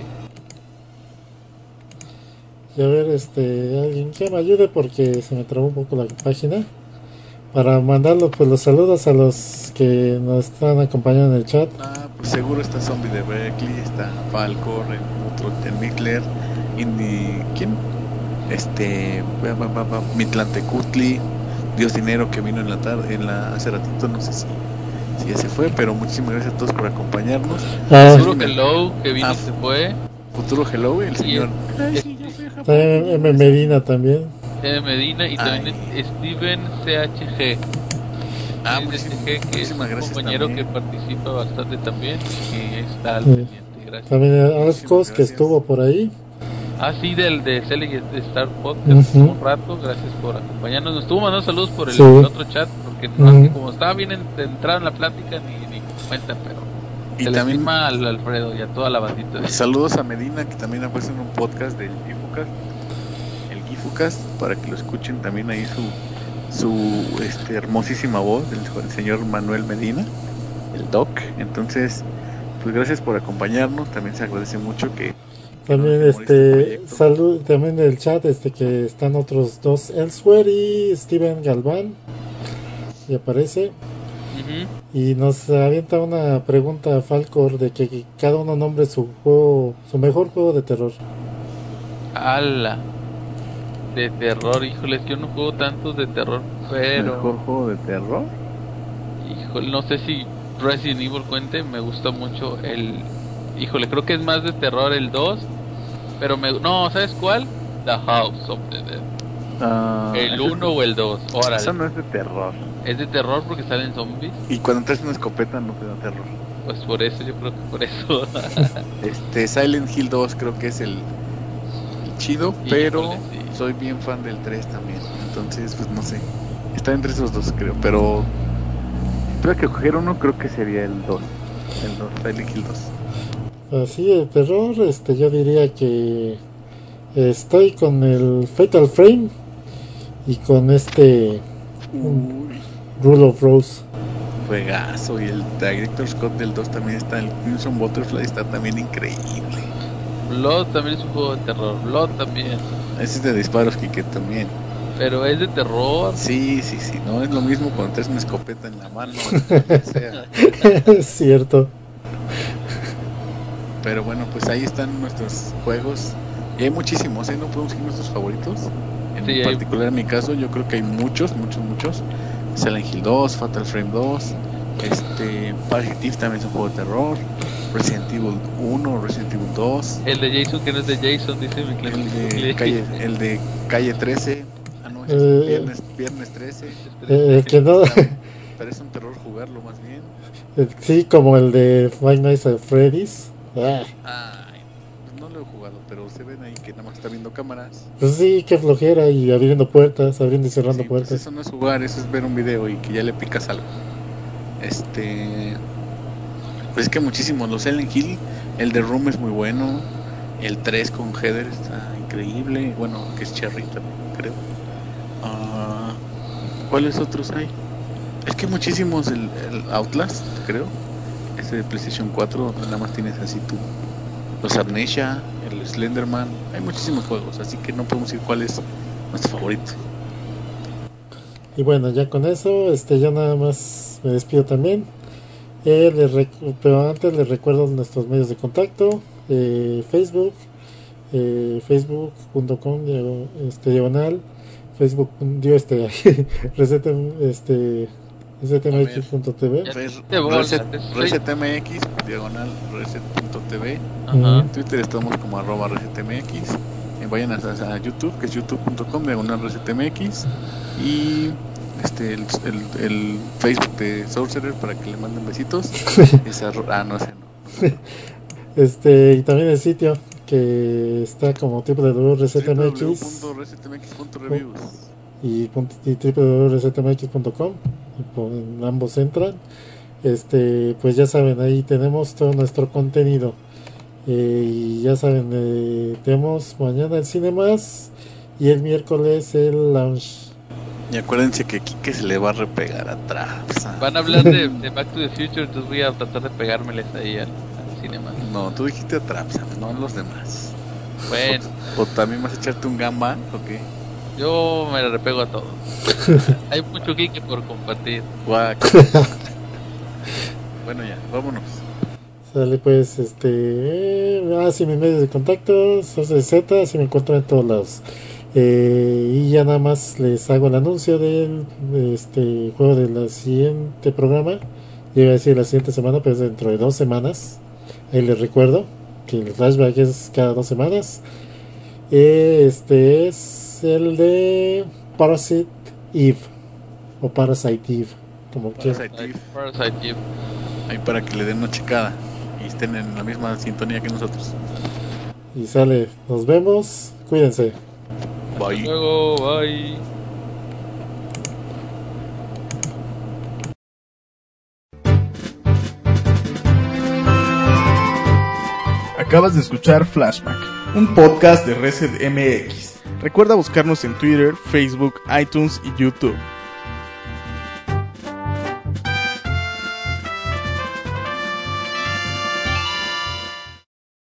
Y a ver, este, alguien que me ayude porque se me trabó un poco la página. Para mandarlos pues los saludos a los que nos están acompañando en el chat. Ah, pues seguro está Zombie de Berkeley, está Falcor, otro de Mikler, Indy, ¿quién? Este, Mitlantecutli, Dios Dinero, que vino en la tarde, en la hace ratito, no sé si, si ya se fue, pero muchísimas gracias a todos por acompañarnos. Ah, Futuro Hello, que vino ah, y se fue. Futuro Hello, el señor. Y está M. Medina también. eh, Medina y Ay. también Steven C H G. Ah, Steven muchísimas, C H G, que es muchísimas un gracias compañero también. que participa bastante también y que está al Sí. pendiente. Gracias. También a Ascos, Muchísimas que gracias. estuvo por ahí. Ah, sí, del de Selling Star Podcast, Ujú. estuvo un rato, gracias por acompañarnos. Nos estuvo mandando saludos por el, Sí. el otro chat, porque no, Ujú. que como estaba bien en- entrado en la plática, ni, ni cuenta, pero Y se le también estima al Alfredo y a toda la bandita. de- saludos a Medina, que también aparece en un podcast del Gifucast, el Gifucast, para que lo escuchen también ahí su su este, hermosísima voz del del señor Manuel Medina, el Doc. Entonces, pues gracias por acompañarnos. También se agradece mucho que También que nos este proyecto. salud también del chat este que están otros dos Elsewhere y Steven Galván y aparece Ujú. y nos avienta una pregunta Falcor de que, que cada uno nombre su juego, su mejor juego de terror. Ala. De terror, híjole, es que yo no juego tantos de terror, pero... Mejor juego de terror. Híjole, no sé si Resident Evil cuente, me gusta mucho el... Híjole, creo que es más de terror el dos, pero me... No, ¿sabes cuál? The House of the Dead. Ah, El eso es- uno o el dos, órale. Eso no es de terror. Es de terror porque salen zombies, Y cuando traes una escopeta no te da terror. pues por eso, yo creo que por eso. Este Silent Hill dos creo que es el, el chido, Híjole, pero sí. soy bien fan del tres también. Entonces, pues no sé. Está entre esos dos, creo. Pero si tuve que coger uno, creo que sería el dos. El dos, Silent Hill dos. Así de terror, este yo diría que estoy con el Fatal Frame y con este Uy, Rule of Rose. juegazo. Y el Director Scott del dos también está. El Crimson Butterfly está también increíble. Blood también es un juego de terror, Blood también, Ese es de disparos, Kike, también. pero es de terror. Sí, sí, sí. No es lo mismo cuando traes una escopeta en la mano. o sea. Es cierto. Pero bueno, pues ahí están nuestros juegos. Y hay muchísimos, ¿eh? No podemos decir nuestros favoritos. En Sí, hay- particular, en mi caso, yo creo que hay muchos, muchos, muchos. Silent Hill dos, Fatal Frame dos, este, Parasitive también es un juego de terror. Resident Evil uno, Resident Evil dos, El de Jason que no es de Jason, dice mi el de cliente. calle, el de calle trece. Ah, no, ese Eh, es viernes, viernes trece. Eh, el que no, Pero es un terror jugarlo más bien. el- sí, como el de Five Nights at Freddy's. Ah, Ay, pues no lo he jugado, pero se ven ahí que nada más está viendo cámaras. pues sí, qué flojera y abriendo puertas, abriendo y cerrando Sí, pues puertas. eso no es jugar, eso es ver un video y que ya le picas algo. Este. Pues es que muchísimos. Los Silent Hill, el de Room es muy bueno. El tres con Heather está increíble. Bueno, que es Cherry también, creo. Ah, ¿cuáles otros hay? Es que muchísimos. El, el Outlast, creo. Ese de PlayStation cuatro, donde nada más tienes así tú. Los Amnesia, el Slenderman. Hay muchísimos juegos, así que no podemos decir cuál es nuestro favorito. Y bueno, ya con eso, este, ya nada más me despido también. Eh, les rec- pero antes les recuerdo nuestros medios de contacto: eh, Facebook, eh, facebook punto com este, diagonal, Facebook, dio este, receta, este, resetmx punto t v. Ya Res- te voy, Reset, es- ResetMX, diagonal reset.tv. Ajá. En Twitter estamos como arroba resetmx. Eh, vayan a, a YouTube, que es youtube punto com, diagonal resetmx. Y este el, el, el Facebook de Sorcerer para que le manden besitos. Es arro- ah, no sé, no. Este, y también el sitio que está como www.resetmx w w w punto resetmx punto reviews. y, punto- y w w w punto resetmx punto com, y por- en ambos entran. Este, pues ya saben, ahí tenemos todo nuestro contenido. Eh, y ya saben, eh, tenemos mañana el Cine Más y el miércoles el Lounge. Y acuérdense que Kike se le va a repegar atrás. ah. Van a hablar de, de Back to the Future, entonces voy a tratar de pegármeles ahí al, al cinema. No, tú dijiste atrás, no a los demás. Bueno, O también vas a echarte un gamba, ¿ok? yo me repego a todos. Hay mucho geek por compartir. Guac. Bueno, ya, vámonos. Sale pues, este, eh, ah, sí, mis medios de contacto, Sorcerer Z, así me encuentran en todos lados. Eh, y ya nada más les hago el anuncio del de este juego de la siguiente programa. Yo iba a decir la siguiente semana, pero es dentro de dos semanas. Ahí les recuerdo que el flashback es cada dos semanas. Este es el de Parasite Eve o Parasite Eve, como quieran. Parasite Eve. Parasite Eve. Ahí para que le den una checada y estén en la misma sintonía que nosotros. Y sale, nos vemos, cuídense. Bye. Hasta luego, bye. Acabas de escuchar Flashback, un podcast de Reset M X. Recuerda buscarnos en Twitter, Facebook, iTunes y YouTube.